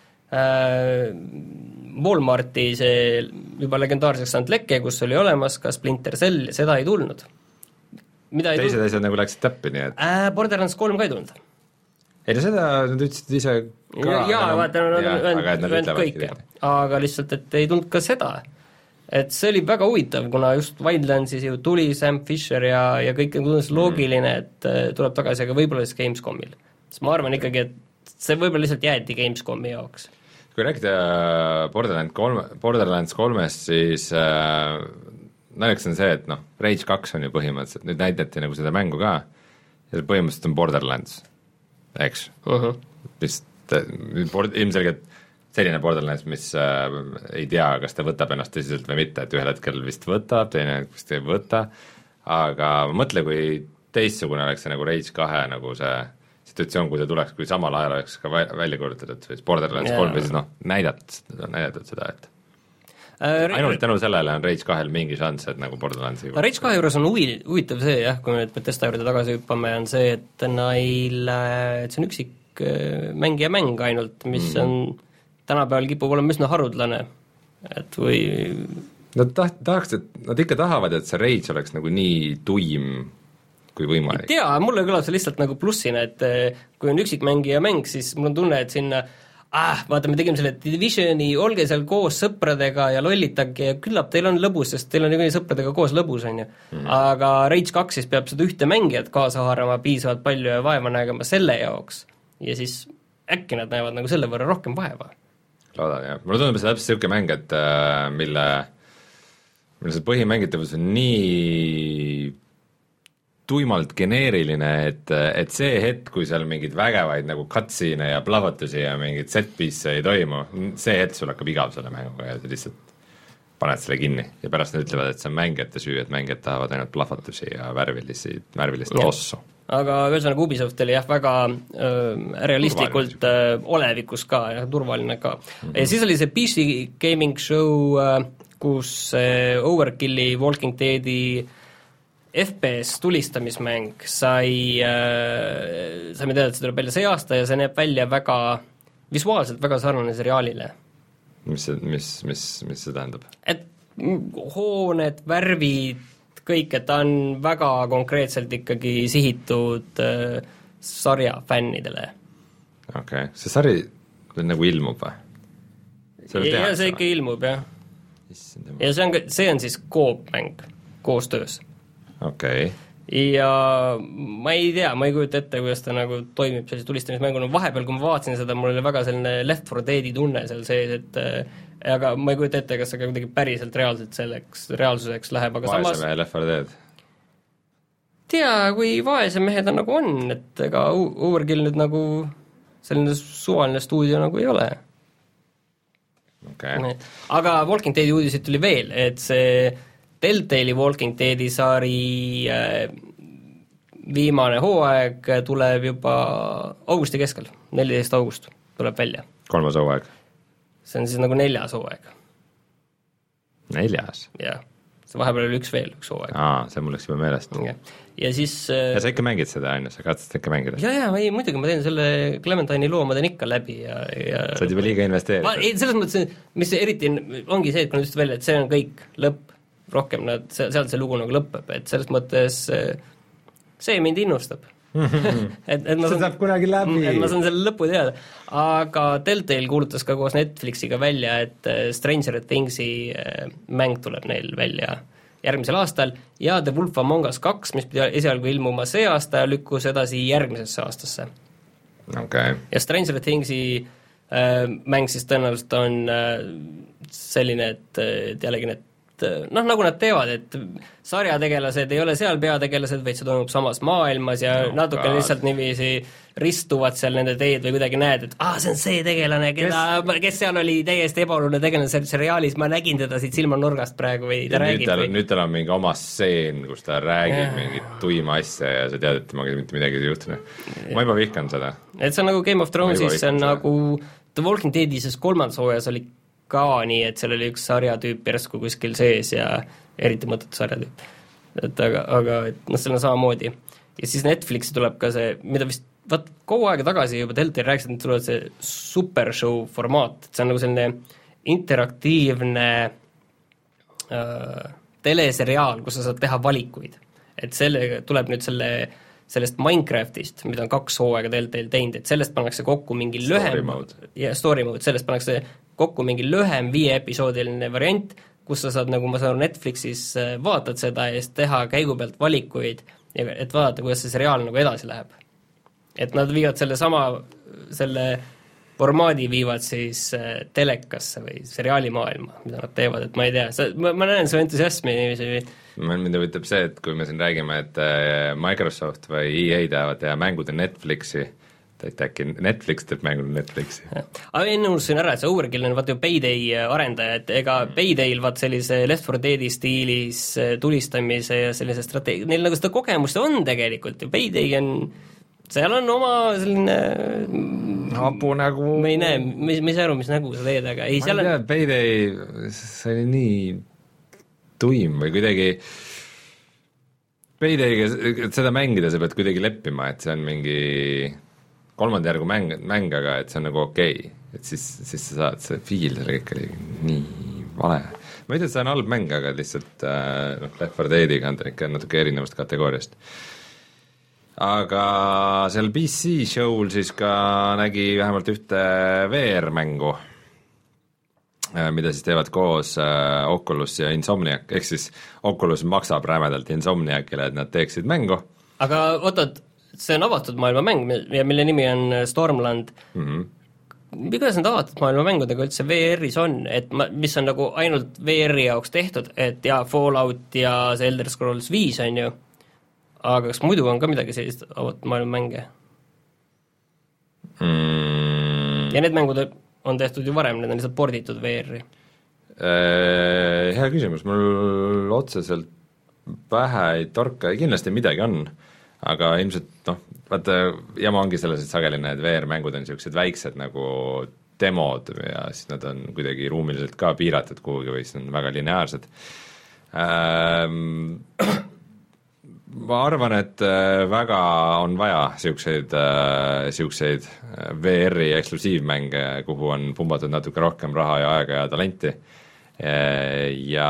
äh, Walmarti see juba legendaarseks saanud leke, kus oli olemas ka Splinter Cell ja seda ei tulnud. Mida ei Teised tulnud? asjad nagu läksid täppi, nii et äh, Borderlands kolm ka ei tulnud. Ei no seda nad ütlesid ise ka ja, ja enam, vaata, nad on öelnud kõike, aga lihtsalt, et ei tulnud ka seda. Et see oli väga huvitav, kuna just Wildlandsis ju tuli Sam Fisher ja, ja kõik on tundus loogiline, et tuleb tagasi, aga võib-olla siis Gamescomil. Siis ma arvan ikkagi, et see võib-olla lihtsalt jäeti Gamescomi jaoks. Kui rääkida Borderlands kolme, Borderlands kolmest, siis äh, naljakas on see, et noh, Rage kaks on ju põhimõtteliselt, nüüd näidati nagu seda mängu ka, ja põhimõtteliselt on Borderlands, eks? Uh-huh. Vist ilmselgelt selline Borderlands, mis äh, ei tea, kas ta võtab ennast tõsiselt või mitte, et ühel hetkel vist võtab, teine vist ei võta, aga mõtle, kui teistsugune oleks see nagu Rage kahe nagu see situatsioon, kui ta tuleks, kui samal ajal oleks ka välja kuulutatud, siis Borderlands yeah. kolm ja siis noh, näidatud, näidatud seda, et uh, ainult tänu sellele on Rage kahel mingi šanss, et nagu Borderlandsi Rage kahe juures on huvi, huvitav see jah, kui me nüüd Bethesda juurde tagasi hüppame, on see, et neil, et see on üksik mängija mäng ainult, mis mm. on tänapäeval kipub olema üsna haruldane, et või nad taht-, tahaks, et nad ikka tahavad, et see Rage oleks nagu nii tuim kui võimalik. ei tea, mulle kõlab see lihtsalt nagu plussina, et kui on üksikmängija mäng, siis mul on tunne, et sinna ah, vaata, me tegime selle Divisioni, olge seal koos sõpradega ja lollitage ja küllap teil on lõbus, sest teil on ju sõpradega koos lõbus, on ju. Mm. Aga Rage kaks siis peab seda ühte mängijat kaasa haarama piisavalt palju ja vaeva nägema selle jaoks. Ja siis äkki nad näevad nagu selle võrra rohkem vaeva. Loodan, jah. Mulle tundub see täpselt selline mäng, et mille, mille see põhimängitavus on nii tuimalt geneeriline, et, et see hetk, kui seal mingid vägevaid nagu cutscene ja plahvatusi ja mingid set-piece ei toimu, see hetk sul hakkab igav selle mänguga ja sa lihtsalt paned selle kinni ja pärast nad ütlevad, et see on mängijate süü, et mängijad tahavad ainult plahvatusi ja värvilisi, värvilist tossu. Aga ühesõnaga Ubisoft oli jah väga äh, realistlikult äh, olevikus ka ja turvaline ka. Mm-hmm. Ja siis oli see P C gaming show, äh, kus äh, Overkilli Walking Deadi F P S tulistamismäng sai, äh, saime teada, et see tuleb välja see aasta ja see näeb välja väga, visuaalselt väga sarnane seriaalile. Mis see, mis, mis, mis see tähendab? Et hooned, värvid, kõik, et ta on väga konkreetselt ikkagi sihitud äh, sarja fännidele. Okei, okay. See sari nagu ilmub või? Ja see ikka ilmub, jah. Ja see on, see on siis koopmäng koostöös. Okei. Okay. ja ma ei tea, ma ei kujuta ette, kuidas ta nagu toimib sellise tulistamismänguna, vahepeal kui ma vaatasin seda, mul oli väga selline Left four Deadi tunne seal sees, et aga ma ei kujuta ette, kas see ka kuidagi päriselt reaalselt selleks, reaalsuseks läheb, aga vaese samas mehe Left four Dead. tea, kui vaese mehe ta nagu on, et ega Overkill nüüd nagu selline suvaline stuudio nagu ei ole. Okay. Aga Walking Deadi uudiseid tuli veel, et see Telltale'i Walking Deadi saari viimane hooaeg tuleb juba augusti keskel, neliteist august tuleb välja. Kolmas hooaeg. See on siis nagu neljas hooaeg. Neljas? Jah, see vahepeal oli üks veel, üks hooaeg. Aa, see mul läks juba meelest. Ja, ja siis ja sa ikka mängid seda, on ju, sa katsed ikka mängida? Jaa, jaa, ei, muidugi ma teen selle Clementine'i loo, ma teen ikka läbi ja, ja sa oled juba liiga investeeritud. Selles mõttes, mis eriti ongi see, et kui nad ütlesid välja, et see on kõik lõpp, rohkem nad, sealt see lugu nagu lõpeb, et selles mõttes see mind innustab. et, et ma see saab kunagi läbi. Et ma saan selle lõpu teada. Aga Telltale kuulutas ka koos Netflixiga välja, et Stranger Thingsi mäng tuleb neil välja järgmisel aastal ja The Wolf Among Us kaks, mis pidi esialgu ilmuma see aasta, lükkus edasi järgmisesse aastasse. Okay. Ja Stranger Thingsi äh, mäng siis tõenäoliselt on äh, selline, et, et jällegi need noh, nagu nad teevad, et sarjategelased ei ole seal peategelased, vaid see toimub samas maailmas ja no, natuke God. Lihtsalt niiviisi ristuvad seal nende teed või kuidagi näed, et ah, see on see tegelane, keda, kes, kes seal oli täiesti ebaoluline tegelane seal seriaalis, ma nägin teda siit silmanurgast praegu või ta ja räägib. Nüüd tal, või... nüüd tal on mingi oma stseen, kus ta räägib ja. Mingit tuima asja ja sa tead, et temaga mitte midagi ei juhtunud. Ma juba vihkan seda. Et see on nagu Game of Thronesis, see on seda. Nagu The Walking Deadises kolmandas hooajas oli ka nii, et seal oli üks sarjatüüp järsku kuskil sees ja eriti mõttetu sarjatüüp. Et aga, aga et noh, seal on samamoodi. Ja siis Netflixi tuleb ka see, mida vist vaat kogu aega tagasi juba Telltale rääkisid, et tuleb see supershow formaat, et see on nagu selline interaktiivne äh, teleseriaal, kus sa saad teha valikuid. Et selle tuleb nüüd selle sellest Minecraftist, mida on kaks hooaega Telltale teinud, et sellest pannakse kokku mingi story lühem mode. Ja story mode, sellest pannakse kokku mingi lühem viie episoodiline variant, kus sa saad, nagu ma saan Netflixis vaatad seda ja siis teha käigu pealt valikuid, et vaadata, kuidas see seriaal nagu edasi läheb. Et nad viivad selle sama, selle formaadi viivad siis telekasse või seriaalimaailma, mida nad teevad, et ma ei tea, sa, ma, ma näen su entusiasmi niiviisi. Mind võtab see, et kui me siin räägime, et Microsoft või E A teevad teha mängud Netflixi, et äkki Netflix teeb mängud Netflixi. Aga enne unustasin ära, et see Overkill on vaat ju Payday arendaja, et ega Paydayl vaat sellise Left four Deadi stiilis tulistamise ja sellise strateegia, neil nagu seda kogemust on tegelikult ju, Payday on, seal on oma selline hapu nägu. Ma ei näe, mis, mis aru, mis nägu sa teed, aga ei, ma ei tea, on... Payday, see oli nii tuim või kuidagi Paydayga, seda mängida sa pead kuidagi leppima, et see on mingi kolmanda järgu mäng, mäng, aga et see on nagu okei okay. Et siis, siis sa saad, see feel selle kõik oli nii vale. Ma ei tea, et see on halb mäng, aga lihtsalt äh, noh, Left four Deadiga on ta ikka natuke erinevast kategooriast. Aga seal P C show'l siis ka nägi vähemalt ühte V R-mängu, mida siis teevad koos äh, Oculus ja Insomniac, ehk siis Oculus maksab rämedalt Insomniacile, et nad teeksid mängu. Aga ootad, see on avatud maailma mäng, mille nimi on Stormland. Mm-hmm. Kuidas need avatud maailma mängudega üldse V R-is on, et ma, mis on nagu ainult V R-i jaoks tehtud, et ja Fallout ja see Elder Scrolls viis on ju, aga kas muidu on ka midagi sellist avatud maailma mänge? Mm. Ja need mängud on tehtud ju varem, need on lihtsalt porditud V R-i. Hea küsimus, mul otseselt pähe ei torka, kindlasti midagi on, aga ilmselt noh, vaata, jama ongi selles, et sageli need V R-mängud on niisugused väiksed nagu demod ja siis nad on kuidagi ruumiliselt ka piiratud kuhugi või siis on väga lineaarsed. Ähm, ma arvan, et väga on vaja siukseid, siukseid V R-i eksklusiivmänge, kuhu on pumbatud natuke rohkem raha ja aega ja talenti. Ja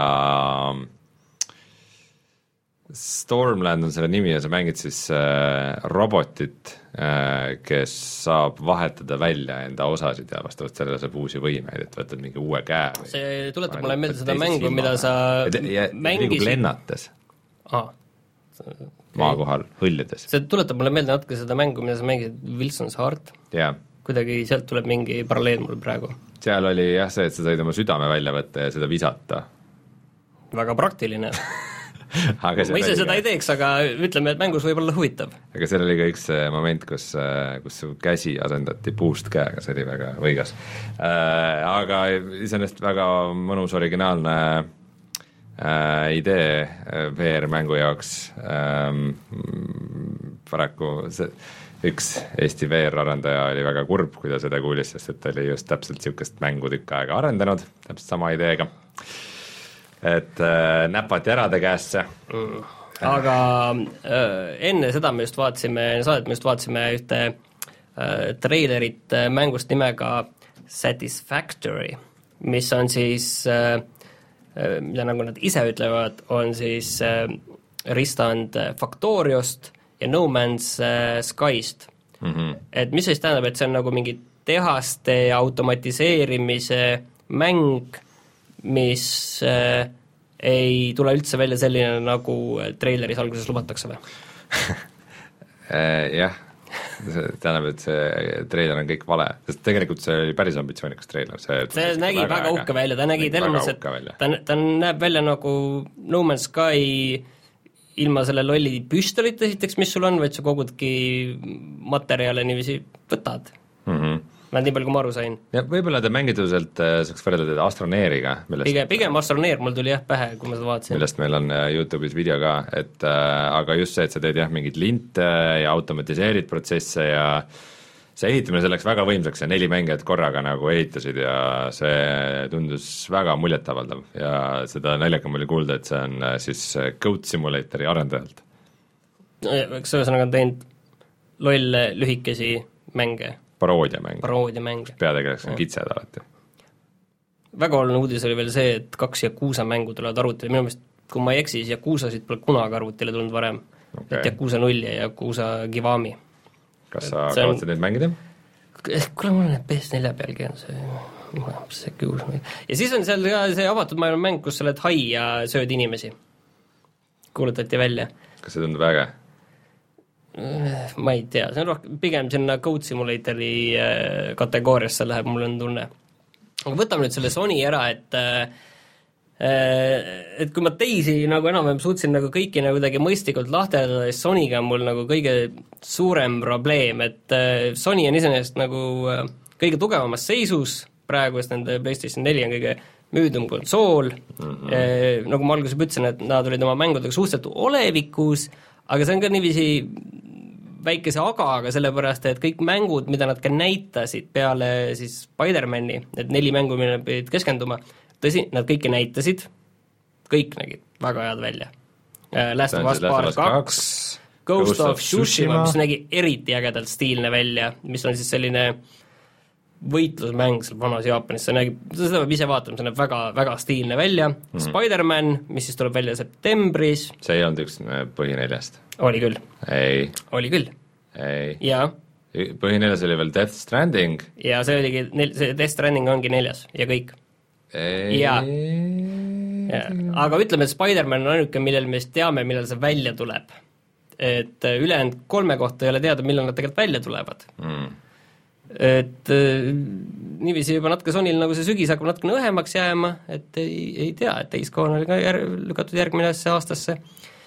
Stormland on selle nimi ja sa mängid siis robotit, kes saab vahetada välja enda osasid ja vastavalt sellele saab uusi võimeid, et võtad mingi uue käe. See tuletab mulle meelde seda mängu, mida sa mängis... Liigub lennates. Aa. maakohal hõljudes. see tuletab mulle meelde natuke seda mängu, mida sa mängisid, Wilson's Heart. jaa. kuidagi sealt tuleb mingi paralleel mul praegu. seal oli jah see, et sa said oma südame välja võtta ja seda visata. väga praktiline aga ma ise seda ka... ei teeks, aga ütleme, et mängus võib olla huvitav. aga seal oli ka üks moment, kus, kus su käsi asendati puust käega, see oli väga võigas äh,. Aga iseenesest väga mõnus originaalne äh, idee V R-mängu jaoks ähm,. Paraku see üks Eesti V R-arendaja oli väga kurb, kui ta seda kuulis, sest et ta oli just täpselt niisugust mängu tükk aega arendanud, täpselt sama ideega. Et äh, näpati ära ta käest see mm.. Aga äh, enne seda me just vaatasime, saadet me just vaatasime ühte äh, treilerit äh, mängust nimega Satisfactory, mis on siis äh, äh, mida nagu nad ise ütlevad, on siis äh, ristand Factoriost ja No Man's äh, Skyst mm-hmm. Et mis siis tähendab, et see on nagu mingi tehaste automatiseerimise mäng, mis äh, ei tule üldse välja selline, nagu treileris alguses lubatakse või? Jah, see tähendab, et see treiler on kõik vale, sest tegelikult see oli päris ambitsioonikas treiler. See, see nägi väga, väga uhke välja, ta nägi termes, et ta, ta näeb välja nagu No Man's Sky ilma selle lolli püstolita esiteks, mis sul on, vaid sa kogudki materjale niiviisi võtad mm-hmm. ma nii palju, kui ma aru sain. Ja võib-olla ta mängituselt saaks võrrelda teda Astroneeriga, millest pigem, pigem Astroneer mul tuli jah pähe, kui ma seda vaatasin. Millest meil on YouTube'is video ka, et äh, aga just see, et sa teed jah mingid linte ja automatiseerid protsesse ja see ehitamine selleks väga võimsaks ja neli mängijat korraga nagu ehitasid ja see tundus väga muljetavaldav ja seda naljakam oli kuulda, et see on siis Goat Simulatori arendajalt. Eks ühesõnaga on teinud lolle lühikesi mänge. Paroodiamäng. Paroodiamäng. Peategeleks on kitsed alati. Väga oluline uudis oli veel see, et kaks Yakuusa mängu tulevad arvutile, minu meelest, kui ma ei eksi, siis Yakuusasid pole kunagi arvutile tulnud varem okay.. Et Yakuusa null ja Yakuusa Kiwami. Kas sa kavatsed neid mängida? Kuule, mul on P S neli pealgi on see, see kuus. Ja siis on seal ka see avatud maailma mäng, kus sa oled hai ja sööd inimesi. Kuulutati välja. Kas see tundub äge? Ma ei tea, see on rohkem, pigem sinna Goat Simulatori kategooriasse läheb, mul on tunne. Aga võtame nüüd selle Sony ära, et et kui ma teisi nagu enam-vähem suutsin nagu kõiki nagu kuidagi mõistlikult lahterdada, siis Sonyga on mul nagu kõige suurem probleem, et Sony on iseenesest nagu kõige tugevamas seisus praegu, sest nende PlayStation neli on kõige müüdum konsool mm-hmm. e, nagu ma alguses ütlesin, et nad olid oma mängudega suhteliselt olevikus, aga see on ka niiviisi väikese agaga, sellepärast et kõik mängud, mida nad ka näitasid peale siis Spider-Mani, need neli mängu, mille pidid keskenduma, tõsi, nad kõiki näitasid, kõik nägid väga head välja. Last of Us Part kaks, Ghost of Tsushima, mis nägi eriti ägedalt stiilne välja, mis on siis selline võitlusmäng seal vanas Jaapanis, see nägi, seda peab ise vaatama, see näeb väga, väga stiilne välja, mm-hmm. Spider-Man, mis siis tuleb välja septembris. See ei olnud üks põhineljast. Oli küll. Ei. Oli küll. Ei. Jaa. Põhineljas oli veel Death Stranding. Ja see oligi, see Death Stranding ongi neljas ja kõik. Ei. Ja. Ja. Aga ütleme, et Spider-Man on ainuke, millel me teame, millal see välja tuleb. Et ülejäänud kolme kohta ei ole teada, millal nad tegelikult välja tulevad. Mm. Et niiviisi juba natuke Sonil nagu see sügis hakkab natuke õhemaks jääma, et ei, ei tea, et teiskoon oli ka jär, lükatud järgmine aastasse.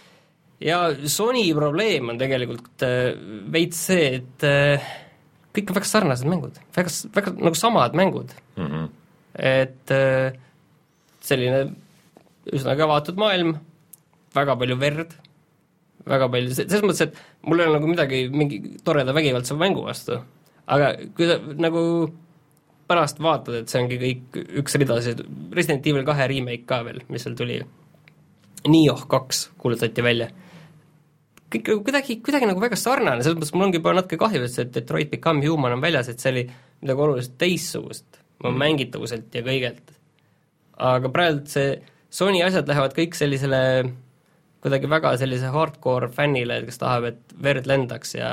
Ja Sony probleem on tegelikult veits see, et kõik on väga sarnased mängud, väga, väga nagu samad mängud. Mm-hmm. Et selline üsnagi avatud maailm, väga palju verd, väga palju, selles mõttes, et mul ei ole nagu midagi mingi toreda vägivaldseva mängu vastu, aga kui ta nagu pärast vaatad, et see ongi kõik üks rida, see Resident Evil kahe remake ka veel, mis seal tuli, Nioh kaks kuulutati välja, kõik kuidagi, kuidagi nagu väga sarnane, selles mõttes mul ongi juba natuke kahju, et see Detroit Become Human on väljas, et see oli midagi oluliselt teissugust, mm. mängitavuselt ja kõigelt. Aga praegu see Sony asjad lähevad kõik sellisele kuidagi väga sellise hardcore fännile, kes tahab, et verd lendaks ja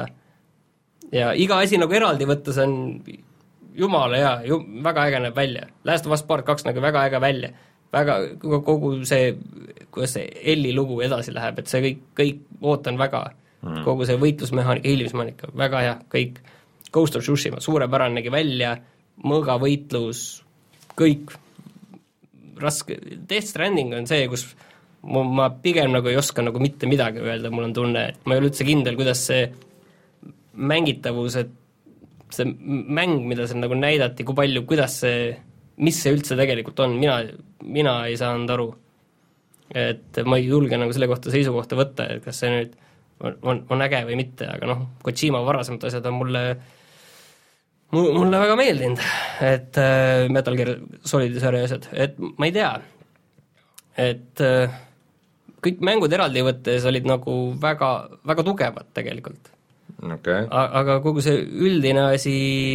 ja iga asi nagu eraldi võttes on jumala hea, ju, väga äge näeb välja. Last of Us Part kaks nagu väga äge välja. väga, kogu see, kuidas see Elli lugu edasi läheb, et see kõik, kõik ootan väga mm., kogu see võitlusmehaanika, hiilimismehaanika, väga hea, kõik, Ghost of Tsushima, suurepärane nägi välja, mõõgavõitlus, kõik raske, Death Stranding on see, kus ma, ma pigem nagu ei oska nagu mitte midagi öelda, mul on tunne, et ma ei ole üldse kindel, kuidas see mängitavus, et see mäng, mida seal nagu näidati, kui palju, kuidas see, mis see üldse tegelikult on, mina, mina ei saanud aru. Et ma ei julge nagu selle kohta seisukohta võtta, et kas see nüüd on, on, on äge või mitte, aga noh, Kojima varasemad asjad on mulle mulle väga meeldinud, et äh, Metal Gear Solidi sarja asjad, et ma ei tea, et äh, kõik mängud eraldi võttes olid nagu väga, väga tugevad tegelikult. Okay. A- aga kogu see üldine asi,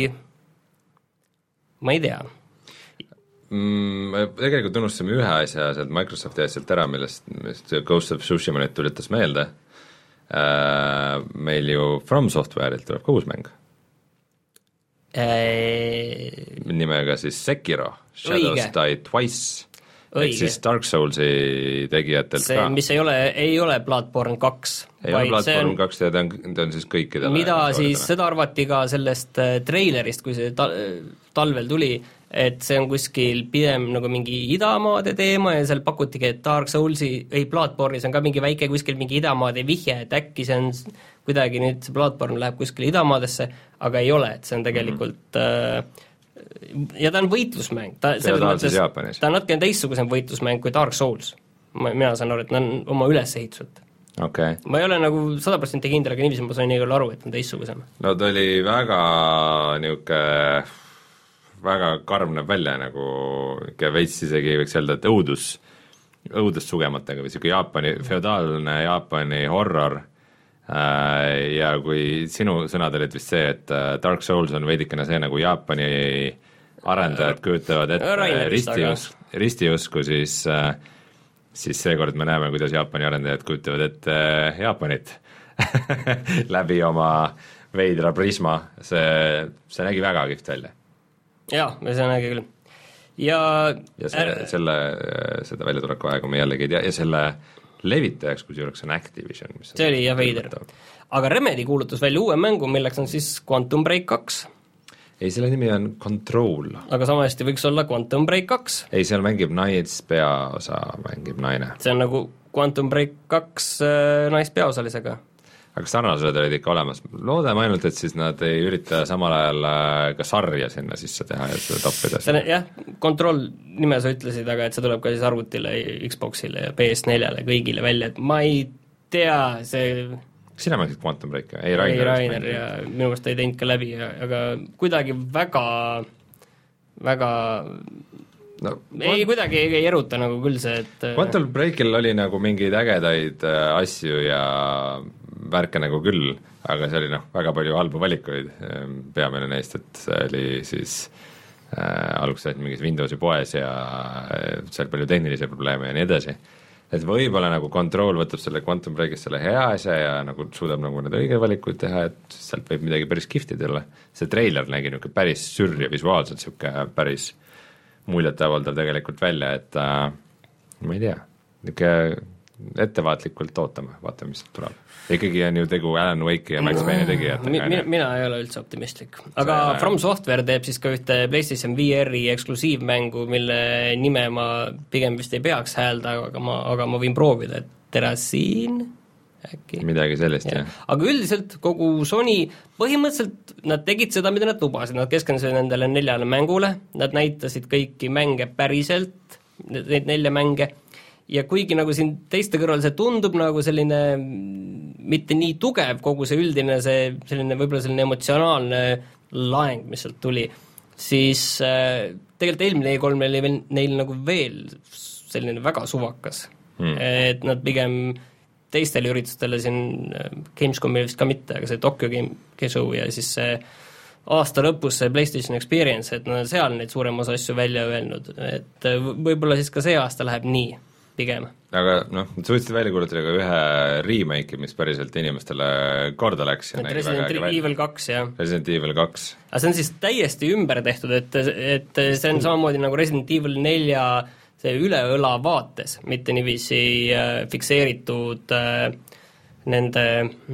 ma ei tea. Mm, tegelikult unustasime ühe asja sealt Microsofti asjalt ära, millest, millest Ghost of Tsushima nüüd tulitas meelde. Äh, meil ju From Software'ilt tuleb ka uus mäng. Äh... nimega siis Sekiro, Shadows Õige. Die Twice. Õige. Et siis Dark Soulsi tegijatelt see, ka. mis ei ole, ei ole Bloodborne kaks. Ei ole Bloodborne kaks ja ta on, ta on siis kõikidele. Mida siis, seda arvati ka sellest treilerist, kui see ta, talvel tuli, et see on kuskil pigem nagu mingi idamaade teema ja seal pakutigi, et Dark Soulsi, ei Bloodborne'is on ka mingi väike kuskil mingi idamaade vihje, et äkki see on kuidagi nüüd see Bloodborne läheb kuskil idamaadesse, aga ei ole, et see on tegelikult mm-hmm. äh, ja ta on võitlusmäng, ta, mõttes, ta on natukene teistsugusem võitlusmäng kui Dark Souls. Ma, mina saan aru, et nad on oma ülesehituselt. Okay. Ma ei ole nagu sada protsenti kindel, aga niiviisi ma sain nii küll aru, et on teistsugusem. No ta oli väga niuke väga karm näeb välja, nagu veits isegi võiks öelda, et õudus, õudust sugematega või siuke Jaapani, feodaalne Jaapani horror äh, ja kui sinu sõnad olid vist see, et Dark Souls on veidikene see, nagu Jaapani arendajad kujutavad ette ristius, ristiusku, siis äh, siis seekord me näeme, kuidas Jaapani arendajad kujutavad ette Jaapanit läbi oma veidra prisma, see, see nägi väga kihvt välja. Jaa, see nägi küll. Ja, ja see, äh, selle, seda väljatuleku aega me jällegi ei tea, ja selle levitajaks, kui juureks on Activision, mis see oli jah veider. Aga Remedy kuulutus välja uue mängu, milleks on siis Quantum Break kaks. Ei, selle nimi on Control. Aga samasti võiks olla Quantum Break kaks. Ei, seal mängib nais peaosa, mängib naine. See on nagu Quantum Break kaks äh, nais peaosalisega. Aga sarnasused olid ikka olemas. Loodame ainult, et siis nad ei ürita samal ajal ka sarja sinna sisse teha ja seda toppida. See on, jah, Control nime sa ütlesid, aga et see tuleb ka siis arvutile, Xboxile ja P S neljale kõigile välja, et ma ei tea, see sina mängid Quantum Break, ei Rainer, ei, Rainer ja minu meelest ei teinud ka läbi, aga kuidagi väga väga no, ei, kuidagi ei, ei eruta nagu küll see, et Quantum Breakil oli nagu mingeid ägedaid asju ja värke nagu küll, aga see oli noh, väga palju halbu valikuid, peamine neist, et see oli siis äh, alguses olid mingis Windowsi poes ja äh, seal palju tehnilisi probleeme ja nii edasi. Et võib-olla nagu Control võtab selle Quantum Breakist selle hea asja ja nagu suudab nagu need õige valikuid teha, et sealt võib midagi päris kihvtid olla. See treiler nägi niisugune päris sürr ja visuaalselt niisugune päris muljetavaldav tegelikult välja, et äh, ma ei tea, niisugune ettevaatlikult ootame, vaatame, mis tuleb. Ikkagi on ju tegu Alan Wake'i ja Max Payne'i tegijatega. Mina, mina ei ole üldse optimistlik. Aga see, From Software teeb siis ka ühte PlayStation V R-i eksklusiivmängu, mille nime ma pigem vist ei peaks häälda, aga ma, aga ma võin proovida, et Terrasin äkki. Midagi sellist, jah. Aga üldiselt kogu Sony, põhimõtteliselt nad tegid seda, mida nad lubasid, nad keskendusid nendele neljale mängule, nad näitasid kõiki mänge päriselt, neid nelja mänge, ja kuigi nagu siin teiste kõrval see tundub nagu selline mitte nii tugev kogu see üldine, see selline võib-olla selline emotsionaalne laeng, mis sealt tuli, siis äh, tegelikult eelmine E kolm oli veel, neil nagu veel selline väga suvakas hmm. et nad pigem teistele üritustele siin Gamescomil vist ka mitte, aga see Tokyo Game Show ja siis see aasta lõpus see PlayStation Experience, et nad on seal neid suurem osa asju välja öelnud, et võib-olla siis ka see aasta läheb nii pigem. Aga noh, sa võtsid välja kuulutada ka ühe remake, mis päriselt inimestele korda läks. Resident Evil kaks, jah. Resident Evil kaks. Aga see on siis täiesti ümber tehtud, et, et see on samamoodi nagu Resident Evil nelja see üle õla vaates, mitte niiviisi äh, fikseeritud äh, nende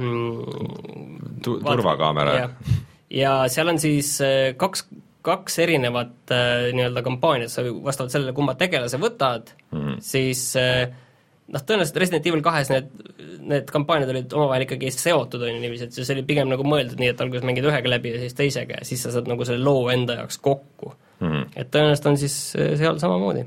mm, tu-, turvakaamera. Ja, ja seal on siis äh, kaks kaks erinevat äh, nii-öelda kampaaniat, sa vastavalt sellele, kumma tegelase võtad mm., siis äh, noh, tõenäoliselt Resident Evil kahes need, need kampaaniad olid omavahel ikkagi seotud, on ju niiviisi, et see oli pigem nagu mõeldud nii, et alguses mängid ühega läbi ja siis teisega ja siis sa saad nagu selle loo enda jaoks kokku mm.. et tõenäoliselt on siis seal samamoodi.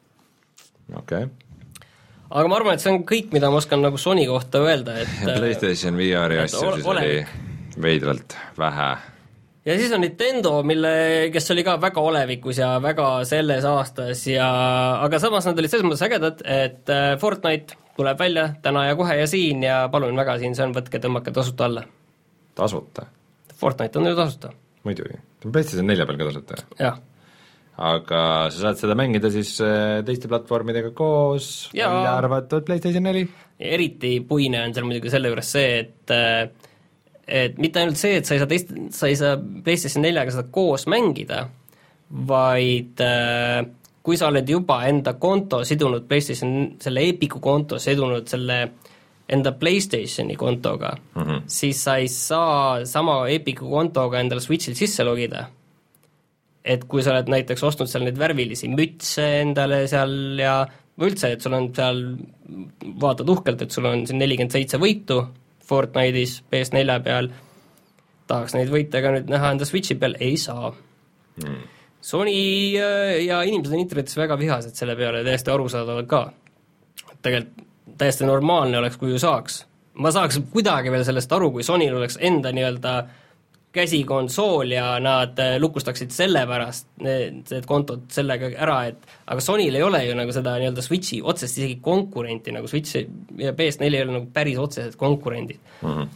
Okei okay. Aga ma arvan, et see on kõik, mida ma oskan nagu Sony kohta öelda, et PlayStation V R-i asju siis oli veidralt vähe. Ja siis on Nintendo, mille, kes oli ka väga olevikus ja väga selles aastas ja aga samas nad olid selles mõttes ägedad, et Fortnite tuleb välja täna ja kohe ja siin ja palun väga, siin see on, võtke, tõmmake tasuta alla. Tasuta? Fortnite on ju tasuta. Muidugi. PlayStation nelja peal ka tasuta? Jah. Aga sa saad seda mängida siis teiste platvormidega koos, välja arvatud PlayStation neli? Eriti puine on seal muidugi selle juures see, et et mitte ainult see, et sa ei saa teist, sa ei saa PlayStation neljaga seda koos mängida, vaid äh, kui sa oled juba enda konto sidunud PlayStation, selle Epicu konto sidunud selle enda PlayStationi kontoga mm, -hmm. siis sa ei saa sama Epicu kontoga endale Switchil sisse logida. Et kui sa oled näiteks ostnud seal neid värvilisi mütse endale seal ja üldse, et sul on seal, vaatad uhkelt, et sul on siin nelikümmend seitse võitu Fortnite'is P S neli peal, tahaks neid võite ka nüüd näha enda Switchi peal, ei saa mm.. Sony ja inimesed on internetis väga vihased selle peale, täiesti arusaadavad ka. Tegelikult täiesti normaalne oleks, kui ju saaks. Ma saaks kuidagi veel sellest aru, kui Sonyl oleks enda nii-öelda käsikonsool ja nad lukustaksid selle pärast need kontod sellega ära, et aga Sonyl ei ole ju nagu seda nii-öelda Switchi otsest isegi konkurenti, nagu Switch ja P S neli ei ole nagu päris otsesed konkurendid mm. -hmm.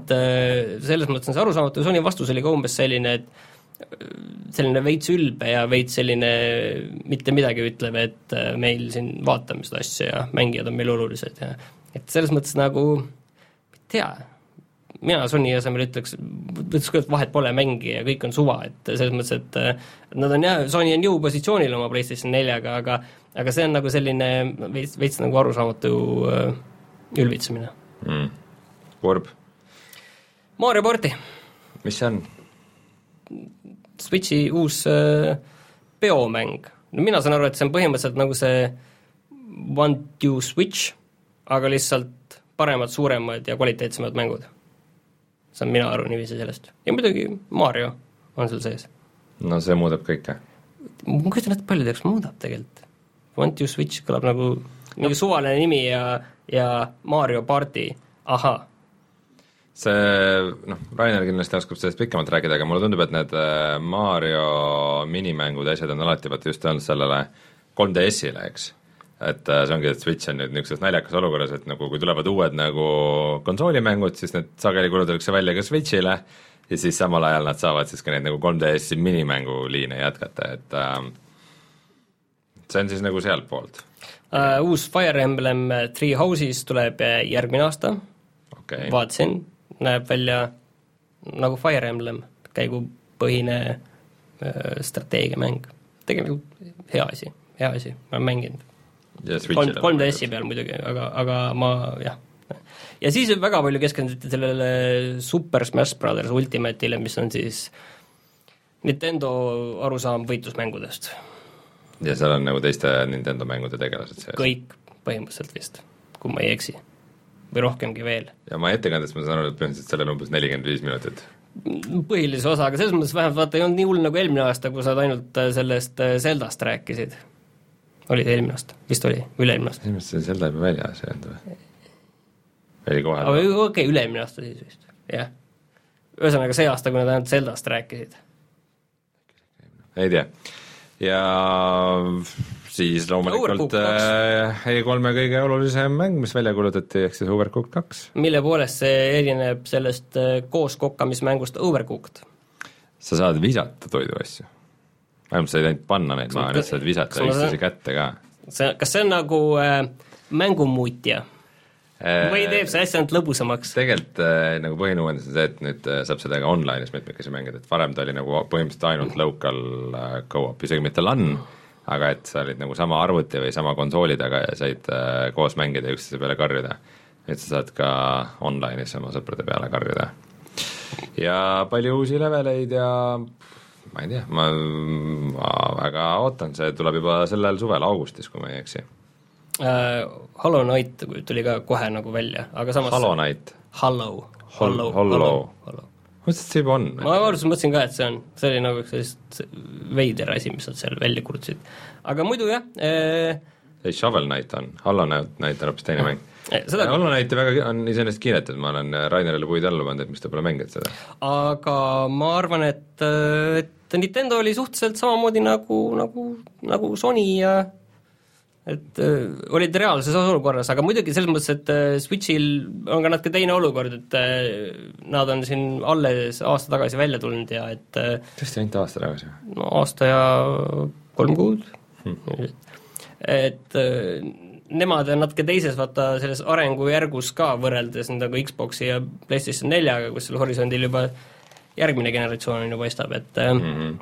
Et selles mõttes on see arusaamatu, Sony vastus oli ka umbes selline, et selline veits ülbe ja veits selline mitte midagi ütleb, et meil siin vaatame seda asja ja mängijad on meil olulised ja et selles mõttes nagu ei tea, mina Sony asemel ütleks, ütleks küll, et vahet pole mängi ja kõik on suva, et selles mõttes, et nad on jah, Sony on jõupositsioonil oma PlayStation neljaga, aga aga see on nagu selline veits, veits nagu arusaamatu ülvitsemine mm.. Kurb. Mario Party. Mis see on? Switchi uus äh, peomäng. No mina saan aru, et see on põhimõtteliselt nagu see Want You Switch, aga lihtsalt paremad, suuremad ja kvaliteetsemad mängud. See on mina aru niiviisi sellest. Ja muidugi Mario on seal sees. No see muudab kõike. Ma kujutan, et paljudeks muudab tegelikult. Want You Switch kõlab nagu mingi suvaline nimi ja, ja Mario Party. Aha. See, noh, Rainer kindlasti oskab sellest pikemalt rääkida, aga mulle tundub, et need Mario minimängud asjad on alati vaata just olnud sellele kolm D S-ile, eks. Et see ongi, et Switch on nüüd niisuguses naljakas olukorras, et nagu kui tulevad uued nagu konsoolimängud, siis need sageli kulutatakse välja ka Switchile ja siis samal ajal nad saavad siis ka neid nagu kolm D S-i minimänguliine jätkata, et äh, see on siis nagu sealt poolt. Uh, uus Fire Emblem Three Houses tuleb järgmine aasta okay. Vaatasin, näeb välja nagu Fire Emblem, käigupõhine äh, strateegiamäng. Tegelikult hea asi, hea asi, ma olen mänginud. kolm D S-i peal muidugi, aga, aga ma jah. Ja siis väga palju keskenduti sellele Super Smash Brothers Ultimate'ile, mis on siis Nintendo arusaam võitlusmängudest. Ja seal on nagu teiste Nintendo mängude tegelased sees? Kõik põhimõtteliselt vist, kui ma ei eksi. Või rohkemgi veel. Ja ma ettekandest ma saan aru, et põhimõtteliselt sellel umbes nelikümmend viis minutit. Põhilise osa, aga selles mõttes vähemalt vaata ei olnud nii hull nagu eelmine aasta, kui sa ainult sellest Zeldast rääkisid. Oli see eelmine aasta? Vist oli? Üle-eelmine aasta? Eelmine aasta Zelda juba välja see enda või? Oli kohal? Okei, okay, üle-eelmine aasta siis vist, jah. Ühesõnaga see aasta, kui nad ainult Zeldast rääkisid. Ei tea. Ja siis loomulikult E kolme kõige olulisem mäng, mis välja kuulutati, ehk siis Overcooked kaks. Mille poolest see erineb sellest koos kokkamismängust Overcooked? Sa saad visata toidu asju. Vähemalt sa ei teinud panna neid maha, nüüd saad visata ükstasi kätte ka. See, kas see on nagu äh, mängumuutja? Või teeb see asja ainult lõbusamaks? Tegelikult äh, nagu põhinuuendus on see, et nüüd äh, saab seda ka online'is mitmekesi mängida, et varem ta oli nagu põhimõtteliselt ainult local äh, co-op, isegi mitte LAN, aga et sa olid nagu sama arvuti või sama konsooli taga ja said äh, koos mängida ja üksteise peale karjuda. et sa saad ka online'is oma sõprade peale karjuda. ja palju uusi leveleid ja ma ei tea, ma, ma väga ootan, see tuleb juba sellel suvel augustis, kui ma ei eksi uh,. Hollow Knight tuli ka kohe nagu välja, aga samas Hollow Knight Hollow Hollow Hollow mõtlesin, et see juba on. ma alguses mõtlesin ka, et see on, see oli nagu sellist veider asi, mis nad seal välja kurtsid. aga muidu jah ee... ei, Shovel Knight on, Hollow Knight on hoopis teine mäng. Seda... Hollow Knighti väga on iseenesest kiidetud, ma olen Rainerile puid alla pannud, et mis ta pole mänginud seda. aga ma arvan, et, et Nintendo oli suhteliselt samamoodi nagu, nagu, nagu Sony ja et äh, olid reaalses olukorras, aga muidugi selles mõttes, et äh, Switchil on ka natuke teine olukord, et äh, nad on siin alles aasta tagasi välja tulnud ja et äh, tõesti ainult aasta tagasi? no aasta ja kolm kuud hmm. et äh, nemad on natuke teises vaata selles arengujärgus ka võrreldes nagu Xboxi ja PlayStation neljaga, kus seal horisondil juba järgmine generatsioon on ju paistab, et äh, mm-hmm.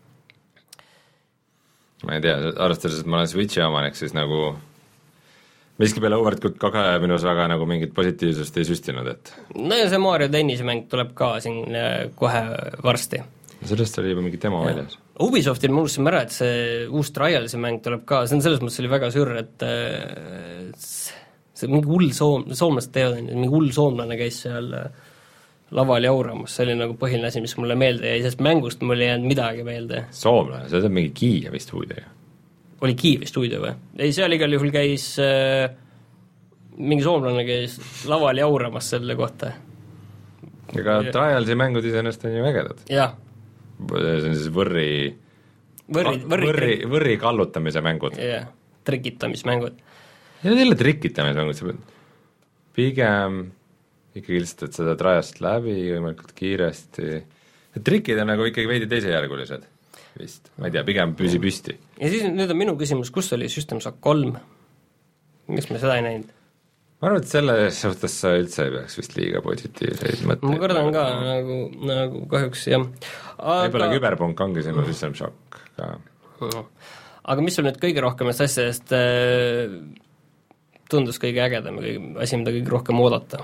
ma ei tea, arvestades, et ma olen Switchi omanik, siis nagu miski peale Overcooked kaks minus väga nagu mingit positiivsust ei süstinud, et no ja see Mario tennisemäng tuleb ka siin kohe varsti. Sellest oli juba mingi demo ja. väljas. Ubisoftil ma unustasin ära, et see uus Trialsi mäng tuleb ka, see on selles mõttes oli väga sür, et see mingi hull soom, soomlased teevad, mingi hull soomlane käis seal laval jauramas, see oli nagu põhiline asi, mis mulle meelde jäi, sest mängust mul ei jäänud midagi meelde. Soomlane, see on mingi Kiievi stuudio. Oli Kiievi stuudio või? Ei, seal igal juhul käis äh, mingi soomlane käis laval jauramas selle kohta. Ega Trialsi mängud iseenesest on ju ägedad. Jah. See on siis võrri võrri, võrri, võrri, võrri kallutamise mängud. Jah, trikitamismängud. Ja jälle trikitamismängud, sa pead pigem ikkagi lihtsalt, et seda Trialst läbi võimalikult kiiresti. Et trikid on nagu ikkagi veidi teisejärgulised vist, ma ei tea, pigem püsi püsti. Ja siis nüüd on minu küsimus, kus oli System Shock kolm? Miks me seda ei näinud? Ma arvan, et selle suhtes sa üldse ei peaks vist liiga positiivseid mõtteid. Ma kardan ka nagu, nagu kahjuks, jah. Aga... Võib-olla Küberpunk ongi sinu System Shock ka. Aga mis sul nüüd kõige rohkemast asjadest äh, tundus kõige ägedam ja asi, mida kõige rohkem oodata?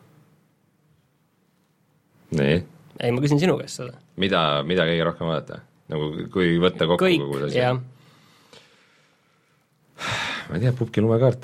Nii? Ei, ma küsin sinu käest seda. Mida, mida kõige rohkem vaadata? Nagu kui võtta kokku kõik, kogu asi? Jah. Ma ei tea, pubki lumekaart.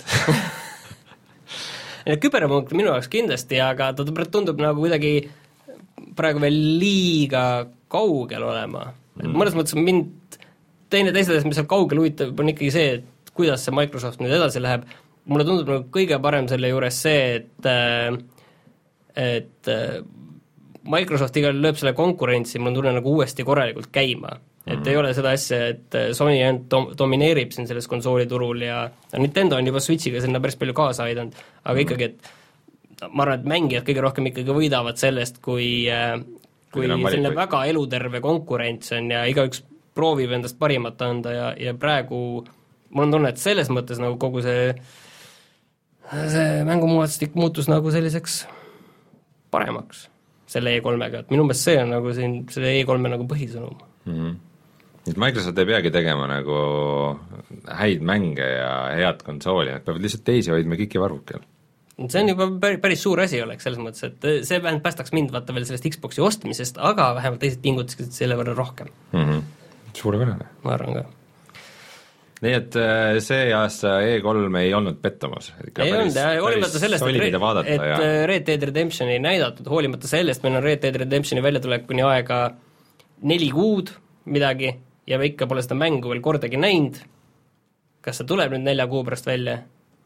Küberpunk minu jaoks kindlasti, aga ta tundub nagu kuidagi praegu veel liiga kaugel olema. Mm. mõnes mõttes mind teine teisest, mis seal kaugel huvitav, on ikkagi see, et kuidas see Microsoft nüüd edasi läheb. Mulle tundub nagu kõige parem selle juures see, et et Microsoft igal lööb selle konkurentsi, mul on tunne nagu uuesti korralikult käima. Et mm-hmm. ei ole seda asja, et Sony dom- domineerib siin selles konsooliturul ja Nintendo on juba Switchiga sinna päris palju kaasa aidanud, aga mm-hmm. ikkagi, et ma arvan, et mängijad kõige rohkem ikkagi võidavad sellest, kui, kui selline väga eluterve konkurents on ja igaüks proovib endast parimat anda ja, ja praegu mul on tunne, et selles mõttes nagu kogu see see mängumuudatustik muutus nagu selliseks paremaks selle E kolmega, et minu meelest see on nagu siin selle E kolme nagu põhisõnum. Mm-hmm. Et Microsoft ei peagi tegema nagu häid mänge ja head konsooli, nad peavad lihtsalt teisi hoidma kõiki varvukel. See on juba päris, päris suur asi oleks selles mõttes, et see vähemalt päästaks mind vaata veel sellest Xboxi ostmisest, aga vähemalt teised pingutasid selle võrra rohkem. Mm-hmm. Suurepärane. Ma arvan ka. Nii et see aasta E kolm ei olnud pettumus. Ei olnud, hoolimata sellest, et, vaadata, et ja... Red Dead Redemption ei näidatud, hoolimata sellest, meil on Red Dead Redemptioni väljatulekuni aega neli kuud midagi ja me ikka pole seda mängu veel kordagi näinud. Kas see tuleb nüüd nelja kuu pärast välja?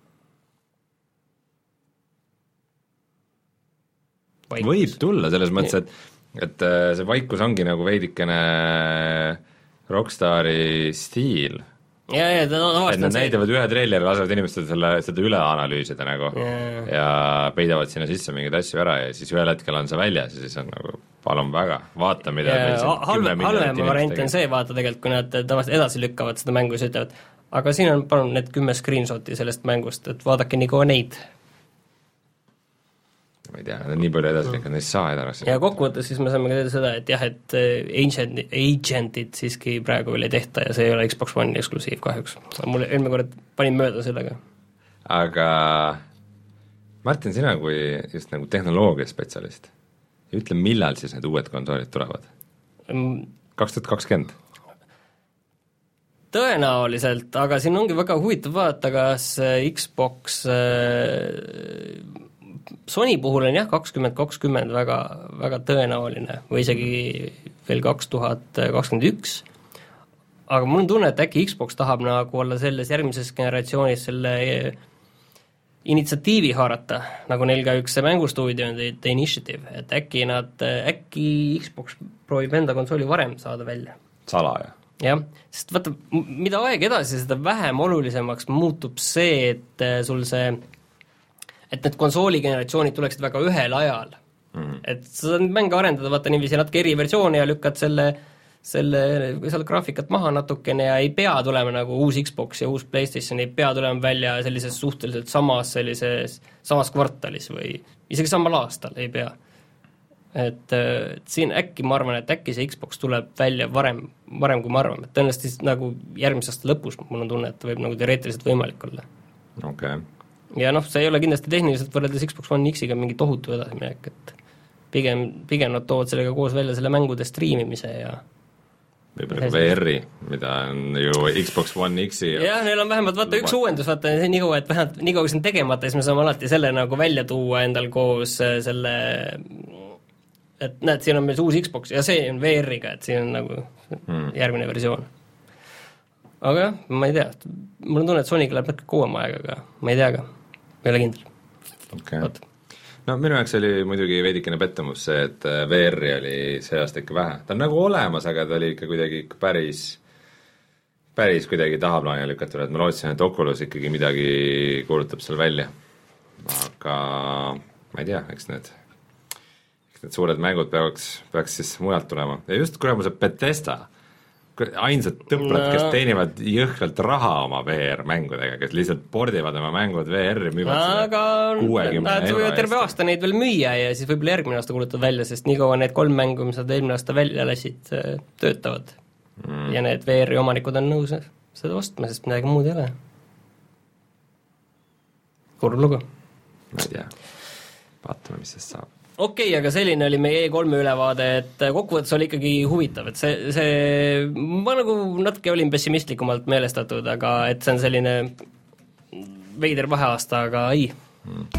Vaikus. Võib tulla selles mõttes, et, et see vaikus ongi nagu veidikene Rockstari stiil. Ja, ja, ta et nad näidavad ühe treileri, lasevad inimestel selle, seda üle analüüsida nagu ja. ja peidavad sinna sisse mingeid asju ära ja siis ühel hetkel on see väljas ja siis on nagu palun väga, vaata mida halvem variant on see, vaata tegelikult, kui nad tavaliselt edasi lükkavad seda mängu ja siis ütlevad, aga siin on palun need kümme screenshoti sellest mängust, et vaadake nii kohe neid. ma ei tea, nad on nii palju edasi liikunud, neist saa edasi. ja kokkuvõttes siis me saame ka teada seda, et jah, et agent, agentid siiski praegu veel ei tehta ja see ei ole Xbox One eksklusiiv kahjuks. Mul eelmine kord panin mööda sellega. Aga Martin, sina kui just nagu tehnoloogiaspetsialist, ütle, millal siis need uued konsoolid tulevad? kaks tuhat kakskümmend Tõenäoliselt, aga siin ongi väga huvitav vaadata, kas Xbox Sony puhul on jah, kakskümmend kakskümmend väga, väga tõenäoline või isegi veel kaks tuhat kakskümmend üks, aga mul on tunne, et äkki Xbox tahab nagu olla selles järgmises generatsioonis selle initsiatiivi haarata, nagu neil ka üks mängustuudio on The Initiative, et äkki nad, äkki Xbox proovib enda konsooli varem saada välja. Salaja. Jah, sest vaata, mida aeg edasi, seda vähem olulisemaks muutub see, et sul see, et need konsooligeneratsioonid tuleksid väga ühel ajal. Mm-hmm. Et sa saad mänge arendada, vaata niiviisi natuke eri versiooni ja lükkad selle, selle, seal graafikat maha natukene ja ei pea tulema nagu uus Xbox ja uus PlayStation, ei pea tulema välja sellises suhteliselt samas, sellises samas kvartalis või isegi samal aastal ei pea. Et, et siin äkki ma arvan, et äkki see Xbox tuleb välja varem, varem kui ma arvan, et tõenäoliselt nagu järgmise aasta lõpus mul on tunne, et võib nagu teoreetiliselt võimalik olla. Okay. Ja noh, see ei ole kindlasti tehniliselt võrreldes Xbox One X-iga mingi tohutu edasiminek, et pigem, pigem nad toovad sellega koos välja selle mängude streamimise ja võib-olla V R-i, mida on ju Xbox One X-i ja jah, neil on vähemalt vaata üks uuendus, vaata nii kaua, et vähemalt nii kaua, kui see on tegemata, siis me saame alati selle nagu välja tuua endal koos selle, et näed, siin on meil see uus Xbox ja see on V R-iga, et siin on nagu hmm. järgmine versioon. Aga jah, ma ei tea, mul on tunne, et Sonyga läheb natuke kauem aega, aga ma ei tea ka, ma ei ole kindel. Okay. No minu jaoks oli muidugi veidikene pettumus see, et V R-i oli see aasta ikka vähe. Ta on nagu olemas, aga ta oli ikka kuidagi ikka päris, päris kuidagi tahaplaani lükatud, et ma lootsin, et Oculus ikkagi midagi kuulutab seal välja. Aga ma ei tea, eks need need suured mängud peaks, peaks siis mujalt tulema. Ja just kuremus, et Bethesda, ainsad tõplad, kes teenivad jõhkralt raha oma V R-mängudega, kes lihtsalt pordivad oma mängud V R-i, müüvad aga nad võivad terve aasta neid veel müüa ja siis võib-olla järgmine aasta kulutavad välja, sest nii kaua need kolm mängu, mis nad eelmine aasta välja lasid, töötavad. Mm. Ja need V R-i omanikud on nõus seda ostma, sest midagi muud ei ole. Kurb lugu. Ma ei tea. Vaatame, mis sest saab. Okei, okay, aga selline oli meie E kolme ülevaade, et kokkuvõttes oli ikkagi huvitav, et see, see ma nagu natuke olin pessimistlikumalt meelestatud, aga et see on selline veider vaheaasta, aga ei. Hmm.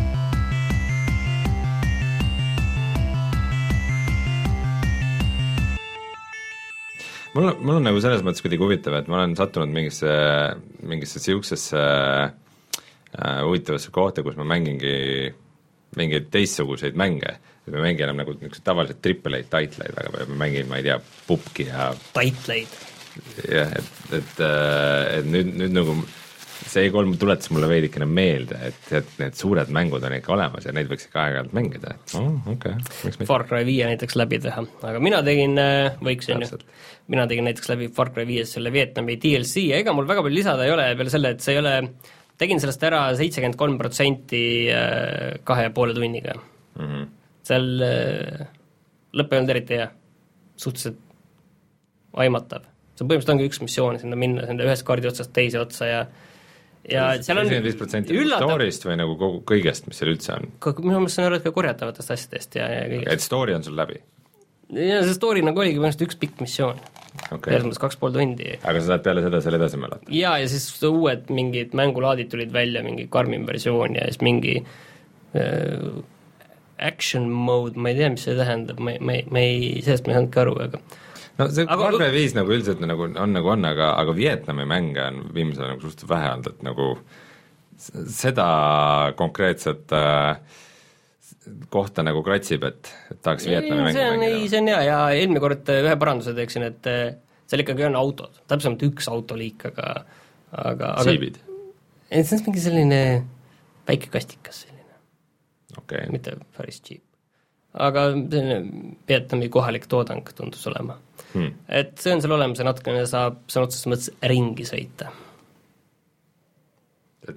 Mul, mul on nagu selles mõttes kuidagi huvitav, et ma olen sattunud mingisse, mingisse siuksesse äh, huvitavasse kohta, kus ma mängingi mingeid teistsuguseid mänge, et me mängin enam nagu tavaliselt triple A titleid, aga me mängin, ma ei tea, pupki ja titleid. Jah, et, et, et nüüd, nüüd nagu see E kolm tuletas mulle veidikene meelde, et, et need suured mängud on ikka olemas ja neid võiks ikka aeg-ajalt mängida, et oh, okei okay. Far Cry viie näiteks läbi teha, aga mina tegin, võiksin ju, mina tegin näiteks läbi Far Cry viies selle Vietnami D L C ja ega mul väga palju lisada ei ole peale selle, et see ei ole tegin sellest ära seitsekümmend kolm protsenti kahe ja poole tunniga. Mm-hmm. Seal lõpp ei olnud eriti hea, suhteliselt aimatav. See põhimõtteliselt ongi üks missioon, sinna minna sinna ühest kaardi otsast teise otsa ja ja seal on viis protsenti story'st või nagu kogu, kõigest, mis seal üldse on? Minu mõttes on aru, et ka korjatavatest asjadest ja, ja kõigest. Et story on sul läbi? Ja see story nagu oligi mõnest üks pikk missioon. Okay. Järgmas kaks pool tundi. Aga sa saad peale seda seal edasi mälata? Jaa, ja siis uued mingid mängulaadid tulid välja, mingi karmim versioon ja siis mingi äh, action mode, ma ei tea, mis see tähendab, ma, ma, ma ei, sellest ma ei saanud ka aru, aga no see Far Cry viis nagu üldiselt nagu on nagu on, aga, aga Vietnami mänge on viimasel nagu suhteliselt vähe olnud, et nagu seda konkreetset äh, kohta nagu kratsib, et, et tahaks Vietnami mängu mängida. Ei, see on hea ja eelmine kord ühe paranduse teeksin, et seal ikkagi on autod, täpsemalt üks autoliik, aga aga siibid? Aga, see on mingi selline väike kastikas selline. Okay. Mitte päris cheap. Aga selline Vietnami kohalik toodang tundus olema. Hmm. Et see on seal olemas ja natukene saab sõna otseses mõttes ringi sõita. Et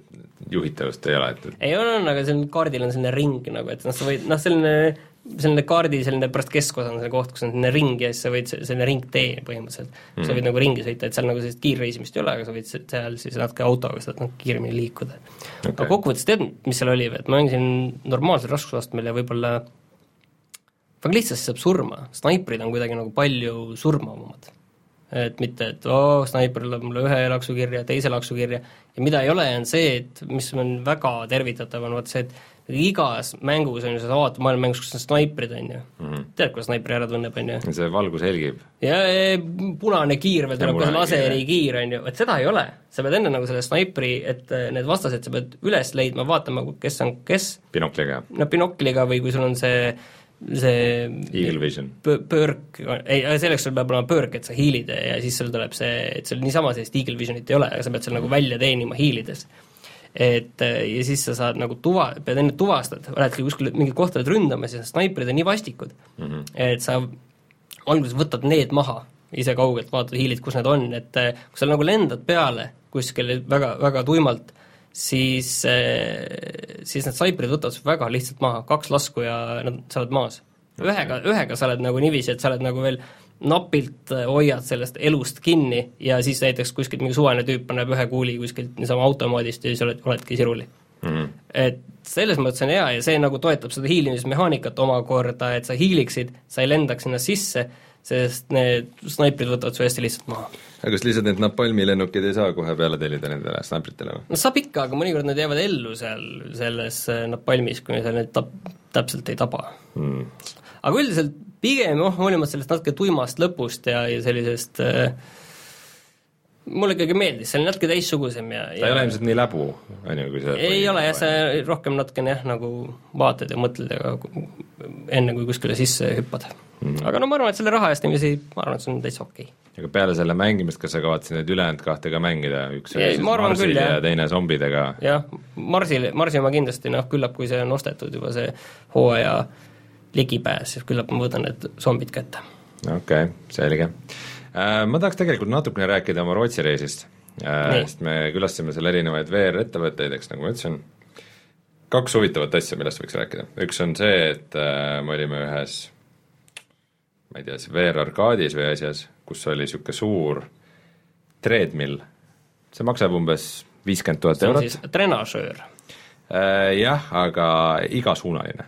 juhitavust ei ole, et ei on, on, aga seal kaardil on selline ring nagu, et noh, sa võid, noh, selline selline kaardi, selline pärast keskosa on selline koht, kus on selline ring ja siis sa võid selline ringtee põhimõtteliselt mm., sa võid nagu ringi sõita, et seal nagu sellist kiirreisimist ei ole, aga sa võid seal siis natuke autoga saad nagu kiiremini liikuda okay.. aga kokkuvõttes tead, mis seal oli, et ma mängisin normaalsel raskusastmel ja võib-olla väga lihtsasti saab surma, snaiprid on kuidagi nagu palju surmavamad. Et mitte, et oo, snaiper lööb mulle ühe laksu kirja, teise laksu kirja ja mida ei ole, on see, et mis on väga tervitatav, on vaat see, et igas mängus on ju, sa vaatad maailma mängus, kus on snaiprid, on ju mm. -hmm. tead, kuidas snaipri ära tunneb, on ju? see valgus helgib. ja, ja punane kiir veel tuleb, kohe laseri kiir, on ju, et seda ei ole. Sa pead enne nagu selle snaipri, et need vastased sa pead üles leidma, vaatama, kes on kes. Binokliga. no binokliga või kui sul on see see Eagle Vision pöörk, ei, selleks sul peab olema pöörk, et sa hiilid ja siis sul tuleb see, et sul niisama sellist Eagle Visionit ei ole, aga sa pead seal nagu välja teenima hiilides. Et ja siis sa saad nagu tuva, pead enne tuvastad, oledki kuskil mingid kohtad ründamas ja snaiprid on nii vastikud mm, -hmm. et sa alguses võtad need maha, ise kaugelt vaatad, hiilid, kus need on, et kui sa nagu lendad peale kuskil väga, väga tuimalt, siis, siis need snaiprid võtavad väga lihtsalt maha, kaks lasku ja nad, sa oled maas. Ühega, ühega sa oled nagu niiviisi, et sa oled nagu veel napilt hoiad sellest elust kinni ja siis näiteks kuskilt mingi suvaline tüüp paneb ühe kuuli kuskilt niisama automaadist ja siis oled, oledki siruli mm. -hmm. et selles mõttes on hea ja see nagu toetab seda hiilimismehaanikat omakorda, et sa hiiliksid, sa ei lendaks sinna sisse, sest need snaiprid võtavad su hästi lihtsalt maha. aga kas lihtsalt need napalmilennukid ei saa kohe peale tellida nendele snaipritele või? no saab ikka, aga mõnikord nad jäävad ellu seal selles napalmis, kui seal need tap, täpselt ei taba mm. aga üldiselt pigem, oh, hoolimata sellest natuke tuimast lõpust ja, ja sellisest äh, mulle ikkagi meeldis, see oli natuke teissugusem ja ta ei ole ilmselt nii läbu, on ju, kui see ei või ole jah, sa rohkem natukene jah, nagu vaatad ja mõtled ja enne, kui kuskile sisse hüppad mm. aga no ma arvan, et selle raha eest niiviisi, ma arvan, et see on täitsa okei okay. aga peale selle mängimist, kas sa kavatsid need ülejäänud kahte ka mängida, üks ja, siis Marsil küll, ja teine zombidega? jah, Marsil, Marsi oma kindlasti, noh, küllap kui see on ostetud juba see hooaja ligipääs, küllap ma võtan need zombid kätte. okei okay,, selge. Ma tahaks tegelikult natukene rääkida oma Rootsi reisist, sest me külastasime seal erinevaid V R-ettevõtteid, eks nagu ma ütlesin, kaks huvitavat asja, millest võiks rääkida. Üks on see, et me olime ühes, ma ei tea, V R-arkaadis või asjas, kus oli niisugune suur treadmill, see maksab umbes viiskümmend tuhat eurot. See on siis trenažöör? Jah, aga igasuunaline.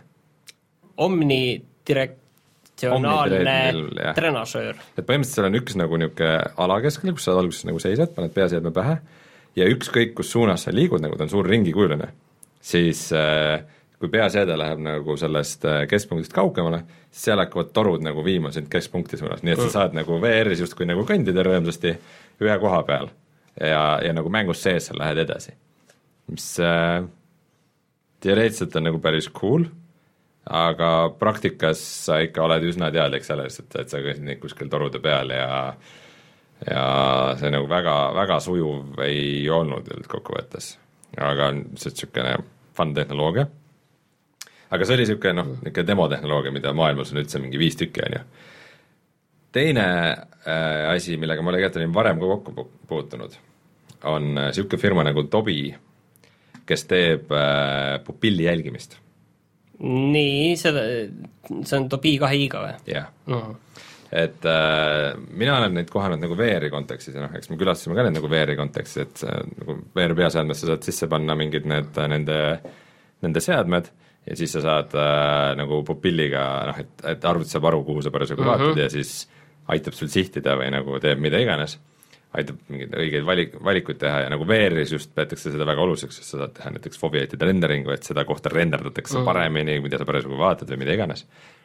Omnidirektsionaalne trenažöör. et põhimõtteliselt seal on üks nagu niisugune ala keskel, kus sa alguses nagu seisad, paned peaseadme pähe ja ükskõik, kus suunas sa liigud, nagu ta on suur ringikujuline, siis äh, kui peaseade läheb nagu sellest keskpunktist kaugemale, siis seal hakkavad torud nagu viima sind keskpunkti suunas, nii et sa saad nagu V R-is justkui nagu kõndida rõõmsasti ühe koha peal ja, ja nagu mängus sees sa lähed edasi. Mis äh, teoreetiliselt on nagu päris cool, aga praktikas sa ikka oled üsna teadlik sellest, et, et sa käisid kuskil torude peal ja ja see nagu väga, väga sujuv ei olnud kokkuvõttes, aga see on niisugune fun tehnoloogia. Aga see oli niisugune, noh, niisugune demotehnoloogia, mida maailmas on üldse mingi viis tükki, on ju. Teine äh, asi, millega ma tegelikult olin varem ka kokku puutunud, on niisugune firma nagu Tobii, kes teeb äh, pupilli jälgimist. Nii, seda, see on Tobii kahe i-ga või? jah uh-huh. et äh, mina olen neid kohanud nagu V R-i kontekstis ja noh, eks me külastasime ka neid nagu V R-i kontekstis, et äh, nagu V R peaseadmesse saad sisse panna mingid need, nende, nende seadmed ja siis sa saad äh, nagu pupilliga, noh, et, et arvuti saab aru, kuhu sa parasjagu uh-huh. vaatad ja siis aitab sul sihtida või nagu teeb mida iganes, aitab mingeid õigeid valik, valikuid teha ja nagu V R-is just peetakse seda väga oluliseks, sest sa saad teha näiteks foveatide renderingu, et seda kohta renderdatakse mm. paremini, mida sa parasjagu vaatad või mida iganes.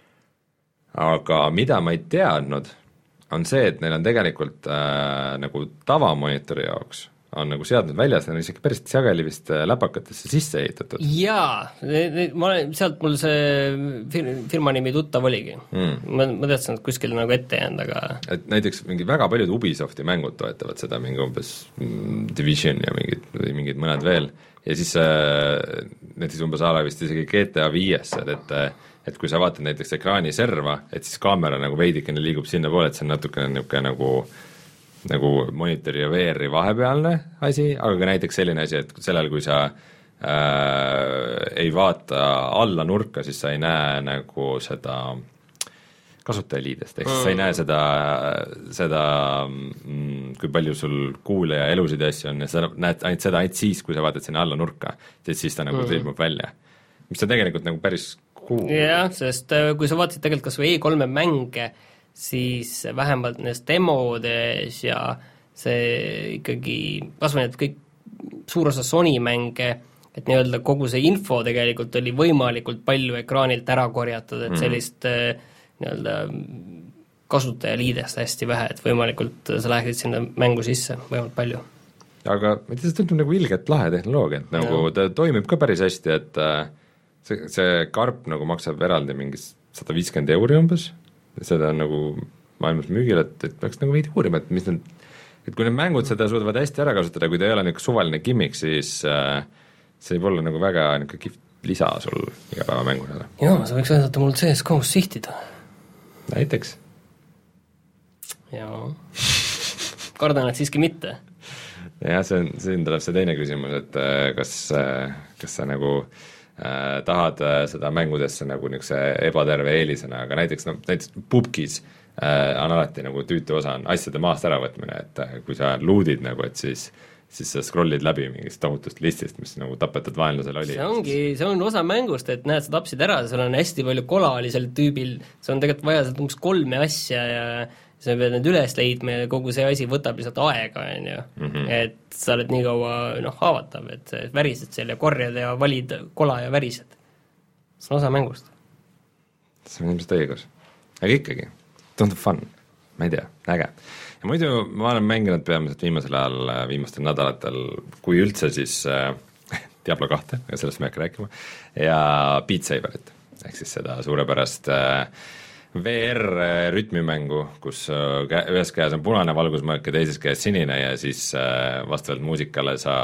Aga mida ma ei teadnud, on see, et neil on tegelikult äh, nagu tavamonitori jaoks on nagu seadmed väljas, need on isegi päris sageli vist läpakatesse sisse ehitatud. Jaa, ma olen, sealt mul see firma nimi tuttav oligi mm.. ma, ma teadsin, et kuskil nagu ette jäänud, aga et näiteks mingi väga paljud Ubisofti mängud toetavad seda, mingi umbes Division ja mingid, mingid mõned veel, ja siis äh, näiteks umbes ala vist isegi G T A viies, et et kui sa vaatad näiteks ekraani serva, et siis kaamera nagu veidikene liigub sinna poole, et see on natukene niisugune nagu nagu monitori ja V R-i vahepealne asi, aga ka näiteks selline asi, et sellel, kui sa äh, ei vaata alla nurka, siis sa ei näe nagu seda kasutajaliidest, ehk siis sa ei näe seda, seda mm, kui palju sul kuule ja elusid ja asju on ja sa näed ainult seda ainult siis, kui sa vaatad sinna alla nurka, siis ta nagu mm. ilmub välja. Mis on tegelikult nagu päris cool. Jah, sest kui sa vaatasid tegelikult kas või E kolme mänge, siis vähemalt nendes demodes ja see ikkagi, kas või need kõik suur osa Sony mänge, et nii-öelda kogu see info tegelikult oli võimalikult palju ekraanilt ära korjatud, et sellist mm. nii-öelda kasutajaliidest hästi vähe, et võimalikult sa läheksid sinna mängu sisse võimalikult palju. Aga ma ei tea, see tundub nagu ilgelt lahe tehnoloogia, et nagu ja. Ta toimib ka päris hästi, et see, see karp nagu maksab eraldi mingis sada viiskümmend euri umbes, seda on nagu maailmas müügil, et, et peaks nagu veidi uurima, et mis need, et kui need mängud seda suudavad hästi ära kasutada, kui ta ei ole niisugune suvaline gimmick, siis äh, see võib olla nagu väga niisugune kihvt lisa sul igapäevamängudele. Jaa, sa võiks aidata mul C S G O-s sihtida. Näiteks. Jaa. Kardan, et siiski mitte. Jah, see on, siin tuleb see teine küsimus, et kas, kas sa nagu äh, tahad seda mängudesse nagu niisuguse ebaterve eelisena, aga näiteks, no, näiteks pubkis äh, on alati nagu tüütu osa on asjade maast äravõtmine, et kui sa loodid nagu, et siis siis sa scrollid läbi mingist tohutust listist, mis nagu tapetud vaenlasel oli. See ongi, see on osa mängust, et näed, sa tapsid ära, seal on hästi palju kola oli sel tüübil, see on tegelikult vaja sealt umbes kolme asja ja sa pead need üles leidma ja kogu see asi võtab lihtsalt aega, on ju. Mm-hmm. Et sa oled nii kaua noh, haavatav, et värised seal ja korjad ja valid kola ja värised. See on osa mängust. See on ilmselt õigus. Aga ikkagi, tundub fun, ma ei tea, äge. Ja muidu ma olen mänginud peamiselt viimasel ajal, viimastel nädalatel, kui üldse siis äh, Diablo kahte, aga sellest me ei hakka rääkima, ja Beat Saberit, ehk siis seda suurepärast äh, V R-rütmimängu, kus äh, ühes käes on punane valgusmärk ja teises käes sinine ja siis äh, vastavalt muusikale sa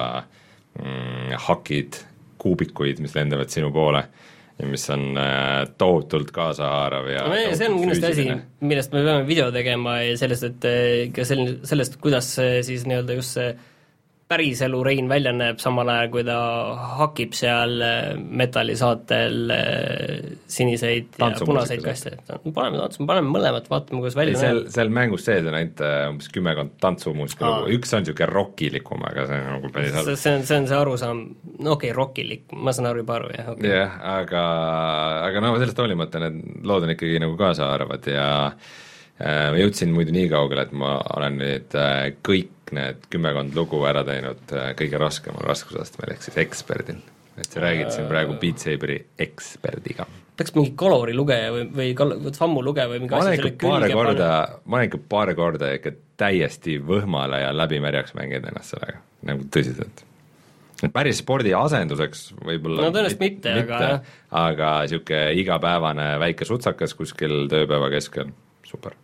mm, hakid kuubikuid, mis lendavad sinu poole ja mis on äh, tohutult kaasahaarav ja no, see on kindlasti asi, millest me peame video tegema ja sellest, et ka selline, sellest, kuidas siis nii-öelda just see päriselu Rein välja näeb samal ajal, kui ta hakib seal metallisaatel siniseid ja punaseid kaste. Paneme tantsuma, paneme mõlemat, vaatame, kuidas välja seal, näeb. Seal mängus sees on ainult umbes kümmekond tantsumuusika lugu, üks on niisugune rockilikum, aga see on nagu päris halb. See on see, on see arusaam, no okei okay,, rockilik, ma saan aru juba aru, jah. Okay. Jah, aga, aga no sellest hoolimata need lood on ikkagi nagu kaasaarvad ja äh, ma jõudsin muidu nii kaugele, et ma olen nüüd äh, kõik need kümmekond lugu ära teinud kõige raskemal raskusastmel, ehk siis eksperdil. Et sa räägid siin praegu Beat Saberi eksperdiga. Peaks mingi kalori lugeja või, või kal- fammu lugeja või mingi ma asi selle külge korda, ma olen ikka paar korda ikka täiesti võhmale ja läbimärjaks mängid ennast sellega, nagu tõsiselt. Päris spordi asenduseks võib-olla no tõenäoliselt mitte, mitte, aga aga niisugune igapäevane väike sutsakas kuskil tööpäeva keskel, super.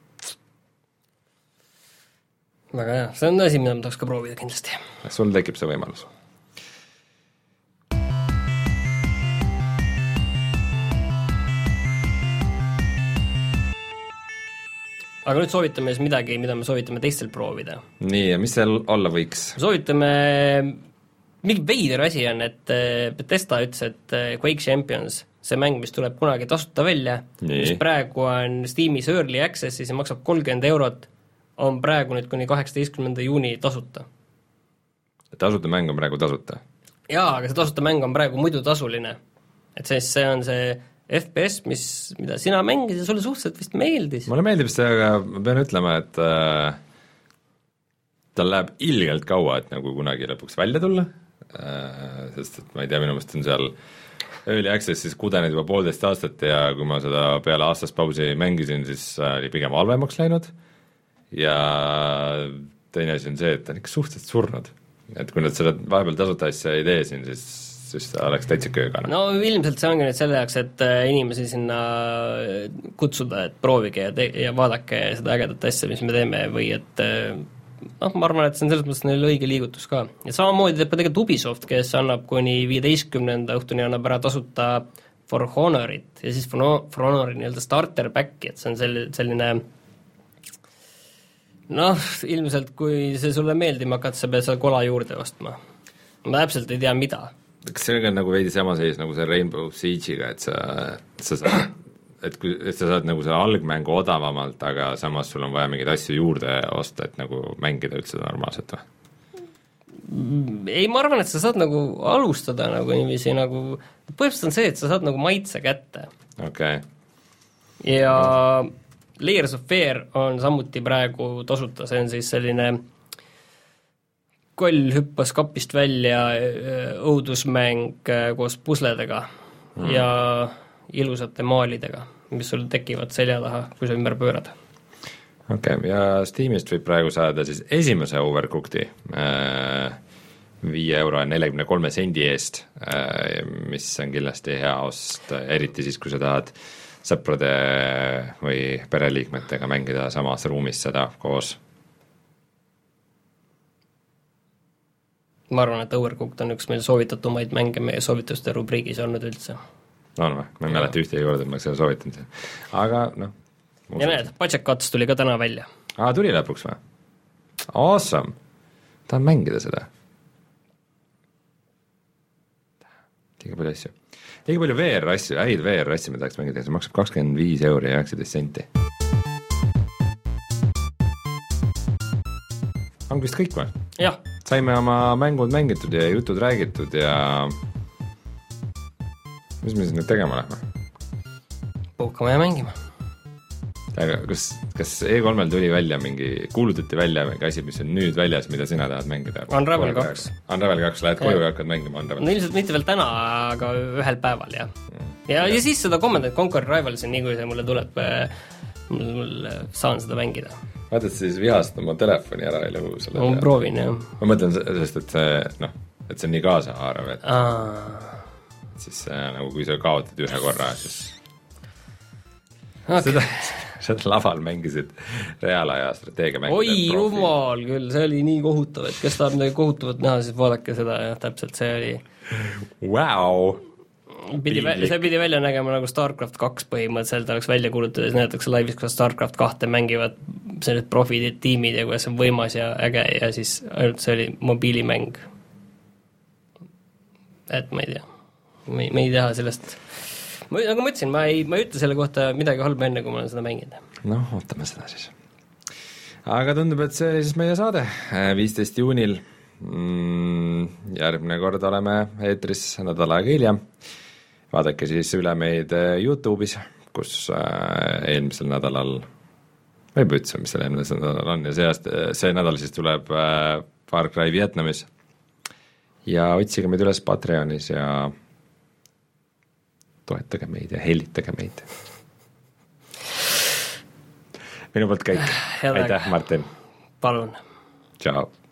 Väga hea, see on asi, mida ma tahaks ka proovida kindlasti. Sul tekib see võimalus. Aga nüüd soovitame siis midagi, mida me soovitame teistel proovida. Nii, ja mis seal olla võiks? Soovitame, mingi veider asi on, et Bethesda ütles, et Quake Champions, see mäng, mis tuleb kunagi tasuta välja, mis praegu on Steamis Early Accessis ja maksab kolmkümmend eurot, on praegu nüüd kuni kaheksateistkümnenda juuni tasuta. Tasuta mäng on praegu tasuta? Jaa, aga see tasuta mäng on praegu muidu tasuline. Et siis see on see F P S, mis, mida sina mängid ja sulle suhteliselt vist meeldis. Mulle meeldib see, aga ma pean ütlema, et äh, tal läheb ilgelt kaua, et nagu kunagi lõpuks välja tulla, äh, sest et ma ei tea, minu mõist on seal Early Access siis kudenud juba poolteist aastat ja kui ma seda peale aastast pausi mängisin, siis oli pigem halvemaks läinud. Ja teine asi on see, et ta on ikka suhteliselt surnud. Et kui nad seda vahepeal tasuta asja ei tee siin, siis, siis ta oleks täitsa köögana. No ilmselt see ongi nüüd selle jaoks, et inimesi sinna kutsuda, et proovige ja, te- ja vaadake seda ägedat asja, mis me teeme või et noh, ma arvan, et see on selles mõttes neil õige liigutus ka. Ja samamoodi teeb ka tegelikult Ubisoft, kes annab kuni viieteistkümnenda õhtuni annab ära tasuta For Honorit ja siis For, For Honori nii-öelda starter back'i, et see on sel- selline noh, ilmselt kui see sulle meeldima hakkad, sa pead seal kola juurde ostma. Ma täpselt ei tea, mida. kas see on nagu veidi sama seis nagu see Rainbow Siege'iga, et sa, sa saad, et kui, et sa saad nagu selle algmängu odavamalt, aga samas sul on vaja mingeid asju juurde osta, et nagu mängida üldse normaalselt või? Ei, ma arvan, et sa saad nagu alustada nagu niiviisi nagu, põhimõtteliselt on see, et sa saad nagu maitse kätte. Okei. Okay. Ja Layers of Fear on samuti praegu tasuta, see on siis selline koll hüppas kapist välja õudusmäng koos pusledega mm. ja ilusate maalidega, mis sul tekivad selja taha, kui sa ümber pöörad. Okei, okay, ja Steamist võib praegu saada siis esimese Overcooked'i viie euro ja neljakümne kolme sendi eest, mis on kindlasti hea ost, eriti siis, kui sa tahad sõprade või pereliikmetega mängida samas ruumis seda koos. Ma arvan, et Overcooked on üks meil soovitatumaid mänge meie soovituste rubriigis olnud üldse. On või? Ma ei mäleta ühte juurde, et ma seda soovitan. Aga noh. Ja näed, Budget Cuts tuli ka täna välja. Aa, tuli lõpuks või? Awesome! Tahan mängida seda. Liiga palju asju. Liiga palju V R-asju, häid V R-asju me tahaks mängida, see maksab kakskümmend viis euri ja üheksateist senti. On vist kõik või? Jah. Saime oma mängud mängitud ja jutud räägitud ja mis me siis nüüd tegema lähme? Puhkama ja mängima. Aga kas, kas E kolmel tuli välja mingi, kuulutati välja mingi asi, mis on nüüd väljas, mida sina tahad mängida? Unravel kaks. Unravel kaks, lähed koju ja hakkad mängima Unravel. No ilmselt mitte veel täna, aga ühel päeval, jah. Mm. Ja, ja siis seda Command and Conquer Rivalsi, nii kui see mulle tuleb, mul, mul saan seda mängida. Vaatad siis vihast oma telefoni ära ei lõhu selle ma proovin, jah. Ma mõtlen, sest et see, noh, et see on nii kaasahaarav, et Aa. siis nagu kui sa kaotad ühe korra, siis okay. seda, seda laval mängisid reaalaja strateegia mängida. Oi jumal küll, see oli nii kohutav, et kes tahab midagi kohutavat näha, siis vaadake seda, jah, täpselt see oli wow. Pidi, see pidi välja nägema nagu StarCraft kaks põhimõtteliselt oleks välja kuulutades, näetakse laivis, kuidas StarCraft kahte mängivad sellised profid ja tiimid ja kuidas on võimas ja äge ja siis ainult see oli mobiilimäng. Et ma ei tea, me, me ei teha sellest, ma, nagu ma ütlesin, ma ei, ma ei ütle selle kohta midagi halba enne, kui ma olen seda mänginud. Noh, ootame seda siis. Aga tundub, et see oli siis meie saade viisteist juunil. Mm, järgmine kord oleme eetris nädal aega hiljem. Vaadake siis üle meid YouTube'is, kus eelmisel nädalal, ma ei pütsa, mis selle eelmisel nädalal on, ja see, aasta, see nädal siis tuleb Far Cry Vietnamis. Ja otsige meid üles Patreonis ja toetage meid ja hellitage meid. Minu poolt kõik. Aitäh, Martin. Palun. Ciao.